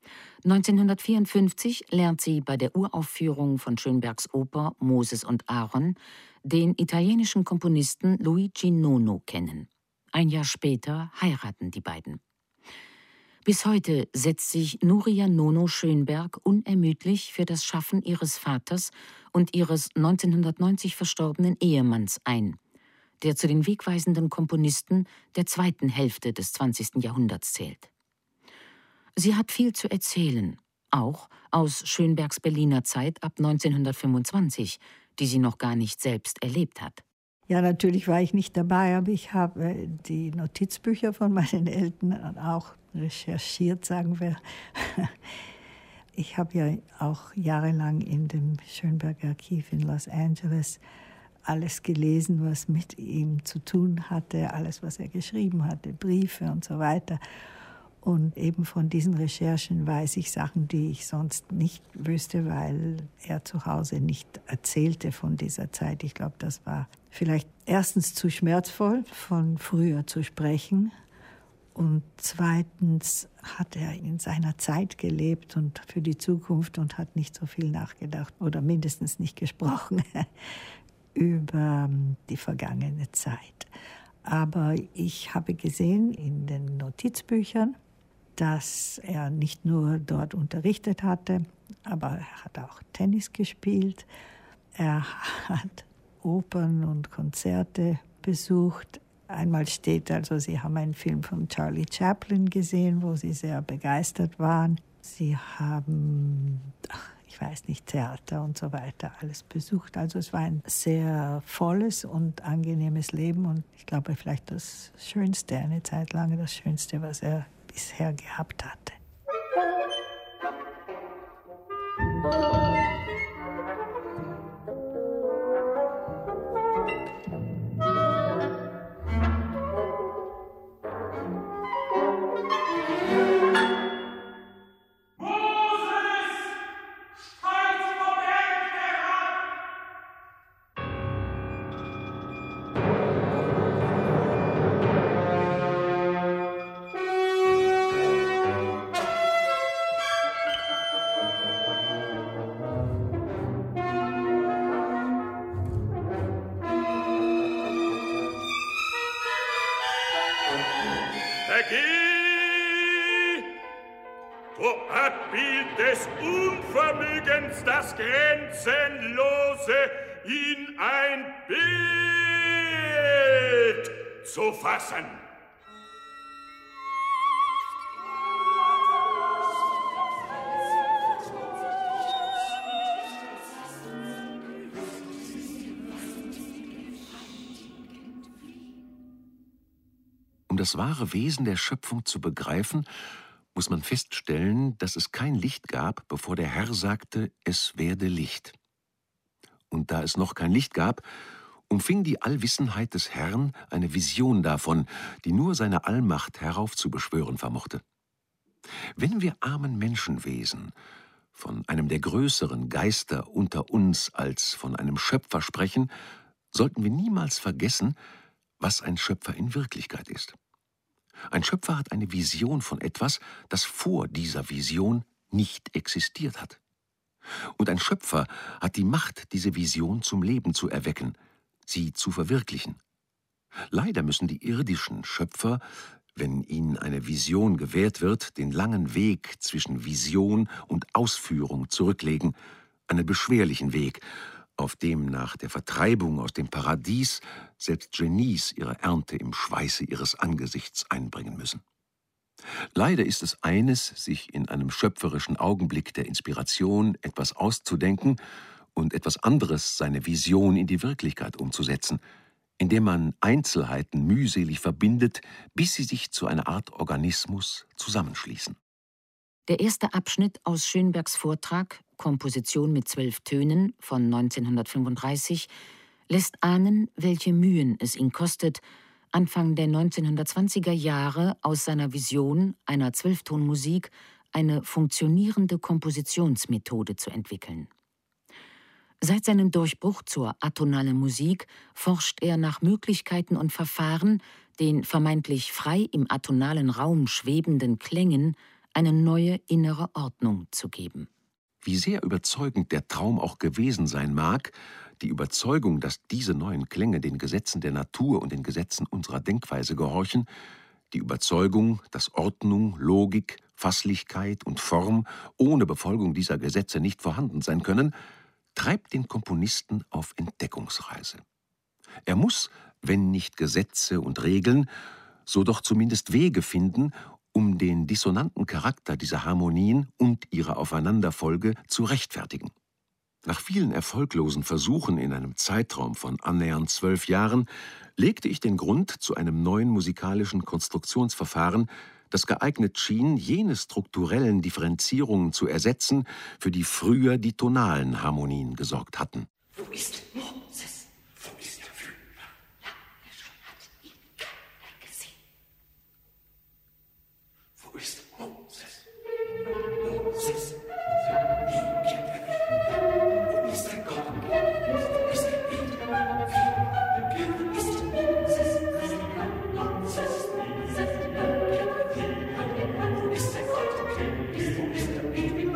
1954 lernt sie bei der Uraufführung von Schönbergs Oper Moses und Aaron den italienischen Komponisten Luigi Nono kennen. Ein Jahr später heiraten die beiden. Bis heute setzt sich Núria Nono Schönberg unermüdlich für das Schaffen ihres Vaters und ihres 1990 verstorbenen Ehemanns ein, der zu den wegweisenden Komponisten der zweiten Hälfte des 20. Jahrhunderts zählt. Sie hat viel zu erzählen, auch aus Schönbergs Berliner Zeit ab 1925, die sie noch gar nicht selbst erlebt hat. Ja, natürlich war ich nicht dabei, aber ich habe die Notizbücher von meinen Eltern auch recherchiert, sagen wir. Ich habe ja auch jahrelang in dem Schönberg-Archiv in Los Angeles alles gelesen, was mit ihm zu tun hatte, alles, was er geschrieben hatte, Briefe und so weiter. Und eben von diesen Recherchen weiß ich Sachen, die ich sonst nicht wüsste, weil er zu Hause nicht erzählte von dieser Zeit. Ich glaube, das war vielleicht erstens zu schmerzvoll, von früher zu sprechen. Und zweitens hat er in seiner Zeit gelebt und für die Zukunft und hat nicht so viel nachgedacht oder mindestens nicht gesprochen über die vergangene Zeit. Aber ich habe gesehen in den Notizbüchern, dass er nicht nur dort unterrichtet hatte, aber er hat auch Tennis gespielt. Er hat Opern und Konzerte besucht. Einmal steht also, Sie haben einen Film von Charlie Chaplin gesehen, wo Sie sehr begeistert waren. Sie haben, ich weiß nicht, Theater und so weiter alles besucht. Also es war ein sehr volles und angenehmes Leben und ich glaube vielleicht das Schönste, eine Zeit lang das Schönste, was er bisher gehabt hatte. Des Unvermögens das Grenzenlose in ein Bild zu fassen. Um das wahre Wesen der Schöpfung zu begreifen, muss man feststellen, dass es kein Licht gab, bevor der Herr sagte, es werde Licht. Und da es noch kein Licht gab, umfing die Allwissenheit des Herrn eine Vision davon, die nur seine Allmacht heraufzubeschwören vermochte. Wenn wir armen Menschenwesen von einem der größeren Geister unter uns als von einem Schöpfer sprechen, sollten wir niemals vergessen, was ein Schöpfer in Wirklichkeit ist. Ein Schöpfer hat eine Vision von etwas, das vor dieser Vision nicht existiert hat. Und ein Schöpfer hat die Macht, diese Vision zum Leben zu erwecken, sie zu verwirklichen. Leider müssen die irdischen Schöpfer, wenn ihnen eine Vision gewährt wird, den langen Weg zwischen Vision und Ausführung zurücklegen, einen beschwerlichen Weg, auf dem nach der Vertreibung aus dem Paradies selbst Genies ihre Ernte im Schweiße ihres Angesichts einbringen müssen. Leider ist es eines, sich in einem schöpferischen Augenblick der Inspiration etwas auszudenken und etwas anderes seine Vision in die Wirklichkeit umzusetzen, indem man Einzelheiten mühselig verbindet, bis sie sich zu einer Art Organismus zusammenschließen. Der erste Abschnitt aus Schönbergs Vortrag, Komposition mit 12 Tönen von 1935, lässt ahnen, welche Mühen es ihn kostet, Anfang der 1920er Jahre aus seiner Vision einer 12-Ton-Musik eine funktionierende Kompositionsmethode zu entwickeln. Seit seinem Durchbruch zur atonalen Musik forscht er nach Möglichkeiten und Verfahren, den vermeintlich frei im atonalen Raum schwebenden Klängen eine neue innere Ordnung zu geben. Wie sehr überzeugend der Traum auch gewesen sein mag, die Überzeugung, dass diese neuen Klänge den Gesetzen der Natur und den Gesetzen unserer Denkweise gehorchen, die Überzeugung, dass Ordnung, Logik, Fasslichkeit und Form ohne Befolgung dieser Gesetze nicht vorhanden sein können, treibt den Komponisten auf Entdeckungsreise. Er muss, wenn nicht Gesetze und Regeln, so doch zumindest Wege finden, um den dissonanten Charakter dieser Harmonien und ihrer Aufeinanderfolge zu rechtfertigen. Nach vielen erfolglosen Versuchen in einem Zeitraum von annähernd 12 Jahren legte ich den Grund zu einem neuen musikalischen Konstruktionsverfahren, das geeignet schien, jene strukturellen Differenzierungen zu ersetzen, für die früher die tonalen Harmonien gesorgt hatten. Wo ist Moses? Wo ist der Führer? Ja, schon hat ihn keiner gesehen. Wo ist Moses? Moses? Wo ist der Gott? Wo ist der Eder? Wo ist Moses? Moses? Wo ist der Gott? Wo ist der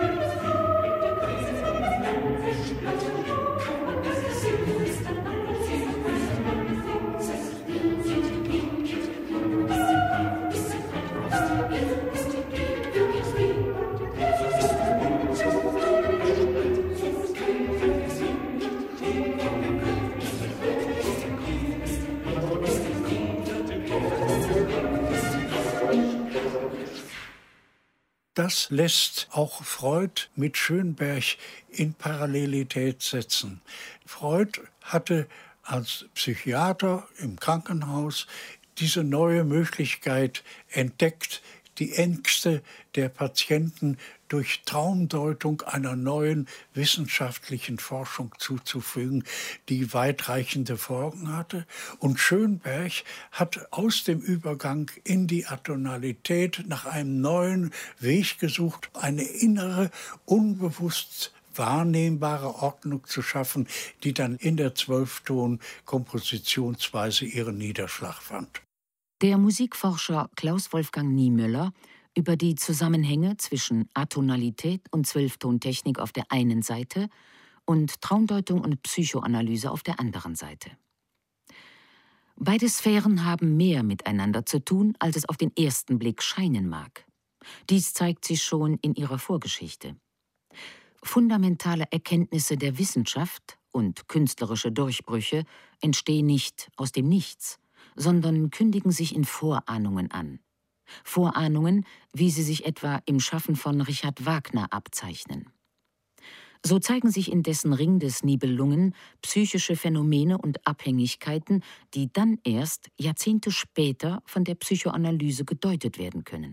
Das lässt auch Freud mit Schönberg in Parallelität setzen. Freud hatte als Psychiater im Krankenhaus diese neue Möglichkeit entdeckt, die Ängste der Patienten durch Traumdeutung einer neuen wissenschaftlichen Forschung zuzufügen, die weitreichende Folgen hatte. Und Schönberg hat aus dem Übergang in die Atonalität nach einem neuen Weg gesucht, eine innere, unbewusst wahrnehmbare Ordnung zu schaffen, die dann in der 12-Ton-Kompositionsweise ihren Niederschlag fand. Der Musikforscher Klaus Wolfgang Niemöller über die Zusammenhänge zwischen Atonalität und 12-Tontechnik auf der einen Seite und Traumdeutung und Psychoanalyse auf der anderen Seite. Beide Sphären haben mehr miteinander zu tun, als es auf den ersten Blick scheinen mag. Dies zeigt sich schon in ihrer Vorgeschichte. Fundamentale Erkenntnisse der Wissenschaft und künstlerische Durchbrüche entstehen nicht aus dem Nichts, sondern kündigen sich in Vorahnungen an. Vorahnungen, wie sie sich etwa im Schaffen von Richard Wagner abzeichnen. So zeigen sich in dessen Ring des Nibelungen psychische Phänomene und Abhängigkeiten, die dann erst Jahrzehnte später von der Psychoanalyse gedeutet werden können.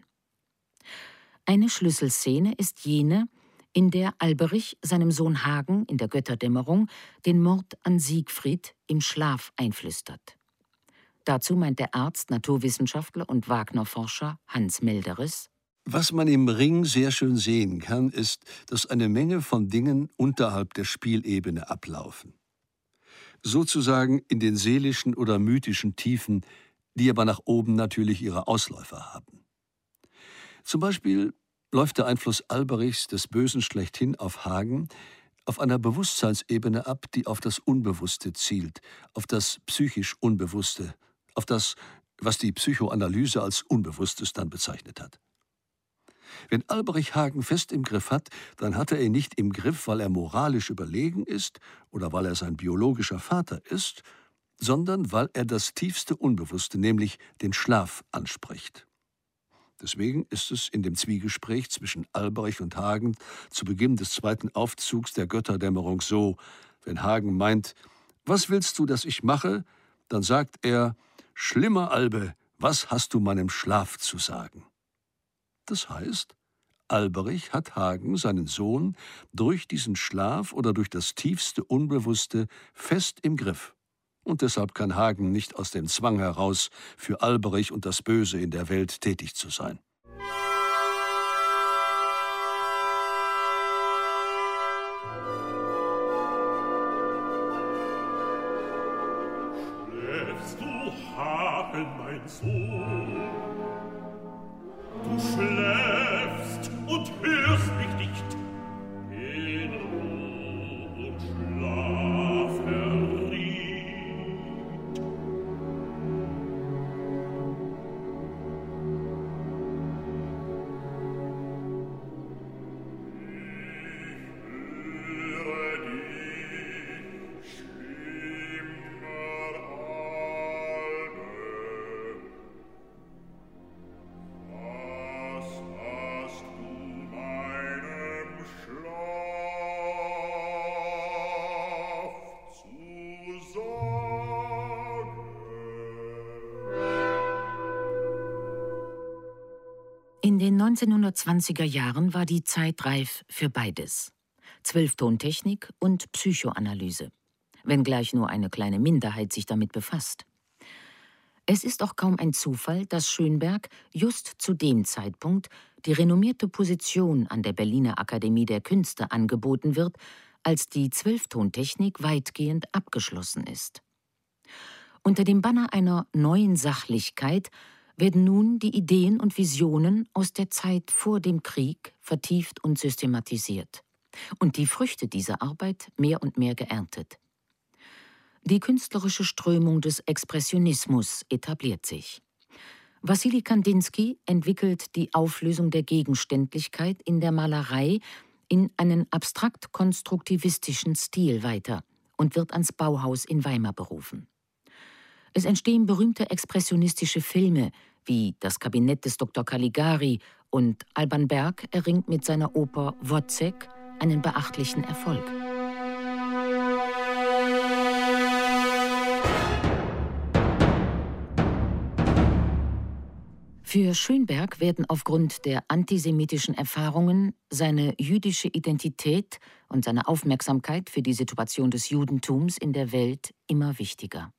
Eine Schlüsselszene ist jene, in der Alberich seinem Sohn Hagen in der Götterdämmerung den Mord an Siegfried im Schlaf einflüstert. Dazu meint der Arzt, Naturwissenschaftler und Wagner-Forscher Hans Melderes: Was man im Ring sehr schön sehen kann, ist, dass eine Menge von Dingen unterhalb der Spielebene ablaufen. Sozusagen in den seelischen oder mythischen Tiefen, die aber nach oben natürlich ihre Ausläufer haben. Zum Beispiel läuft der Einfluss Alberichs des Bösen schlechthin auf Hagen auf einer Bewusstseinsebene ab, die auf das Unbewusste zielt, auf das psychisch Unbewusste, auf das, was die Psychoanalyse als Unbewusstes dann bezeichnet hat. Wenn Alberich Hagen fest im Griff hat, dann hat er ihn nicht im Griff, weil er moralisch überlegen ist oder weil er sein biologischer Vater ist, sondern weil er das tiefste Unbewusste, nämlich den Schlaf, anspricht. Deswegen ist es in dem Zwiegespräch zwischen Alberich und Hagen zu Beginn des zweiten Aufzugs der Götterdämmerung so: Wenn Hagen meint, was willst du, dass ich mache? Dann sagt er: Schlimmer, Albe, was hast du meinem Schlaf zu sagen? Das heißt, Alberich hat Hagen, seinen Sohn, durch diesen Schlaf oder durch das tiefste Unbewusste fest im Griff. Und deshalb kann Hagen nicht aus dem Zwang heraus, für Alberich und das Böse in der Welt tätig zu sein. Schläfst du, Hagen, mein Sohn? Du schläfst und hörst mich nicht. In Ruhe und Schlaf erriet. Ich höre dich schlimmer, Albe. Was hast du meinem Schlaf zu sagen? In den 1920er Jahren war die Zeit reif für beides: Zwölftontechnik und Psychoanalyse, wenngleich nur eine kleine Minderheit sich damit befasst. Es ist auch kaum ein Zufall, dass Schönberg just zu dem Zeitpunkt die renommierte Position an der Berliner Akademie der Künste angeboten wird, als die Zwölftontechnik weitgehend abgeschlossen ist. Unter dem Banner einer neuen Sachlichkeit werden nun die Ideen und Visionen aus der Zeit vor dem Krieg vertieft und systematisiert und die Früchte dieser Arbeit mehr und mehr geerntet. Die künstlerische Strömung des Expressionismus etabliert sich. Wassili Kandinsky entwickelt die Auflösung der Gegenständlichkeit in der Malerei in einen abstrakt-konstruktivistischen Stil weiter und wird ans Bauhaus in Weimar berufen. Es entstehen berühmte expressionistische Filme wie Das Kabinett des Dr. Caligari, und Alban Berg erringt mit seiner Oper Wozzeck einen beachtlichen Erfolg. Für Schönberg werden aufgrund der antisemitischen Erfahrungen seine jüdische Identität und seine Aufmerksamkeit für die Situation des Judentums in der Welt immer wichtiger.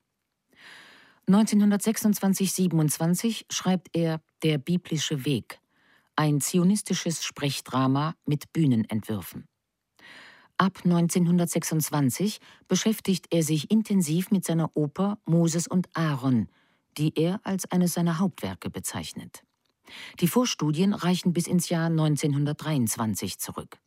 1926/27 schreibt er Der biblische Weg, ein zionistisches Sprechdrama mit Bühnenentwürfen. Ab 1926 beschäftigt er sich intensiv mit seiner Oper Moses und Aaron, die er als eines seiner Hauptwerke bezeichnet. Die Vorstudien reichen bis ins Jahr 1923 zurück.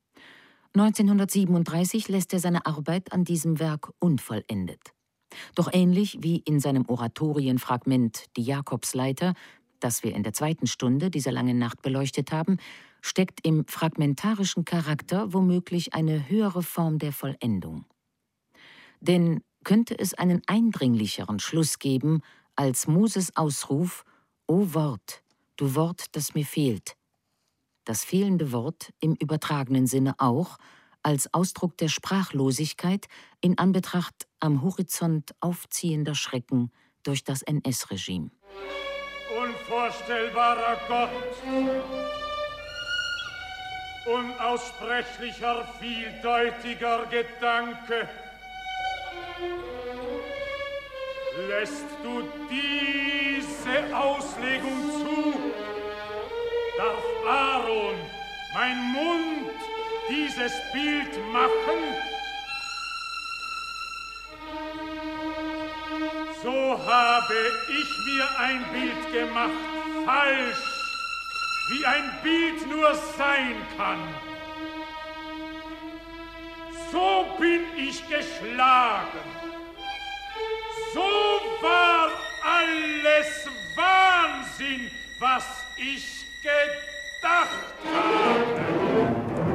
1937 lässt er seine Arbeit an diesem Werk unvollendet. Doch ähnlich wie in seinem Oratorienfragment Die Jakobsleiter, das wir in der zweiten Stunde dieser langen Nacht beleuchtet haben, steckt im fragmentarischen Charakter womöglich eine höhere Form der Vollendung. Denn könnte es einen eindringlicheren Schluss geben als Moses' Ausruf: »O Wort, du Wort, das mir fehlt«? Das fehlende Wort im übertragenen Sinne auch als Ausdruck der Sprachlosigkeit in Anbetracht am Horizont aufziehender Schrecken durch das NS-Regime. Unvorstellbarer Gott, unaussprechlicher, vieldeutiger Gedanke, lässt du diese Auslegung zu? Darf Aaron, mein Mund, dieses Bild machen? So habe ich mir ein Bild gemacht, falsch, wie ein Bild nur sein kann. So bin ich geschlagen. So war alles Wahnsinn, was ich gedacht habe.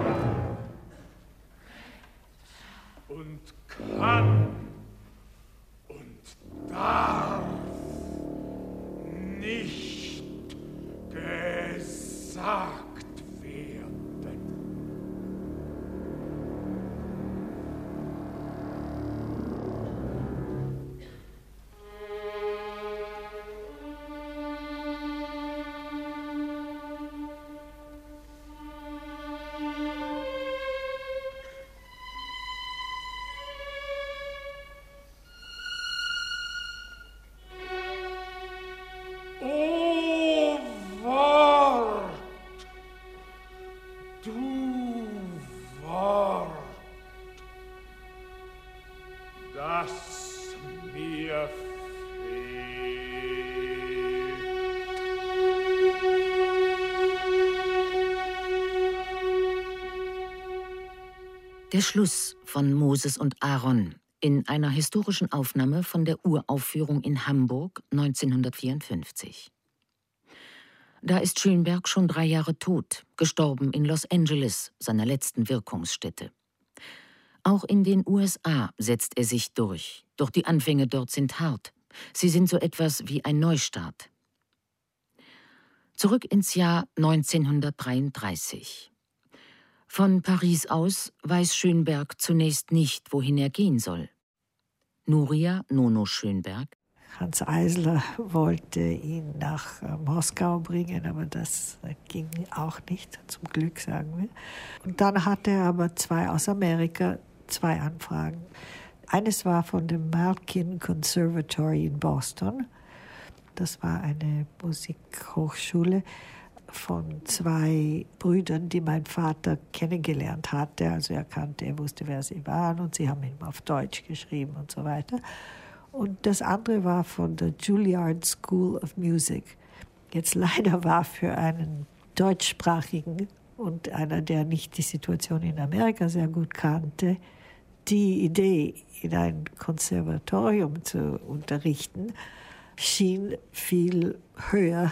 Und kann und darf nicht geschehen. das mir Der Schluss von Moses und Aaron in einer historischen Aufnahme von der Uraufführung in Hamburg 1954. Da ist Schönberg schon 3 Jahre tot, gestorben in Los Angeles, seiner letzten Wirkungsstätte. Auch in den USA setzt er sich durch, doch die Anfänge dort sind hart. Sie sind so etwas wie ein Neustart. Zurück ins Jahr 1933. Von Paris aus weiß Schönberg zunächst nicht, wohin er gehen soll. Nuria Nono Schönberg. Hans Eisler wollte ihn nach Moskau bringen, aber das ging auch nicht, zum Glück, sagen wir. Und dann hatte er aber 2 aus Amerika, 2 Anfragen. Eines war von dem Malkin Conservatory in Boston. Das war eine Musikhochschule von 2 Brüdern, die mein Vater kennengelernt hatte. Also er wusste, wer sie waren, und sie haben ihm auf Deutsch geschrieben und so weiter. Und das andere war von der Juilliard School of Music. Jetzt leider war für einen deutschsprachigen und einer, der nicht die Situation in Amerika sehr gut kannte, die Idee, in ein Konservatorium zu unterrichten, schien viel höher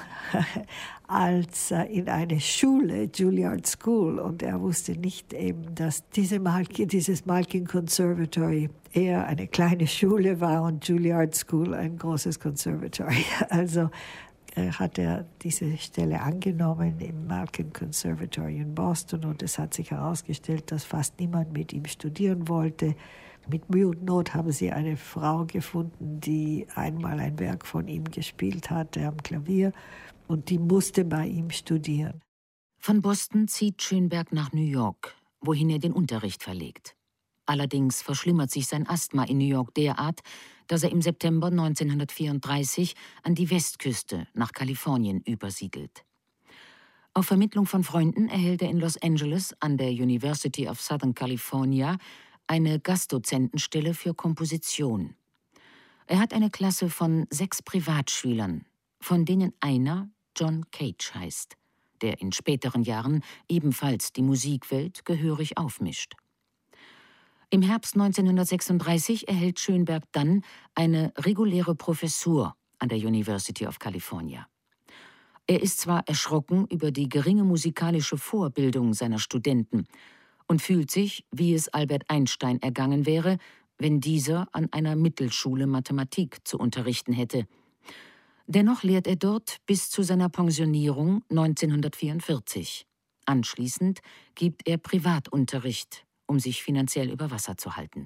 als in eine Schule, Juilliard School. Und er wusste nicht eben, dass dieses Malkin Conservatory eher eine kleine Schule war und Juilliard School ein großes Conservatory. Also hat er diese Stelle angenommen im Malkin Conservatory in Boston, und es hat sich herausgestellt, dass fast niemand mit ihm studieren wollte. Mit Mühe und Not haben sie eine Frau gefunden, die einmal ein Werk von ihm gespielt hatte am Klavier, und die musste bei ihm studieren. Von Boston zieht Schönberg nach New York, wohin er den Unterricht verlegt. Allerdings verschlimmert sich sein Asthma in New York derart, dass er im September 1934 an die Westküste nach Kalifornien übersiedelt. Auf Vermittlung von Freunden erhält er in Los Angeles an der University of Southern California eine Gastdozentenstelle für Komposition. Er hat eine Klasse von 6 Privatschülern, von denen einer John Cage heißt, der in späteren Jahren ebenfalls die Musikwelt gehörig aufmischt. Im Herbst 1936 erhält Schönberg dann eine reguläre Professur an der University of California. Er ist zwar erschrocken über die geringe musikalische Vorbildung seiner Studenten und fühlt sich, wie es Albert Einstein ergangen wäre, wenn dieser an einer Mittelschule Mathematik zu unterrichten hätte. Dennoch lehrt er dort bis zu seiner Pensionierung 1944. Anschließend gibt er Privatunterricht, um sich finanziell über Wasser zu halten.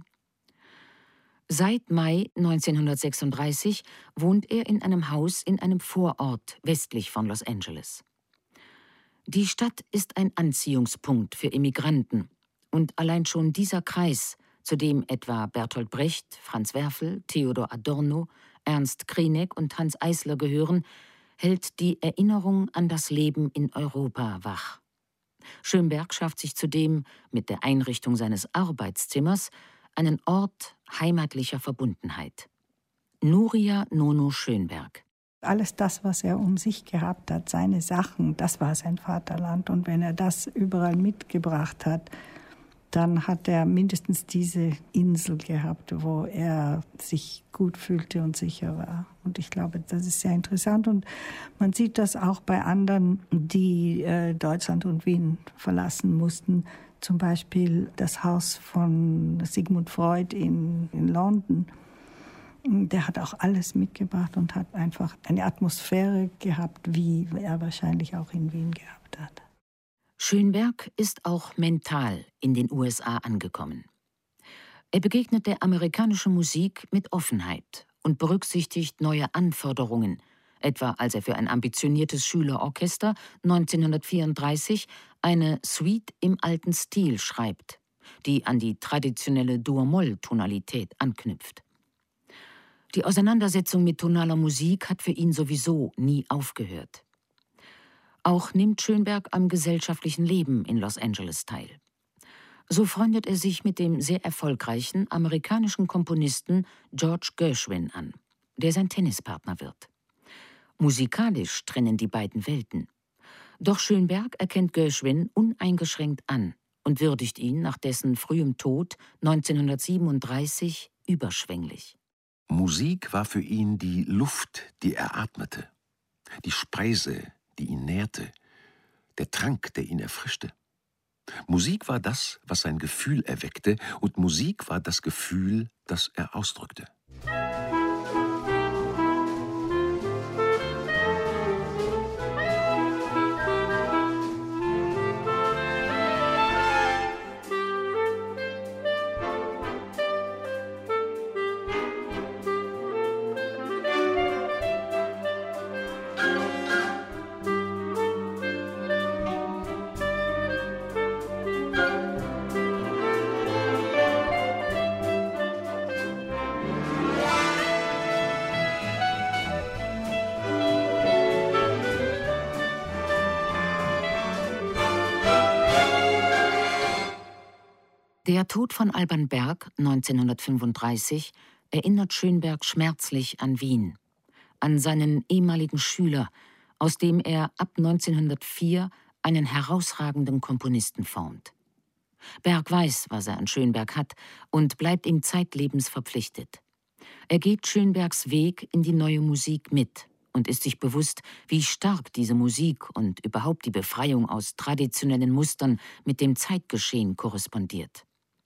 Seit Mai 1936 wohnt er in einem Haus in einem Vorort westlich von Los Angeles. Die Stadt ist ein Anziehungspunkt für Immigranten, und allein schon dieser Kreis, zu dem etwa Bertolt Brecht, Franz Werfel, Theodor Adorno, Ernst Krenek und Hans Eisler gehören, hält die Erinnerung an das Leben in Europa wach. Schönberg schafft sich zudem mit der Einrichtung seines Arbeitszimmers einen Ort heimatlicher Verbundenheit. Nuria Nono Schönberg. Alles das, was er um sich gehabt hat, seine Sachen, das war sein Vaterland. Und wenn er das überall mitgebracht hat, dann hat er mindestens diese Insel gehabt, wo er sich gut fühlte und sicher war. Und ich glaube, das ist sehr interessant. Und man sieht das auch bei anderen, die Deutschland und Wien verlassen mussten. Zum Beispiel das Haus von Sigmund Freud in London. Der hat auch alles mitgebracht und hat einfach eine Atmosphäre gehabt, wie er wahrscheinlich auch in Wien gehabt hat. Schönberg ist auch mental in den USA angekommen. Er begegnet der amerikanischen Musik mit Offenheit und berücksichtigt neue Anforderungen, etwa als er für ein ambitioniertes Schülerorchester 1934 eine Suite im alten Stil schreibt, die an die traditionelle Dur-Moll-Tonalität anknüpft. Die Auseinandersetzung mit tonaler Musik hat für ihn sowieso nie aufgehört. Auch nimmt Schönberg am gesellschaftlichen Leben in Los Angeles teil. So freundet er sich mit dem sehr erfolgreichen amerikanischen Komponisten George Gershwin an, der sein Tennispartner wird. Musikalisch trennen die beiden Welten. Doch Schönberg erkennt Gershwin uneingeschränkt an und würdigt ihn nach dessen frühem Tod 1937 überschwänglich. Musik war für ihn die Luft, die er atmete, die Speise, die ihn nährte, der Trank, der ihn erfrischte. Musik war das, was sein Gefühl erweckte, und Musik war das Gefühl, das er ausdrückte. Der Tod von Alban Berg 1935 erinnert Schönberg schmerzlich an Wien, an seinen ehemaligen Schüler, aus dem er ab 1904 einen herausragenden Komponisten formt. Berg weiß, was er an Schönberg hat und bleibt ihm zeitlebens verpflichtet. Er geht Schönbergs Weg in die neue Musik mit und ist sich bewusst, wie stark diese Musik und überhaupt die Befreiung aus traditionellen Mustern mit dem Zeitgeschehen korrespondiert.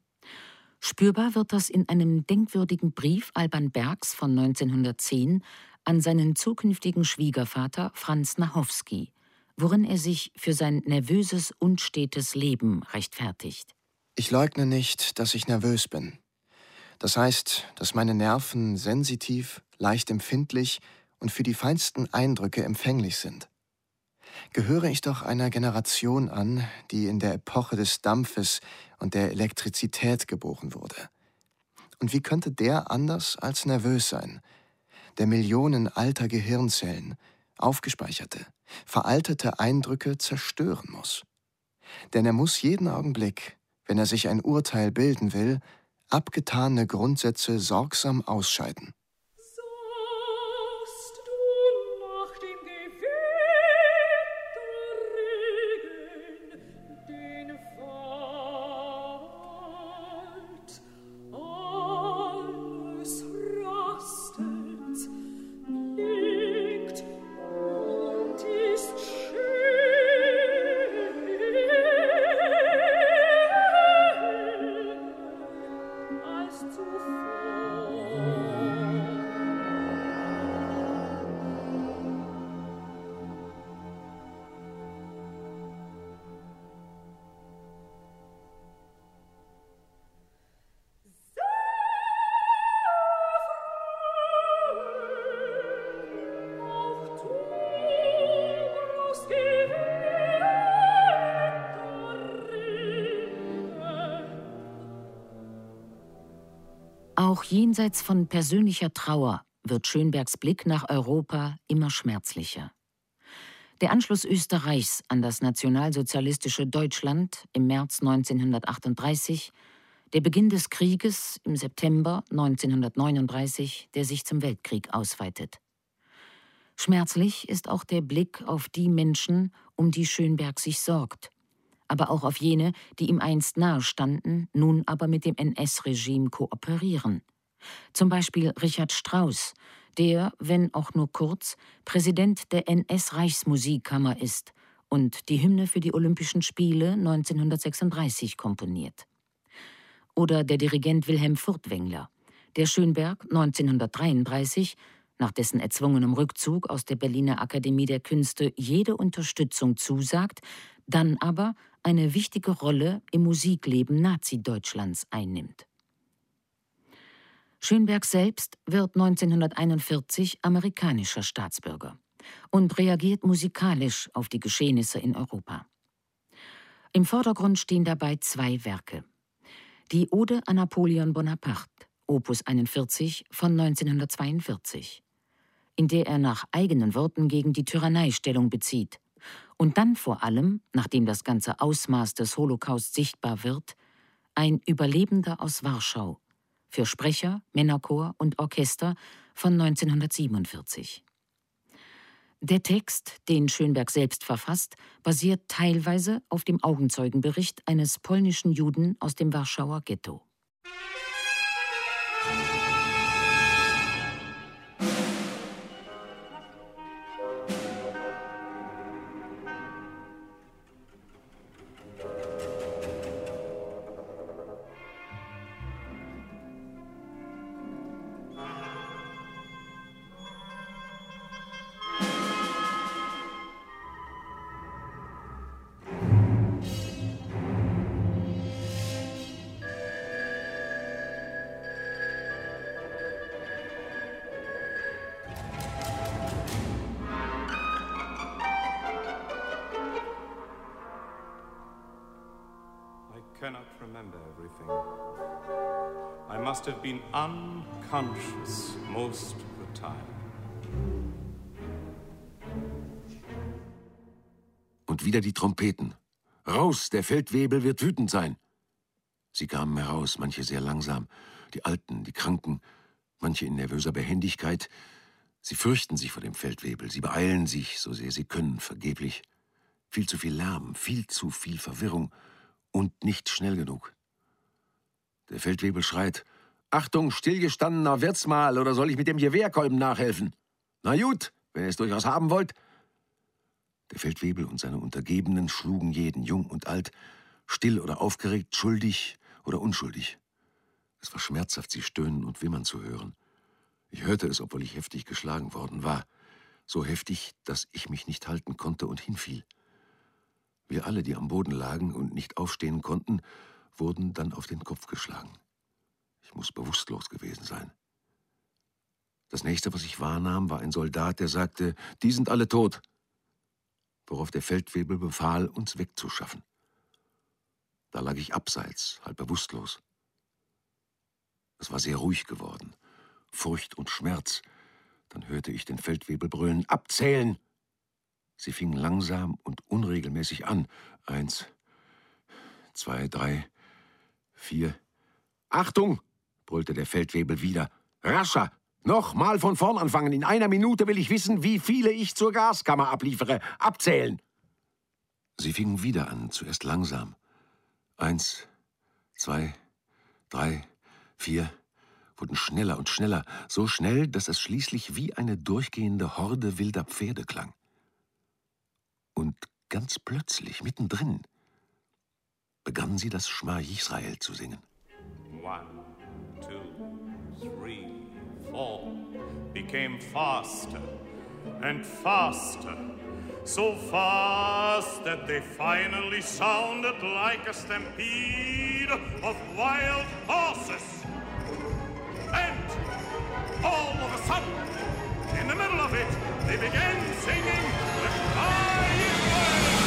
Spürbar wird das in einem denkwürdigen Brief Alban Bergs von 1910 an seinen zukünftigen Schwiegervater Franz Nachowski, worin er sich für sein nervöses, unstetes Leben rechtfertigt. Ich leugne nicht, dass ich nervös bin. Das heißt, dass meine Nerven sensitiv, leicht empfindlich und für die feinsten Eindrücke empfänglich sind. Gehöre ich doch einer Generation an, die in der Epoche des Dampfes und der Elektrizität geboren wurde. Und wie könnte der anders als nervös sein, der Millionen alter Gehirnzellen, aufgespeicherte, veraltete Eindrücke zerstören muss? Denn er muss jeden Augenblick, wenn er sich ein Urteil bilden will, abgetane Grundsätze sorgsam ausscheiden. Auch jenseits von persönlicher Trauer wird Schönbergs Blick nach Europa immer schmerzlicher. Der Anschluss Österreichs an das nationalsozialistische Deutschland im März 1938, der Beginn des Krieges im September 1939, der sich zum Weltkrieg ausweitet. Schmerzlich ist auch der Blick auf die Menschen, um die Schönberg sich sorgt, aber auch auf jene, die ihm einst nahestanden, nun aber mit dem NS-Regime kooperieren. Zum Beispiel Richard Strauss, der, wenn auch nur kurz, Präsident der NS-Reichsmusikkammer ist und die Hymne für die Olympischen Spiele 1936 komponiert. Oder der Dirigent Wilhelm Furtwängler, der Schönberg 1933, nach dessen erzwungenem Rückzug aus der Berliner Akademie der Künste, jede Unterstützung zusagt, dann aber eine wichtige Rolle im Musikleben Nazi-Deutschlands einnimmt. Schönberg selbst wird 1941 amerikanischer Staatsbürger und reagiert musikalisch auf die Geschehnisse in Europa. Im Vordergrund stehen dabei zwei Werke. Die Ode an Napoleon Bonaparte, Opus 41 von 1942, in der er nach eigenen Worten gegen die Tyrannei Stellung bezieht, und dann vor allem, nachdem das ganze Ausmaß des Holocaust sichtbar wird, Ein Überlebender aus Warschau für Sprecher, Männerchor und Orchester von 1947. Der Text, den Schönberg selbst verfasst, basiert teilweise auf dem Augenzeugenbericht eines polnischen Juden aus dem Warschauer Ghetto. I must have been unconscious most of the time. Und wieder die Trompeten. Raus, der Feldwebel wird wütend sein. Sie kamen heraus, manche sehr langsam, die Alten, die Kranken, manche in nervöser Behendigkeit. Sie fürchten sich vor dem Feldwebel, sie beeilen sich, so sehr sie können, vergeblich. Viel zu viel Lärm, viel zu viel Verwirrung und nicht schnell genug. Der Feldwebel schreit: Achtung, stillgestandener Wirtsmahl, oder soll ich mit dem Gewehrkolben nachhelfen? Na gut, wenn ihr es durchaus haben wollt. Der Feldwebel und seine Untergebenen schlugen jeden, jung und alt, still oder aufgeregt, schuldig oder unschuldig. Es war schmerzhaft, sie stöhnen und wimmern zu hören. Ich hörte es, obwohl ich heftig geschlagen worden war. So heftig, dass ich mich nicht halten konnte und hinfiel. Wir alle, die am Boden lagen und nicht aufstehen konnten, wurden dann auf den Kopf geschlagen. Ich muss bewusstlos gewesen sein. Das nächste, was ich wahrnahm, war ein Soldat, der sagte: Die sind alle tot. Worauf der Feldwebel befahl, uns wegzuschaffen. Da lag ich abseits, halb bewusstlos. Es war sehr ruhig geworden. Furcht und Schmerz. Dann hörte ich den Feldwebel brüllen: Abzählen! Sie fingen langsam und unregelmäßig an. 1, 2, 3, 4. Achtung! Brüllte der Feldwebel wieder. Rascher! Nochmal von vorn anfangen. In einer Minute will ich wissen, wie viele ich zur Gaskammer abliefere. Abzählen! Sie fingen wieder an, zuerst langsam. 1, 2, 3, 4, wurden schneller und schneller. So schnell, dass es schließlich wie eine durchgehende Horde wilder Pferde klang. Und ganz plötzlich, mittendrin, begannen sie das Schma Yisrael zu singen. 1, 2, 3, 4 became faster and faster, so fast that they finally sounded like a stampede of wild horses. And all of a sudden, in the middle of it, they began singing the Shema Yisrael.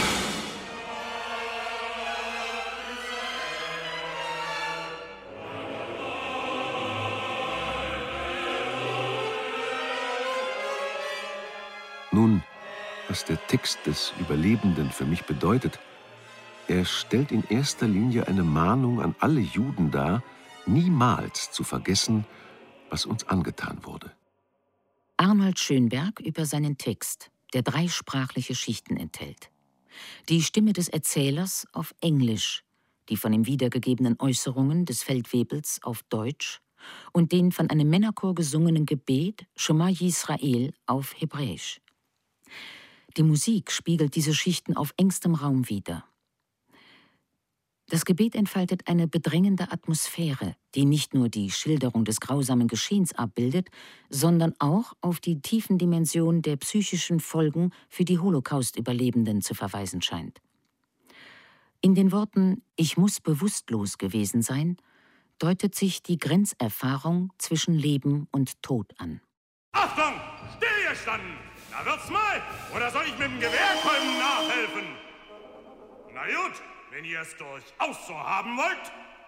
Nun, was der Text des Überlebenden für mich bedeutet, er stellt in erster Linie eine Mahnung an alle Juden dar, niemals zu vergessen, was uns angetan wurde. Arnold Schönberg über seinen Text, der 3 sprachliche Schichten enthält. Die Stimme des Erzählers auf Englisch, die von den wiedergegebenen Äußerungen des Feldwebels auf Deutsch und den von einem Männerchor gesungenen Gebet Shema Yisrael auf Hebräisch. Die Musik spiegelt diese Schichten auf engstem Raum wider. Das Gebet entfaltet eine bedrängende Atmosphäre, die nicht nur die Schilderung des grausamen Geschehens abbildet, sondern auch auf die tiefen Dimensionen der psychischen Folgen für die Holocaust-Überlebenden zu verweisen scheint. In den Worten »Ich muss bewusstlos gewesen sein« deutet sich die Grenzerfahrung zwischen Leben und Tod an. Achtung! Stillgestanden! Da wird's mal! Oder soll ich mit dem Gewehrkolben nachhelfen? Na gut, wenn ihr es durchaus so haben wollt.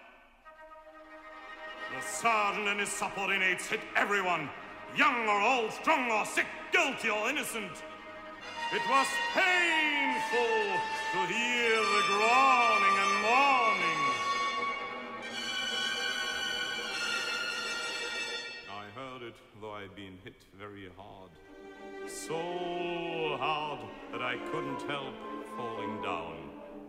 The sergeant and his subordinates hit everyone, young or old, strong or sick, guilty or innocent. It was painful to hear the groaning and mourning. though I'd been hit very hard. So hard that I couldn't help falling down.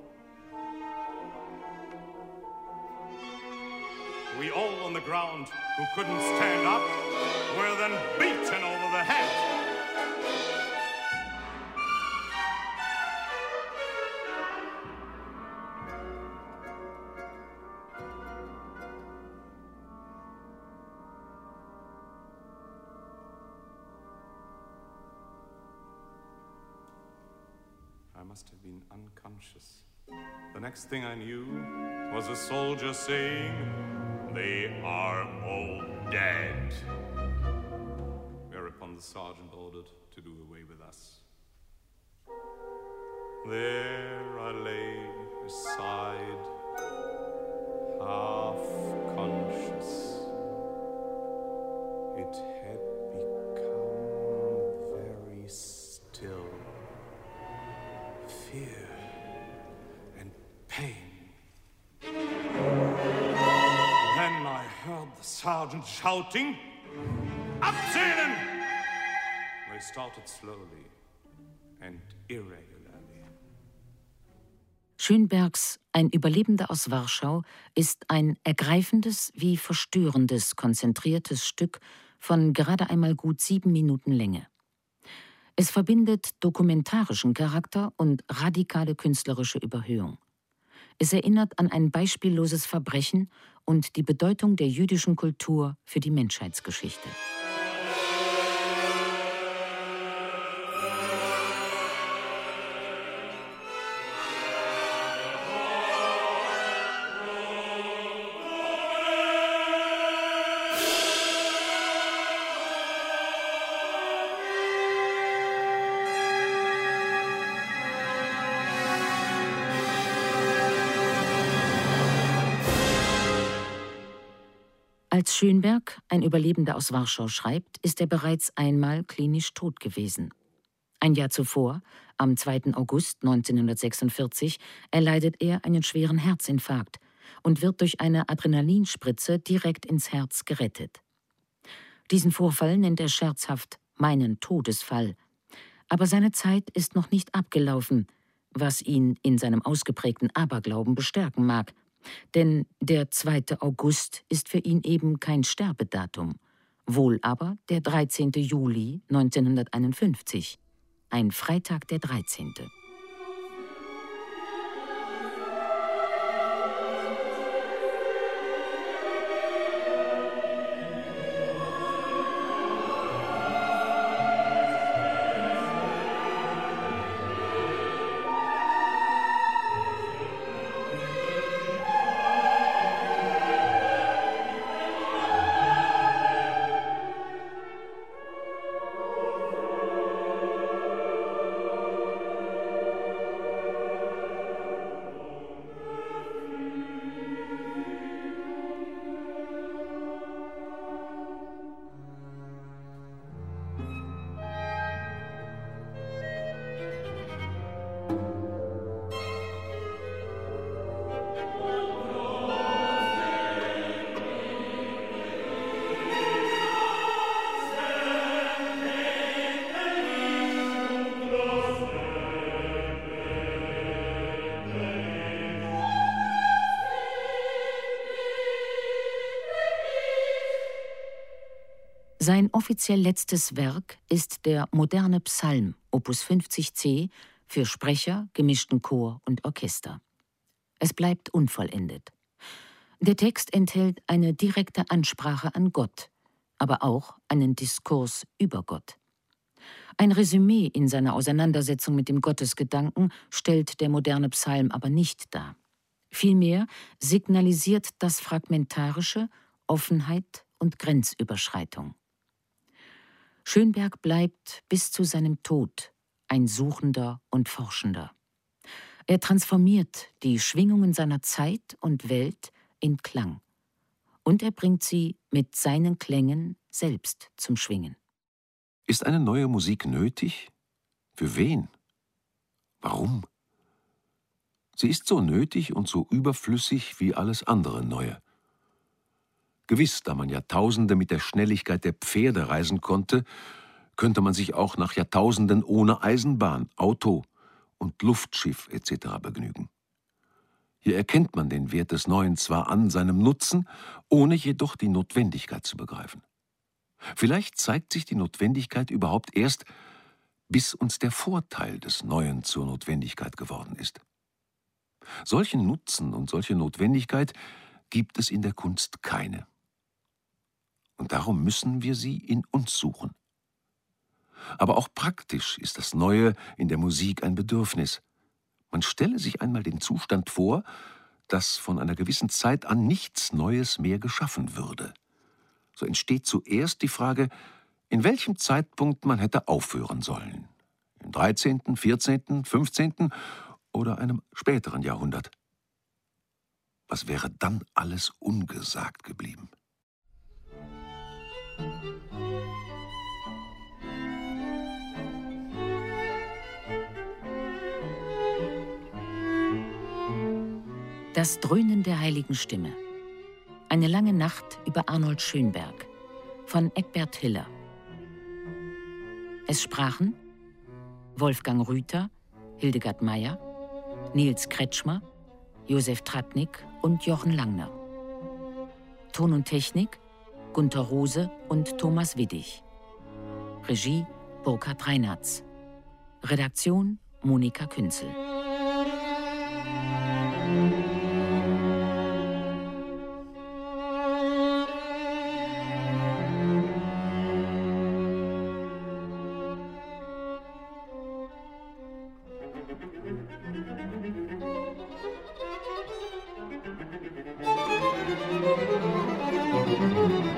We all on the ground who couldn't stand up were then beaten over the head. I must have been unconscious. The next thing I knew was a soldier saying, "They are all dead." Whereupon the sergeant ordered to do away with us. There I lay aside, half conscious. It had become very still. Fear and pain. Then I heard the sergeant shouting, "Abzählen!" We started slowly and irregularly. Schönbergs Ein Überlebender aus Warschau ist ein ergreifendes wie verstörendes, konzentriertes Stück von gerade einmal gut 7 Minuten Länge. Es verbindet dokumentarischen Charakter und radikale künstlerische Überhöhung. Es erinnert an ein beispielloses Verbrechen und die Bedeutung der jüdischen Kultur für die Menschheitsgeschichte. Als Schönberg, ein Überlebender aus Warschau, schreibt, ist er bereits einmal klinisch tot gewesen. Ein Jahr zuvor, am 2. August 1946, erleidet er einen schweren Herzinfarkt und wird durch eine Adrenalinspritze direkt ins Herz gerettet. Diesen Vorfall nennt er scherzhaft meinen Todesfall. Aber seine Zeit ist noch nicht abgelaufen, was ihn in seinem ausgeprägten Aberglauben bestärken mag. Denn der 2. August ist für ihn eben kein Sterbedatum, wohl aber der 13. Juli 1951, ein Freitag der 13. Sein offiziell letztes Werk ist der Moderne Psalm, Opus 50c, für Sprecher, gemischten Chor und Orchester. Es bleibt unvollendet. Der Text enthält eine direkte Ansprache an Gott, aber auch einen Diskurs über Gott. Ein Resümee in seiner Auseinandersetzung mit dem Gottesgedanken stellt der moderne Psalm aber nicht dar. Vielmehr signalisiert das Fragmentarische Offenheit und Grenzüberschreitung. Schönberg bleibt bis zu seinem Tod ein Suchender und Forschender. Er transformiert die Schwingungen seiner Zeit und Welt in Klang. Und er bringt sie mit seinen Klängen selbst zum Schwingen. Ist eine neue Musik nötig? Für wen? Warum? Sie ist so nötig und so überflüssig wie alles andere Neue. Gewiss, da man Jahrtausende mit der Schnelligkeit der Pferde reisen konnte, könnte man sich auch nach Jahrtausenden ohne Eisenbahn, Auto und Luftschiff etc. begnügen. Hier erkennt man den Wert des Neuen zwar an seinem Nutzen, ohne jedoch die Notwendigkeit zu begreifen. Vielleicht zeigt sich die Notwendigkeit überhaupt erst, bis uns der Vorteil des Neuen zur Notwendigkeit geworden ist. Solchen Nutzen und solche Notwendigkeit gibt es in der Kunst keine. Und darum müssen wir sie in uns suchen. Aber auch praktisch ist das Neue in der Musik ein Bedürfnis. Man stelle sich einmal den Zustand vor, dass von einer gewissen Zeit an nichts Neues mehr geschaffen würde. So entsteht zuerst die Frage, in welchem Zeitpunkt man hätte aufhören sollen. Im 13., 14., 15. oder einem späteren Jahrhundert. Was wäre dann alles ungesagt geblieben? Das Dröhnen der heiligen Stimme. Eine lange Nacht über Arnold Schönberg von Egbert Hiller. Es sprachen Wolfgang Rüther, Hildegard Meyer, Nils Kretschmer, Josef Tratnik und Jochen Langner. Ton und Technik Gunter Rose und Thomas Widdig. Regie Burkhard Reinartz. Redaktion Monika Künzel. Musik